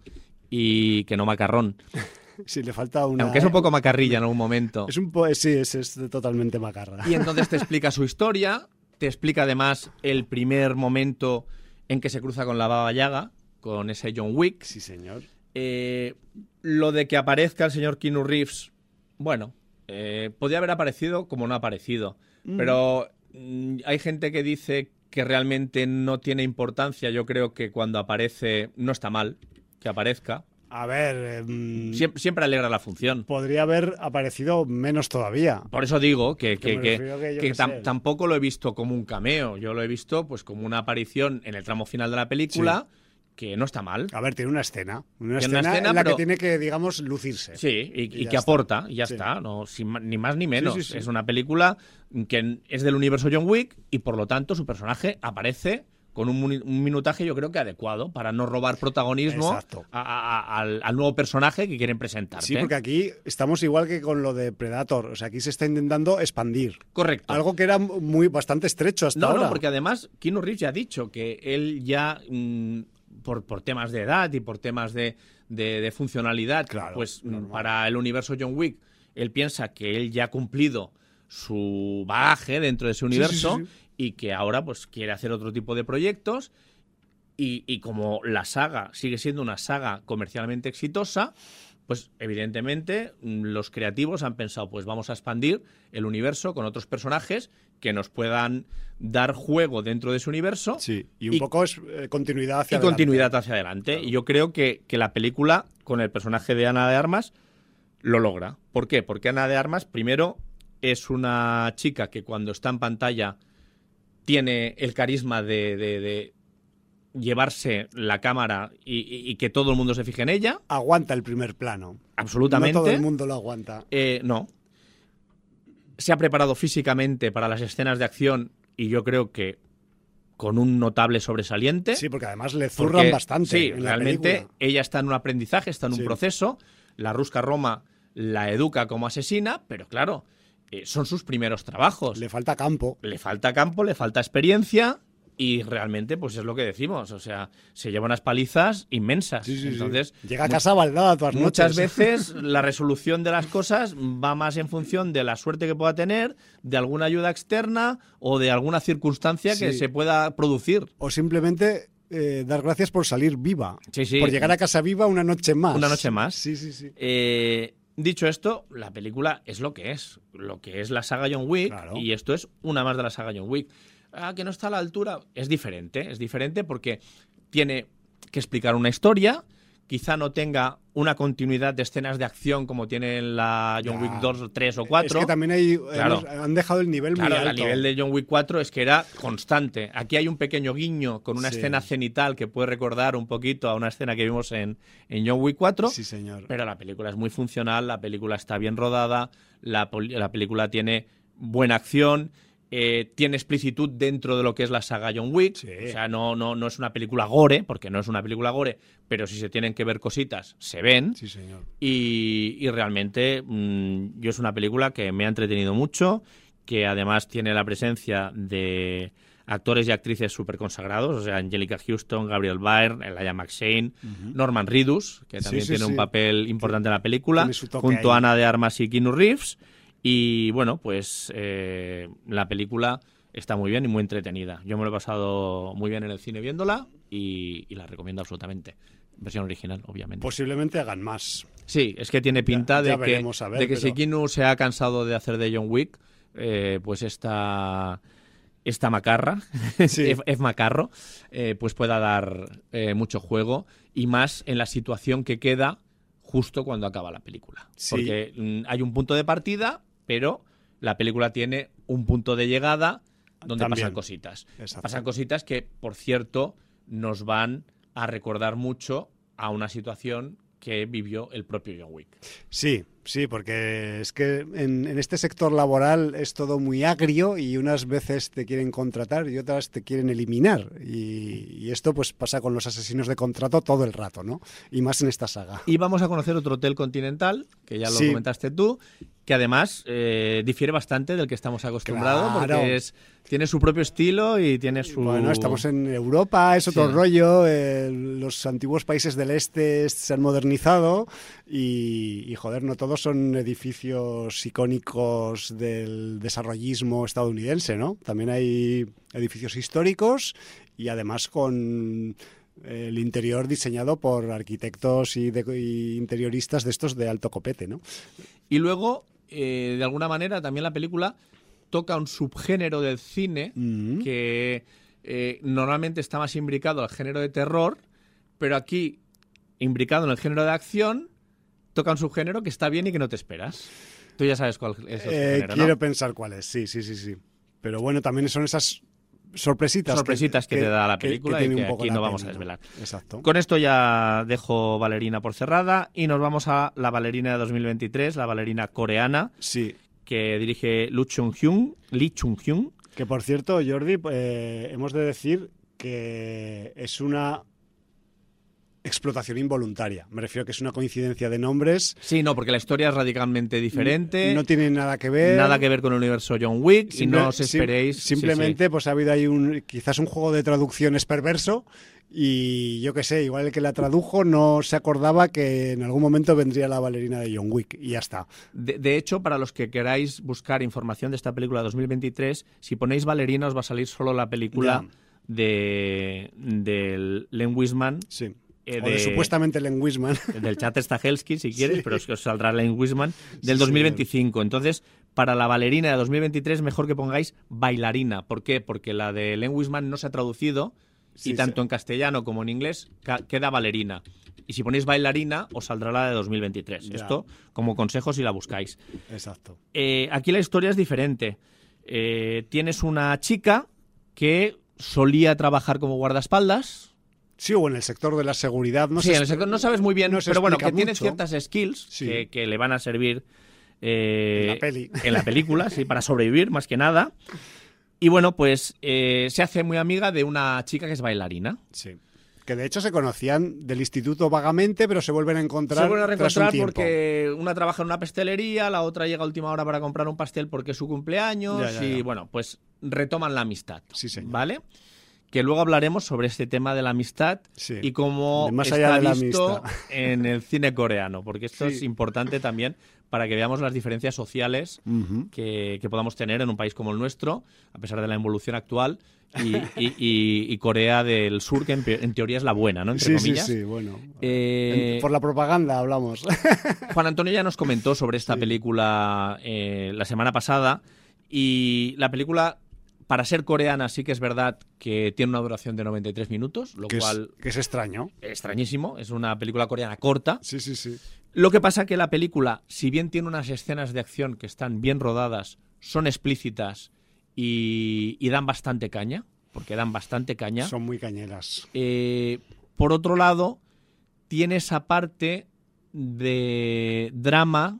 y que no Macarrón.
Sí, le falta una...
Aunque es un poco macarrilla en algún momento.
Es un po... Sí, es, es totalmente macarra.
Y entonces te explica su historia, te explica además el primer momento en que se cruza con la Baba Yaga, con ese John Wick.
Sí, señor.
Eh, lo de que aparezca el señor Keanu Reeves, bueno, eh, podría haber aparecido como no ha aparecido.
Mm.
Pero mm, hay gente que dice que realmente no tiene importancia. Yo creo que cuando aparece no está mal que aparezca.
A ver... em,
Siempre, siempre alegra la función.
podría haber aparecido menos todavía.
Por eso digo que,
Que
que,
me
que-
refiero que yo
que
qué
tam-
sé.
tampoco lo he visto como un cameo. Yo lo he visto pues como una aparición en el tramo final de la película, que no está mal.
A ver, tiene una escena. Una
Tiene una
escena,
escena,
en la
pero-
que tiene que, digamos, lucirse.
Sí, y,
Y
y
ya
que
está.
aporta, y ya
Sí.
está, no, sin ma- ni más ni menos.
Sí, sí, sí.
Es una película que es del universo John Wick y por lo tanto su personaje aparece con un, muni- un minutaje yo creo que adecuado para no robar protagonismo
Exacto.
a- a- a- al, al nuevo personaje que quieren presentarte.
Sí, porque aquí estamos igual que con lo de Predator. O sea, aquí se está intentando expandir.
Correcto.
Algo que era muy bastante estrecho hasta
No,
ahora.
no, porque además Keanu Reeves ya ha dicho que él ya, mm, por, por temas de edad y por temas de, de- de funcionalidad,
Claro,
pues mm,
normal.
para el universo John Wick, él piensa que él ya ha cumplido su bagaje dentro de ese universo
sí, sí.
y que ahora pues quiere hacer otro tipo de proyectos. Y, y como la saga sigue siendo una saga comercialmente exitosa, pues evidentemente mm, los creativos han pensado, pues vamos a expandir el universo con otros personajes que nos puedan dar juego dentro de ese universo
Sí, y un
Y-
poco es eh, continuidad
y
hacia adelante.
continuidad hacia adelante. Y yo creo que, que la película, con el personaje de Ana de Armas, lo logra. ¿Por qué? Porque Ana de Armas, primero, es una chica que cuando está en pantalla tiene el carisma de, de- de llevarse la cámara y, y- y que todo el mundo se fije en ella.
Aguanta el primer plano.
Absolutamente.
No todo el mundo lo aguanta.
Eh, no. Se ha preparado físicamente para las escenas de acción y yo creo que con un notable sobresaliente.
Sí, porque además le
Porque,
zurran bastante.
Sí,
en la
realmente
película.
ella está en un aprendizaje, está en un
Sí.
proceso. La Rusca Roma la educa como asesina, pero claro, eh, son sus primeros trabajos.
Le falta campo.
Le falta campo, le falta experiencia y realmente, pues es lo que decimos. O sea, se lleva unas palizas inmensas.
Sí, sí, sí.
Entonces,
Llega a
mu-
casa baldada todas las
muchas
noches.
veces la resolución de las cosas va más en función de la suerte que pueda tener, de alguna ayuda externa o de alguna circunstancia que
Sí.
se pueda producir.
O simplemente eh, dar gracias por salir viva.
Sí, sí.
Por llegar a casa viva una noche más.
Una noche más.
Sí, sí, sí.
Eh, dicho esto, la película es lo que es, lo que es la saga John Wick,
Claro.
y esto es una más de la saga John Wick. Ah, que no está a la altura, es diferente, es diferente porque tiene que explicar una historia, quizá no tenga una continuidad de escenas de acción como tiene en la John
Ya.
Wick dos, tres o cuatro.
Es que también hay,
Claro.
hemos- han dejado el nivel
Claro,
muy alto.
a nivel de John Wick cuatro es que era constante. Aquí hay un pequeño guiño con una
Sí.
escena cenital que puede recordar un poquito a una escena que vimos en, en John Wick cuatro.
Sí, señor.
Pero la película es muy funcional, la película está bien rodada, la, pol- la película tiene buena acción, eh, tiene explicitud dentro de lo que es la saga John Wick.
Sí.
O sea, no, no, no es una película gore, porque no es una película gore, pero si se tienen que ver cositas, se ven.
Sí, señor.
Y, y realmente mm, yo es una película que me ha entretenido mucho, que además tiene la presencia de actores y actrices súper consagrados, o sea, Angelica Houston, Gabriel Byrne, Elijah McShane, Norman Reedus, que
Sí,
también
sí,
tiene
sí.
un papel importante en la película,
Tiene su toque
junto
ahí.
a Ana de Armas y Keanu Reeves.
Y bueno, pues eh, la película está muy bien y muy entretenida. Yo me lo he pasado muy bien en el cine viéndola y, y la recomiendo absolutamente. Versión original, obviamente.
Posiblemente hagan más.
Sí, es que tiene pinta
ya, ya
de que,
veremos, a ver,
de que
pero...
si Keanu se ha cansado de hacer de John Wick, eh, pues esta, esta macarra,
Sí.
F, F. Macarro, eh, pues pueda dar eh, mucho juego y más en la situación que queda justo cuando acaba la película.
Sí.
Porque mm, hay un punto de partida, pero la película tiene un punto de llegada donde
También.
pasan cositas.
Exacto.
Pasan cositas que, por cierto, nos van a recordar mucho a una situación que vivió el propio John Wick.
Sí, sí, porque es que en, en este sector laboral es todo muy agrio y unas veces te quieren contratar y otras te quieren eliminar. Y, y esto pues pasa con los asesinos de contrato todo el rato, ¿no? Y más en esta saga.
Y vamos a conocer otro hotel continental, que ya lo
Sí.
comentaste tú, que además eh, difiere bastante del que estamos acostumbrados,
Claro.
porque es, tiene su propio estilo y tiene su...
Bueno, estamos en Europa, es otro
Sí.
rollo, eh, los antiguos países del este se han modernizado y, y, joder, no todos son edificios icónicos del desarrollismo estadounidense, ¿no? También hay edificios históricos y además con el interior diseñado por arquitectos y, de, y interioristas de estos de alto copete, ¿no?
Y luego, eh, de alguna manera, también la película toca un subgénero del cine
Mm.
que eh, normalmente está más imbricado al género de terror, pero aquí, imbricado en el género de acción, toca un subgénero que está bien y que no te esperas. Tú ya sabes cuál es el
Eh,
subgénero,
quiero
¿no?
pensar cuál es, sí, sí, sí, sí. Pero bueno, también son esas sorpresitas,
Sorpresitas que, que te da la
que-
película
que
y
tiene
que
un poco
aquí
la
no vamos
pena,
a desvelar.
Exacto.
Con esto ya dejo Valerina por cerrada y nos vamos a la Valerina de dos mil veintitrés, la Valerina coreana,
Sí.
que dirige Lee Chung-hyun, Lee Chung-hyun.
Que por cierto, Jordi, eh, hemos de decir que es una explotación involuntaria. Me refiero que es una coincidencia de nombres.
Sí, no, porque la historia es radicalmente diferente.
No tiene nada que ver.
Nada que ver con el universo John Wick y
Simple-
no os esperéis.
sim- simplemente,
sí, sí.
pues ha habido ahí un, quizás un juego de traducciones perverso y yo qué sé, igual el que la tradujo no se acordaba que en algún momento vendría la Valerina de John Wick y ya está.
De, de hecho, para los que queráis buscar información de esta película de dos mil veintitrés, si ponéis Valerina os va a salir solo la película
Ya.
de del Len Wiseman.
Sí.
Eh,
o de,
de-
supuestamente Len Wiseman.
Del chat Stahelski, si quieres,
Sí.
pero es que os saldrá Len Wiseman del
Sí,
dos mil veinticinco. Entonces, para la Valerina de dos mil veintitrés, mejor que pongáis bailarina. ¿Por qué? Porque la de Len Wiseman no se ha traducido
Sí,
y tanto
sí.
en castellano como en inglés ca- queda Valerina. Y si ponéis bailarina, os saldrá la de dos mil veintitrés.
Ya.
Esto como consejo si la buscáis.
Exacto.
Eh, aquí la historia es diferente. Eh, tienes una chica que solía trabajar como guardaespaldas.
Sí, o en el sector de la seguridad. No
sí,
sé,
en el sector no sabes muy bien,
no se
pero bueno,
explica
que tiene
mucho.
ciertas skills
Sí.
que, que le van a servir eh,
En la peli.
en la película, sí, para sobrevivir más que nada. Y bueno, pues eh, se hace muy amiga de una chica que es bailarina.
Sí. Que de hecho se conocían del instituto vagamente, pero se vuelven a encontrar.
Se vuelven a
tras un
reencontrar
tiempo.
porque una trabaja en una pastelería, la otra llega a última hora para comprar un pastel porque es su cumpleaños
Ya, ya,
y
ya.
bueno, pues retoman la amistad.
Sí, señor.
¿Vale? Que luego hablaremos sobre este tema de la amistad
Sí.
y cómo
De más
está
allá de la
visto
amistad.
en el cine coreano, porque esto
Sí.
es importante también para que veamos las diferencias sociales
Ujú.
que, que podamos tener en un país como el nuestro, a pesar de la involución actual, y, y- y- y Corea del Sur, que en, pe- en teoría es la buena, ¿no? Entre
Sí, sí,
comillas.
sí, bueno.
Eh,
En- por la propaganda hablamos.
Juan Antonio ya nos comentó sobre esta
Sí.
película eh, la semana pasada y la película, para ser coreana, sí que es verdad que tiene una duración de noventa y tres minutos, lo
que,
cual
es, que es extraño.
es extrañísimo, es una película coreana corta.
Sí, sí, sí.
Lo que pasa que la película, si bien tiene unas escenas de acción que están bien rodadas, son explícitas y, y dan bastante caña, porque dan bastante caña.
Son muy cañeras.
Eh, por otro lado, tiene esa parte de drama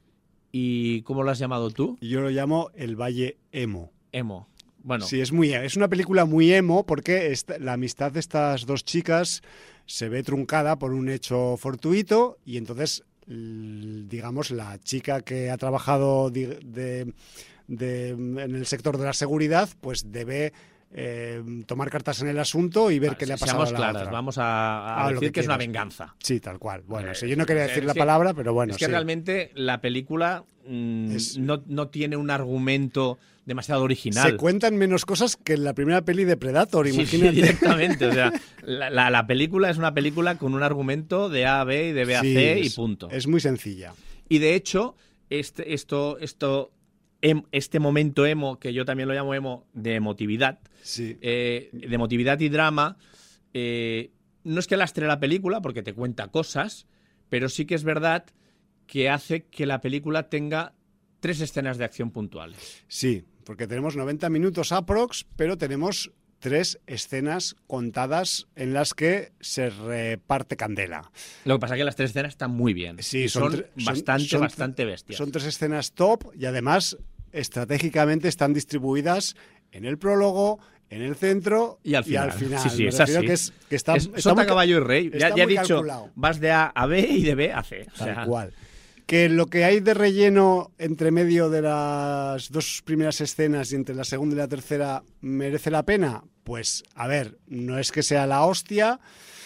y ¿cómo lo has llamado tú?
Y yo lo llamo el Valle Emo.
Emo. Bueno,
Sí, es muy es una película muy emo porque esta- la amistad de estas dos chicas se ve truncada por un hecho fortuito y entonces, l- digamos, la chica que ha trabajado di- de, de- en el sector de la seguridad, pues debe eh, tomar cartas en el asunto y ver
Vale,
qué le ha
si
pasado
seamos
a la
claras,
otra.
vamos a, a
Ah, lo
decir
que
que, es una
quieras.
venganza.
Sí, tal cual. Bueno,
Eh,
sí, yo no quería
es
decir
que-
la palabra, pero bueno,
Es que
sí.
realmente la película mm,
Es-
no, no tiene un argumento demasiado original.
Se cuentan menos cosas que en la primera peli de Predator,
Sí, sí,
imagínate.
directamente. O sea, la, la- la película es una película con un argumento de A a B y de B a
Sí,
C y
es-
punto.
Es muy sencilla.
Y de hecho, este, esto, esto, em- este momento emo, que yo también lo llamo emo, de emotividad,
Sí.
eh, de emotividad y drama, eh, no es que lastre la película, porque te cuenta cosas, pero sí que es verdad que hace que la película tenga tres escenas de acción puntuales.
Sí, porque tenemos noventa minutos aprox, pero tenemos tres escenas contadas en las que se reparte candela.
Lo que pasa es que las tres escenas están muy bien.
Sí,
y
son
son,
tre- son-
bastante,
son-
bastante bestias.
Son tres escenas top y además estratégicamente están distribuidas en el prólogo, en el centro
Y al final.
final.
Sí, sí,
Me
es
refiero
así.
que, es, que está,
Es
está
sota,
muy-
caballo y rey.
está
Ya, ya he
muy
dicho,
calculado.
vas de A a B y de B a C. O
Tal
sea,
cual. Que lo que hay de relleno entre medio de las dos primeras escenas y entre la segunda y la tercera merece la pena. Pues, a ver, no es que sea la hostia.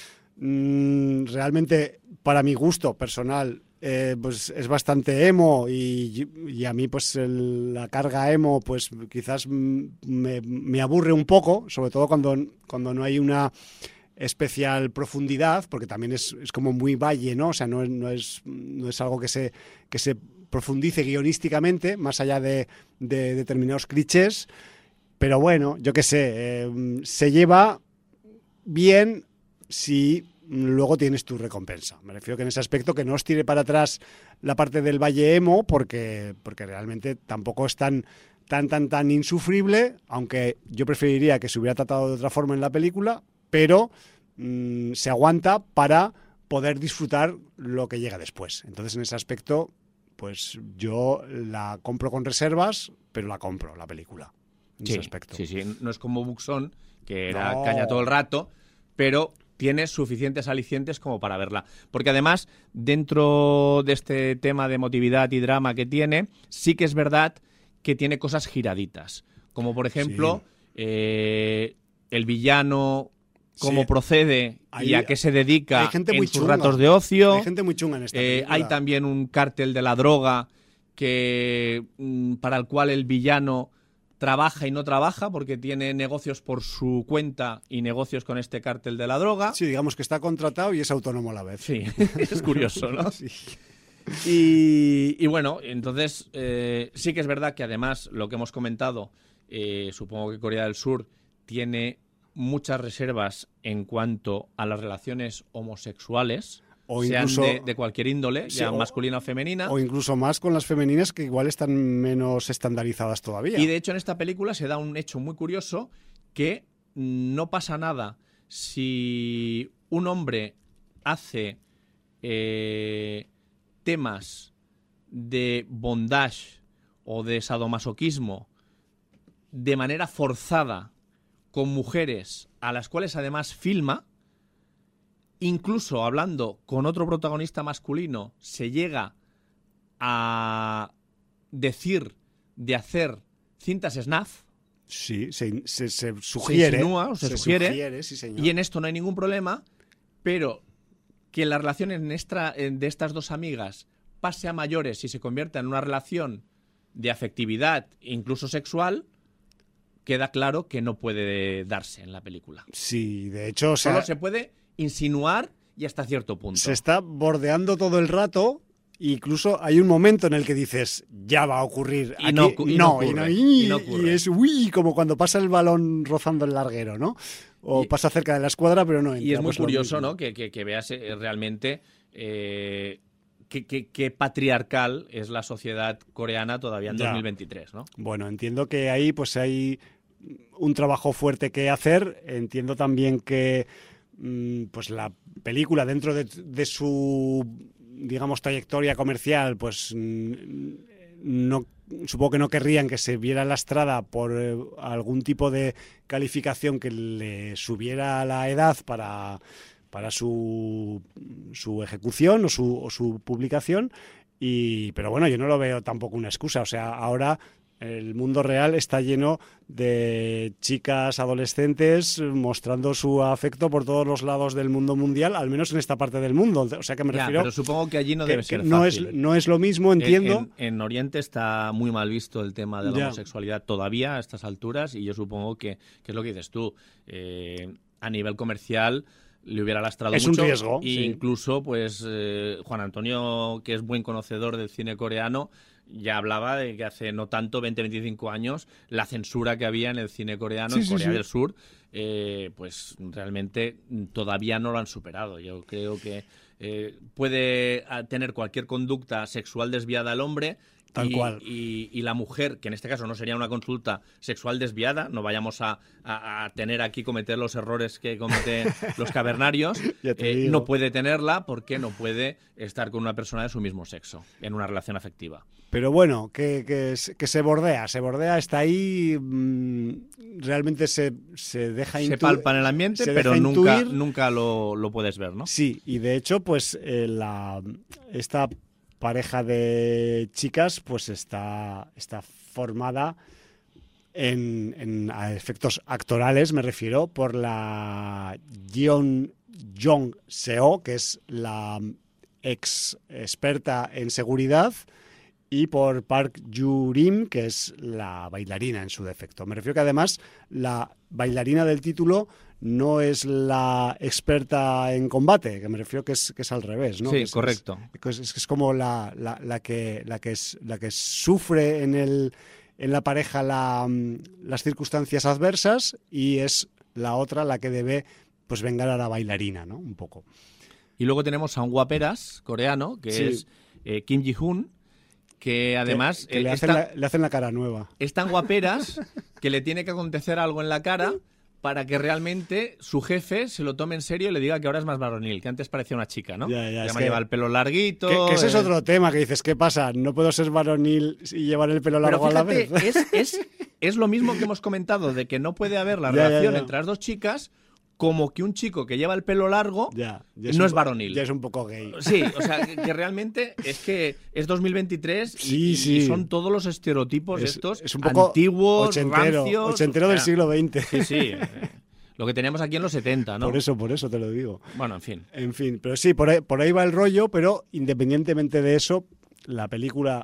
Mm, realmente, para mi gusto personal, eh, pues es bastante emo y, y a mí pues el- la carga emo pues quizás mm, me, me aburre un poco, sobre todo cuando, cuando no hay una especial profundidad, porque también es, es como muy valle, ¿no? O sea, no, es- no, es, no es algo que se, que se profundice guionísticamente, más allá de, de determinados clichés. Pero bueno, yo qué sé, eh, se lleva bien si luego tienes tu recompensa. Me refiero que en ese aspecto que no os tire para atrás la parte del valle emo, porque, porque realmente tampoco es tan, tan, tan, tan insufrible, aunque yo preferiría que se hubiera tratado de otra forma en la película, pero mmm, se aguanta para poder disfrutar lo que llega después. Entonces, en ese aspecto, pues yo la compro con reservas, pero la compro, la película. En
sí,
ese aspecto.
sí, sí. No es como Buxón, que era
No.
caña todo el rato, pero tiene suficientes alicientes como para verla. Porque además, dentro de este tema de emotividad y drama que tiene, sí que es verdad que tiene cosas giraditas. Como por ejemplo,
Sí.
eh, el villano, cómo
Sí.
procede y
Hay-
a qué se dedica
hay gente
en
muy
sus
chunga.
ratos de ocio.
Hay gente muy chunga en esta
Eh,
película.
hay también un cártel de la droga que mm, para el cual el villano trabaja y no trabaja porque tiene negocios por su cuenta y negocios con este cártel de la droga.
Sí, digamos que está contratado y es autónomo a la vez.
Sí, es curioso, ¿no?
Sí.
Y, y bueno, entonces eh, sí que es verdad que además lo que hemos comentado, eh, supongo que Corea del Sur tiene muchas reservas en cuanto a las relaciones homosexuales,
O
sean
incluso-
de, de cualquier índole,
Sí,
ya
o-
masculina o femenina.
O incluso más con las femeninas que igual están menos estandarizadas todavía.
Y de hecho en esta película se da un hecho muy curioso que no pasa nada si un hombre hace eh, temas de bondage o de sadomasoquismo de manera forzada con mujeres a las cuales además filma, incluso hablando con otro protagonista masculino, se llega a decir de hacer cintas snuff.
Sí, se, se- se sugiere.
insinúa o se sugiere.
sí, señor.
Y en esto no hay ningún problema, pero que la relación en esta- en- de estas dos amigas pase a mayores y se convierta en una relación de afectividad, incluso sexual, queda claro que no puede darse en la película.
Sí, de hecho, o sea,
Solo se puede insinuar y hasta cierto punto.
se está bordeando todo el rato. Incluso hay un momento en el que dices, ya va a ocurrir.
Y no
Aquí-
ocu- y no
y,
ocurre,
y-
y no
y
ocurre.
es uy, como cuando pasa el balón rozando el larguero, ¿no? O
Y-
pasa cerca de la escuadra, pero no entra.
Y es muy
pues lo
curioso,
mismo.
¿no? Que, que- que veas eh, realmente eh, qué que, que patriarcal es la sociedad coreana todavía en
Ya.
dos mil veintitrés, ¿no?
Bueno, entiendo que ahí pues hay un trabajo fuerte que hacer. Entiendo también que mm, pues la película dentro de, de su digamos trayectoria comercial pues mm, no supongo que no querrían que se viera lastrada por eh, algún tipo de calificación que le subiera la edad para para su, su ejecución o su, o su publicación y pero bueno, yo no lo veo tampoco una excusa, o sea, ahora el mundo real está lleno de chicas adolescentes mostrando su afecto por todos los lados del mundo mundial, al menos en esta parte del mundo. O sea que me
ya,
refiero...
pero supongo que allí no
que,
debe ser
que no
fácil.
Es, no es lo mismo, entiendo.
En, en, en Oriente está muy mal visto el tema de la
ya.
homosexualidad todavía a estas alturas, y yo supongo que, que es lo que dices tú. Eh, a nivel comercial le hubiera lastrado
es
mucho.
Un riesgo,
e
sí.
incluso, pues, eh, Juan Antonio, que es buen conocedor del cine coreano, ya hablaba de que hace no tanto, veinte, veinticinco años, la censura que había en el cine coreano,
sí,
en
sí,
Corea
sí.
del Sur, eh, pues realmente todavía no lo han superado. Yo creo que eh, puede tener cualquier conducta sexual desviada el hombre,
Tal
y,
cual.
Y, y la mujer, que en este caso no sería una consulta sexual desviada, no vayamos a, a, a tener aquí, cometer los errores que cometen los cavernarios, eh, no puede tenerla porque no puede estar con una persona de su mismo sexo en una relación afectiva.
Pero bueno, que, que, que se bordea, se bordea, está ahí, mmm, realmente se, se deja intuir.
Se palpa en el ambiente, pero nunca, nunca lo, lo puedes ver, ¿no?
Sí, y de hecho, pues eh, la esta pareja de chicas pues está, está formada en, en a efectos actorales, me refiero, por la Jeon Jong Seo, que es la ex experta en seguridad, y por Park Ju-rim, que es la bailarina en su defecto. Me refiero que además la bailarina del título no es la experta en combate, que me refiero que es, que es al revés, ¿no?
Sí,
que es,
correcto.
Es, es, es como la, la, la, que, la, que es, la que sufre en, el, en la pareja la, las circunstancias adversas, y es la otra la que debe pues vengar a la bailarina, ¿no? Un poco.
Y luego tenemos a un guaperas coreano, que sí. es eh, Kim Ji-hoon, que además...
Que, que le,
eh,
hacen
está,
la, le hacen la cara nueva.
Es tan guaperas que le tiene que acontecer algo en la cara para que realmente su jefe se lo tome en serio y le diga que ahora es más varonil, que antes parecía una chica, ¿no?
Ya, ya,
ya
es
me
que,
lleva el pelo larguito...
Que, que ese
eh...
es otro tema, que dices, ¿qué pasa? ¿No puedo ser varonil y llevar el pelo largo
Pero fíjate,
a la vez?
Es, es, es lo mismo que hemos comentado, de que no puede haber la
ya,
relación
ya, ya.
entre las dos chicas, como que un chico que lleva el pelo largo
ya, ya
no
un,
es varonil.
Ya es un poco gay.
Sí, o sea, que, que realmente es que es dos mil veintitrés
sí,
y,
sí.
y son todos los estereotipos
es,
estos
es un poco
antiguos,
ochentero,
rancios.
ochentero del siglo veinte.
Sí, sí. Eh, lo que teníamos aquí en los setenta, ¿no?
Por eso, por eso te lo digo.
Bueno, en fin.
En fin, pero sí, por ahí, por ahí va el rollo, pero independientemente de eso, la película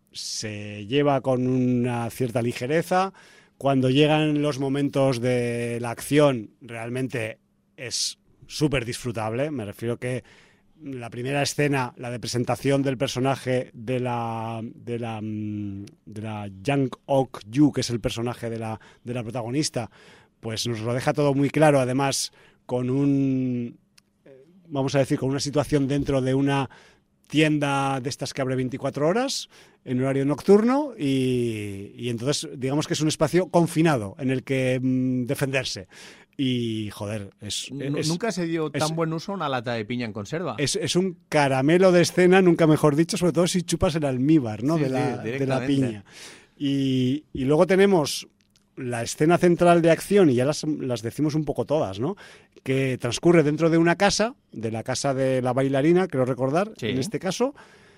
se lleva con una cierta ligereza. Cuando llegan los momentos de la acción, realmente es súper disfrutable. Me refiero que la primera escena, la de presentación del personaje de la de la, de la Jang Ok-yu, que es el personaje de la, de la protagonista, pues nos lo deja todo muy claro, además con un, vamos a decir, con una situación dentro de una tienda de estas que abre veinticuatro horas en horario nocturno, y, y entonces digamos que es un espacio confinado en el que mmm, defenderse. Y, joder, es, es...
Nunca se dio tan
es,
buen uso a una lata de piña en conserva.
Es, es un caramelo de escena, nunca mejor dicho, sobre todo si chupas el almíbar, ¿no?
Sí,
de, la,
sí,
de la piña. Y, y luego tenemos la escena central de acción, y ya las, las decimos un poco todas, ¿no? Que transcurre dentro de una casa, de la casa de la bailarina, creo recordar,
sí.
en este caso,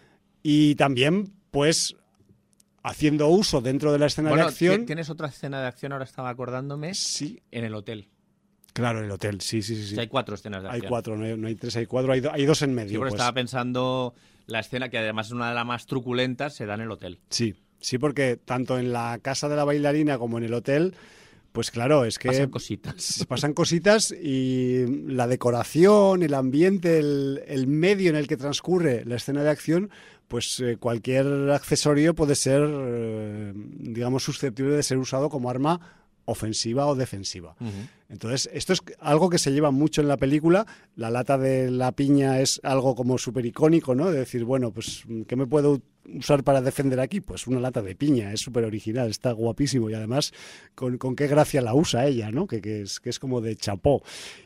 y también, pues, haciendo uso dentro de la escena
bueno,
de acción...
¿Tienes otra escena de acción, ahora estaba acordándome?
Sí.
En el hotel.
Claro, el hotel, sí, sí, sí. sí.
O sea, hay cuatro escenas de acción.
Hay cuatro, no hay, no hay tres, hay cuatro, hay, do, hay dos en medio.
Sí, pero
pues.
estaba pensando la escena, que además es una de las más truculentas, se da en el hotel.
Sí, sí, porque tanto en la casa de la bailarina como en el hotel, pues claro, es que...
Pasan cositas.
Pasan cositas, y la decoración, el ambiente, el, el medio en el que transcurre la escena de acción, pues eh, cualquier accesorio puede ser, eh, digamos, susceptible de ser usado como arma ofensiva o defensiva.
Uh-huh.
Entonces, esto es algo que se lleva mucho en la película. La lata de la piña es algo como súper icónico, ¿no? De decir, bueno, pues, ¿qué me puedo usar para defender aquí? Pues una lata de piña, es súper original, está guapísimo, y además con, con qué gracia la usa ella, ¿no? Que, que, es, que es como de chapó.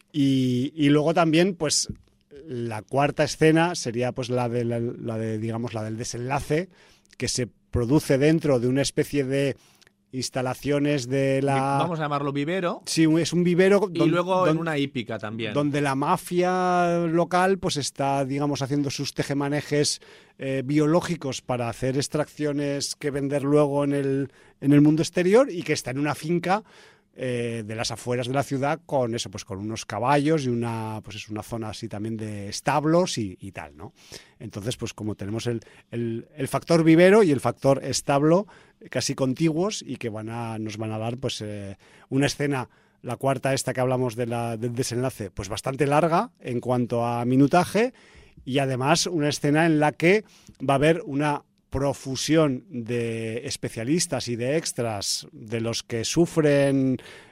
Y, y luego también, pues, la cuarta escena sería pues la de, la, la de, digamos, la del desenlace, que se produce dentro de una especie de instalaciones de la...
Vamos a llamarlo vivero.
Sí, es un vivero.
Y
don,
luego
don,
en una hípica también.
Donde la mafia local pues está, digamos, haciendo sus tejemanejes eh, biológicos para hacer extracciones que vender luego en el, en el mundo exterior, y que está en una finca eh, de las afueras de la ciudad con eso, pues con unos caballos y una, pues es una zona así también de establos y, y tal, ¿no? Entonces, pues como tenemos el, el, el factor vivero y el factor establo casi contiguos, y que van a, nos van a dar pues eh, una escena, la cuarta esta que hablamos de la, del desenlace, pues bastante larga en cuanto a minutaje, y además una escena en la que va a haber una profusión de especialistas y de extras de los que sufren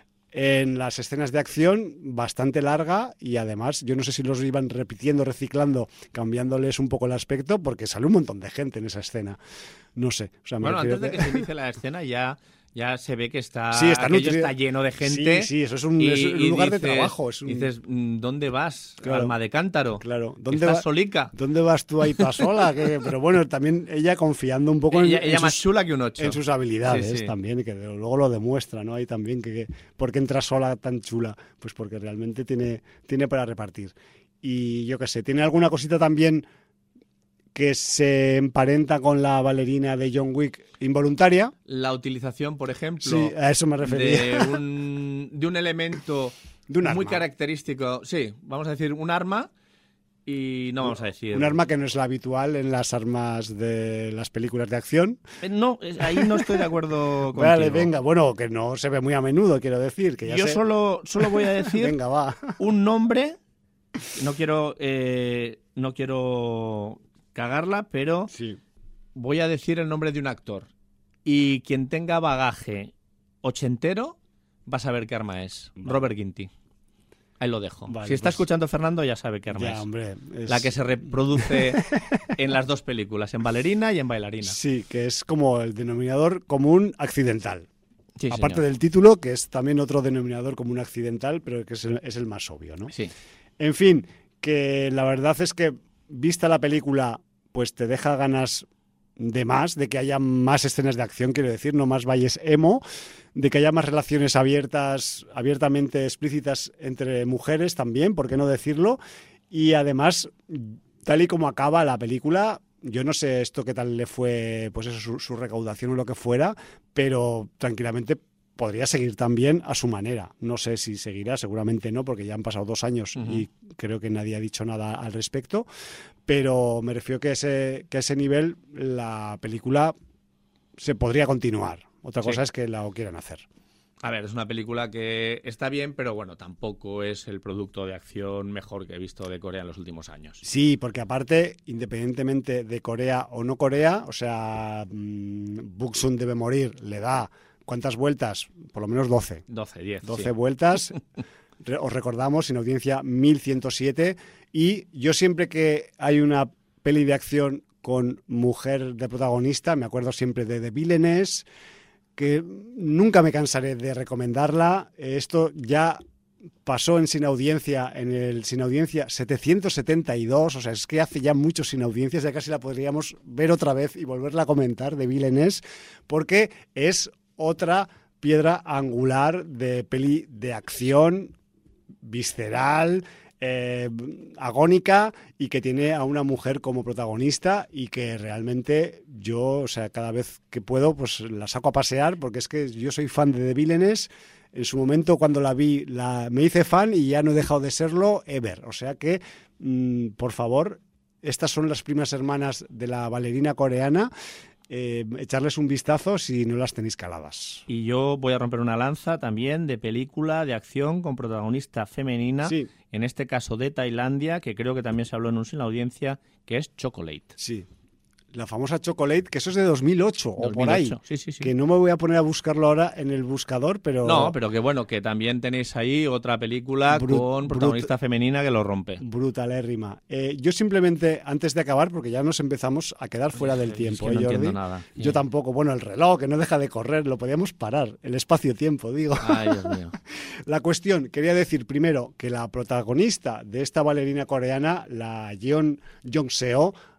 en las escenas de acción, bastante larga, y además yo no sé si los iban repitiendo, reciclando, cambiándoles un poco el aspecto, porque sale un montón de gente en esa escena. No sé. O sea, me
bueno, antes
que...
de que se inicie la escena ya... Ya se ve que está,
sí, está,
aquello está lleno de gente.
Sí, sí, eso es un,
y,
es un lugar
dices,
de trabajo. Es un...
Dices, ¿dónde vas,
claro,
alma de cántaro?
Claro. ¿Dónde
¿Estás
va...
solica?
¿Dónde vas tú ahí para sola? que... Pero bueno, también ella confiando un poco
ella,
en,
ella
en
más
sus,
chula que un ocho.
En sus habilidades
sí, sí.
también, que luego lo demuestra, ¿no? Ahí también, que, que ¿por qué entra sola tan chula? Pues porque realmente tiene, tiene para repartir. Y yo qué sé, tiene alguna cosita también que se emparenta con la bailarina de John Wick involuntaria.
La utilización, por ejemplo,
sí, a eso me refería.
De, un, de un elemento
de un
muy
arma.
característico. Sí, vamos a decir un arma y no vamos a decir...
Un arma que no es la habitual en las armas de las películas de acción.
Eh, no, ahí no estoy de acuerdo contigo.
Vale, venga, bueno, que no se ve muy a menudo, quiero decir. Que ya
Yo
sé...
solo, solo voy a decir
venga, va.
un nombre, no quiero... Eh, no quiero... cagarla, pero
sí.
Voy a decir el nombre de un actor. Y quien tenga bagaje ochentero va a saber qué arma es. Vale. Robert Ginty. Ahí lo dejo. Vale, si está pues, escuchando Fernando, ya sabe qué arma
ya,
es.
Hombre, es.
La que se reproduce en las dos películas, en Ballerina y en Bailarina.
Sí, que es como el denominador común accidental.
Sí,
aparte
señor.
del título, que es también otro denominador común accidental, pero que es el, es el más obvio, ¿no?
Sí.
En fin, que la verdad es que, vista la película, pues te deja ganas de más, de que haya más escenas de acción, quiero decir, no más valles emo, de que haya más relaciones abiertas, abiertamente explícitas entre mujeres también, ¿por qué no decirlo? Y además, tal y como acaba la película, yo no sé esto qué tal le fue, pues eso, su, su recaudación o lo que fuera, pero tranquilamente podría seguir también a su manera. No sé si seguirá, seguramente no, porque ya han pasado dos años uh-huh. y creo que nadie ha dicho nada al respecto, pero me refiero que, ese, que a ese nivel la película se podría continuar. Otra cosa sí. es que la quieran hacer.
A ver, es una película que está bien, pero bueno, tampoco es el producto de acción mejor que he visto de Corea en los últimos años.
Sí, porque aparte, independientemente de Corea o no Corea, o sea, mmm, Buk-sun debe morir, le da... ¿Cuántas vueltas? Por lo menos doce.
doce, diez.
doce
sí.
vueltas. Os recordamos, en audiencia mil ciento siete. Y yo siempre que hay una peli de acción con mujer de protagonista, me acuerdo siempre de The Villainess, que nunca me cansaré de recomendarla. Esto ya pasó en Sin Audiencia, en el Sin Audiencia setecientos setenta y dos, o sea, es que hace ya mucho Sin Audiencias, ya casi la podríamos ver otra vez y volverla a comentar, The Villainess, porque es otra piedra angular de peli de acción visceral, eh, agónica, y que tiene a una mujer como protagonista y que realmente yo, o sea, cada vez que puedo, pues la saco a pasear, porque es que yo soy fan de The Villainess. En su momento, cuando la vi, la, me hice fan y ya no he dejado de serlo ever. O sea que, mmm, por favor, estas son las primas hermanas de la bailarina coreana. Eh, echarles un vistazo si no las tenéis caladas.
Y yo voy a romper una lanza también de película de acción con protagonista femenina,
sí.
en este caso de Tailandia, que creo que también se habló en un Sin Audiencia, que es Chocolate.
Sí. La famosa Chocolate, que eso es de dos mil ocho o por ahí.
Sí, sí, sí.
Que no me voy a poner a buscarlo ahora en el buscador, pero...
No, pero que bueno, que también tenéis ahí otra película Brut, con protagonista brut, femenina que lo rompe.
Brutalérrima. Eh, yo simplemente, antes de acabar, porque ya nos empezamos a quedar fuera del tiempo,
es que no
¿eh, Jordi?
entiendo nada.
Yo
sí.
tampoco. Bueno, el reloj, que no deja de correr, lo podíamos parar. El espacio-tiempo, digo.
Ay, Dios mío.
La cuestión, quería decir primero que la protagonista de esta bailarina coreana, la Jeon Jong-seo,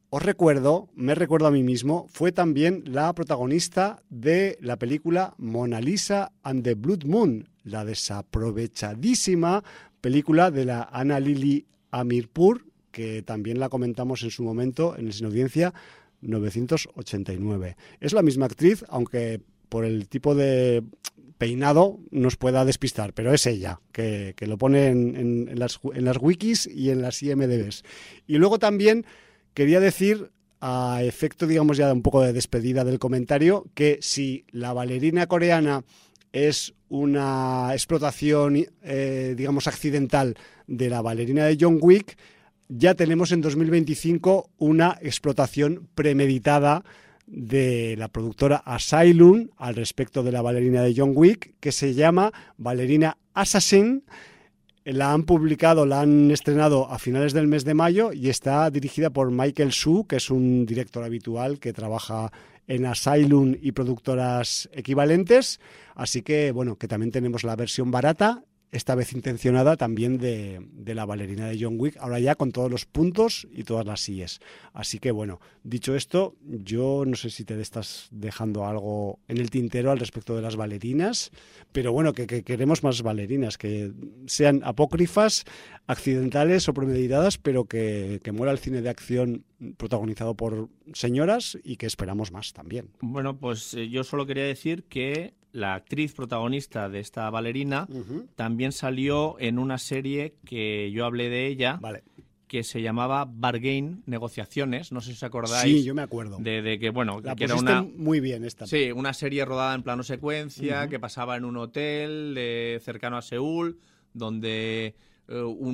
os recuerdo, me recuerdo a mí mismo, fue también la protagonista de la película Mona Lisa and the Blood Moon, la desaprovechadísima película de la Ana Lili Amirpour, que también la comentamos en su momento en el Sin Audiencia novecientos ochenta y nueve. Es la misma actriz, aunque por el tipo de peinado nos pueda despistar, pero es ella, que, que lo pone en, en, en, las, en las wikis y en las I M D Bs. Y luego también quería decir, a efecto, digamos, ya de un poco de despedida del comentario, que si la bailarina coreana es una explotación, eh, digamos, accidental de la bailarina de John Wick, ya tenemos en dos mil veinticinco una explotación premeditada de la productora Asylum al respecto de la bailarina de John Wick, que se llama Ballerina Assassin. La han publicado, la han estrenado a finales del mes de mayo y está dirigida por Michael Su, que es un director habitual que trabaja en Asylum y productoras equivalentes. Así que, bueno, que también tenemos la versión barata, esta vez intencionada también de, de la bailarina de John Wick, ahora ya con todos los puntos y todas las sillas. Así que, bueno, dicho esto, yo no sé si te estás dejando algo en el tintero al respecto de las bailarinas, pero bueno, que, que queremos más bailarinas, que sean apócrifas, accidentales o premeditadas, pero que, que muera el cine de acción protagonizado por señoras y que esperamos más también.
Bueno, pues eh, yo solo quería decir que la actriz protagonista de esta bailarina uh-huh. también salió en una serie que yo hablé de ella,
vale.
que se llamaba Bargain, Negociaciones, no sé si os acordáis.
Sí, yo me acuerdo.
De, de que, bueno,
la
que era una
muy bien esta.
Sí, una serie rodada en plano secuencia, uh-huh. que pasaba en un hotel de, cercano a Seúl, donde eh,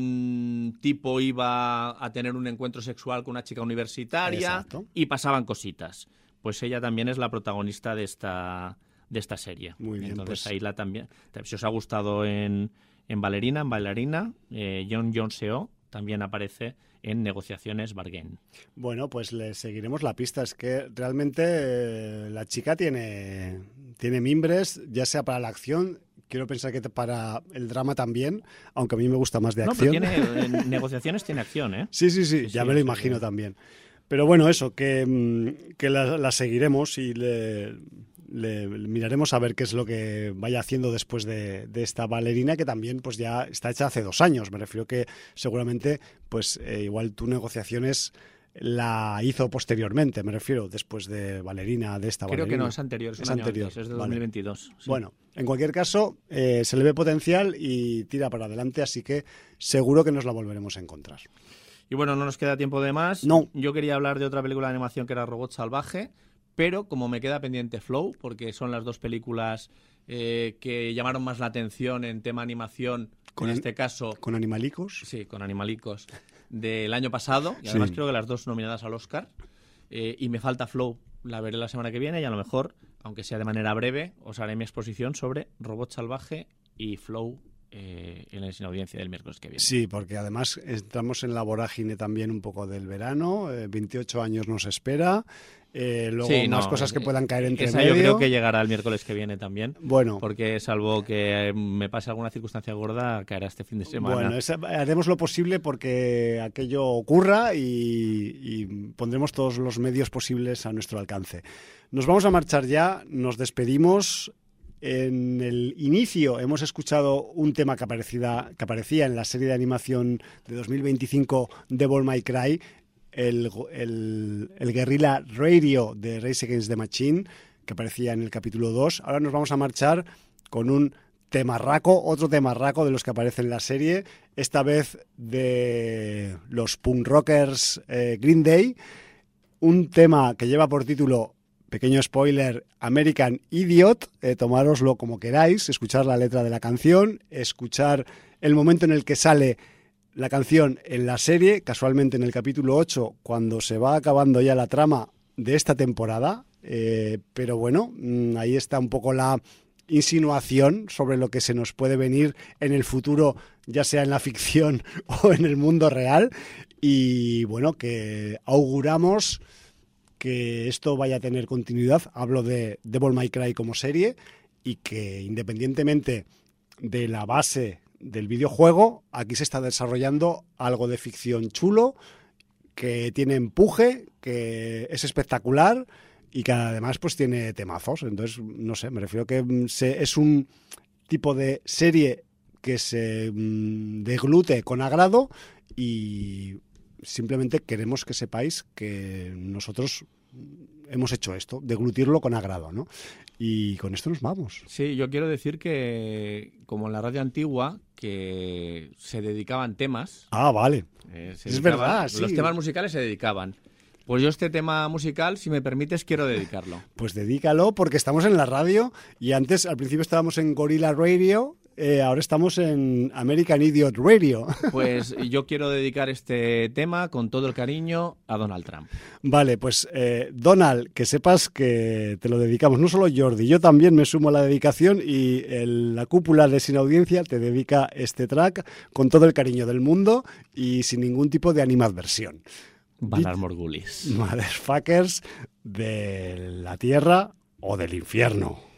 un tipo iba a tener un encuentro sexual con una chica universitaria.
Exacto. Y
pasaban cositas. Pues ella también es la protagonista de esta de esta serie.
Muy bien,
entonces
pues...
ahí la también. Si os ha gustado en, en Ballerina, en Bailarina, eh, John John Seo también aparece en Negociaciones Bargain.
Bueno, pues le seguiremos la pista. Es que realmente eh, la chica tiene, tiene mimbres, ya sea para la acción, quiero pensar que para el drama también, aunque a mí me gusta más de
no,
acción.
Pero tiene, en Negociaciones tiene acción, ¿eh?
Sí, sí, sí, sí ya sí, me lo sí, imagino sí. también. Pero bueno, eso, que, que la, la seguiremos y le... Le, le miraremos a ver qué es lo que vaya haciendo después de, de esta bailarina, que también pues ya está hecha hace dos años. Me refiero que seguramente pues eh, igual tu Negociaciones la hizo posteriormente, me refiero, después de bailarina, de esta
Creo
bailarina.
que no, es anterior, es,
es
un año
anterior,
antes, es de
vale.
dos mil veintidós. Sí.
Bueno, en cualquier caso, eh, se le ve potencial y tira para adelante, así que seguro que nos la volveremos a encontrar.
Y bueno, no nos queda tiempo de más.
No.
Yo quería hablar de otra película de animación que era Robot Salvaje, pero como me queda pendiente Flow, porque son las dos películas eh, que llamaron más la atención en tema animación,
con
en este caso...
¿Con animalicos?
Sí, con animalicos, del año pasado, y además
sí.
creo que las dos nominadas al Oscar, eh, y me falta Flow, la veré la semana que viene, y a lo mejor, aunque sea de manera breve, os haré mi exposición sobre Robot Salvaje y Flow eh, en la Sin Audiencia del miércoles que viene.
Sí, porque además estamos en la vorágine también un poco del verano, eh, veintiocho años nos espera... Eh, luego
sí,
más
no,
cosas que puedan caer entre
esa
medio.
Yo creo que llegará el miércoles que viene también.
Bueno.
Porque salvo que me pase alguna circunstancia gorda, caerá este fin de semana.
Bueno, esa, haremos lo posible porque aquello ocurra y, y pondremos todos los medios posibles a nuestro alcance. Nos vamos a marchar ya, nos despedimos. En el inicio hemos escuchado un tema que aparecía, que aparecía en la serie de animación de dos mil veinticinco Devil May Cry, El, el, el Guerrilla Radio de Rage Against the Machine, que aparecía en el capítulo dos. Ahora nos vamos a marchar con un temarraco, otro temarraco de los que aparecen en la serie, esta vez de los punk rockers eh, Green Day, un tema que lleva por título, pequeño spoiler, American Idiot, eh, tomároslo como queráis, escuchar la letra de la canción, escuchar el momento en el que sale la canción en la serie, casualmente en el capítulo ocho, cuando se va acabando ya la trama de esta temporada, eh, pero bueno, ahí está un poco la insinuación sobre lo que se nos puede venir en el futuro, ya sea en la ficción o en el mundo real, y bueno, que auguramos que esto vaya a tener continuidad. Hablo de Devil May Cry como serie, y que independientemente de la base del videojuego, aquí se está desarrollando algo de ficción chulo que tiene empuje, que es espectacular y que además pues tiene temazos. Entonces, no sé, me refiero que se, es un tipo de serie que se mmm, deglute con agrado y simplemente queremos que sepáis que nosotros hemos hecho esto, deglutirlo con agrado, ¿no? Y con esto nos vamos.
Sí, yo quiero decir que, como en la radio antigua, que se dedicaban temas.
Ah, vale.
Eh, se
es
dedicaban,
verdad, sí.
Los temas musicales se dedicaban. Pues yo este tema musical, si me permites, quiero dedicarlo.
Pues dedícalo, porque estamos en la radio y antes, al principio estábamos en Gorilla Radio, eh, ahora estamos en American Idiot Radio.
Pues yo quiero dedicar este tema con todo el cariño a Donald Trump.
Vale, pues eh, Donald, que sepas que te lo dedicamos, no solo Jordi, yo también me sumo a la dedicación y el, la cúpula de Sin Audiencia te dedica este track con todo el cariño del mundo y sin ningún tipo de animadversión.
Valar Morgulis.
Motherfuckers de la tierra o del infierno.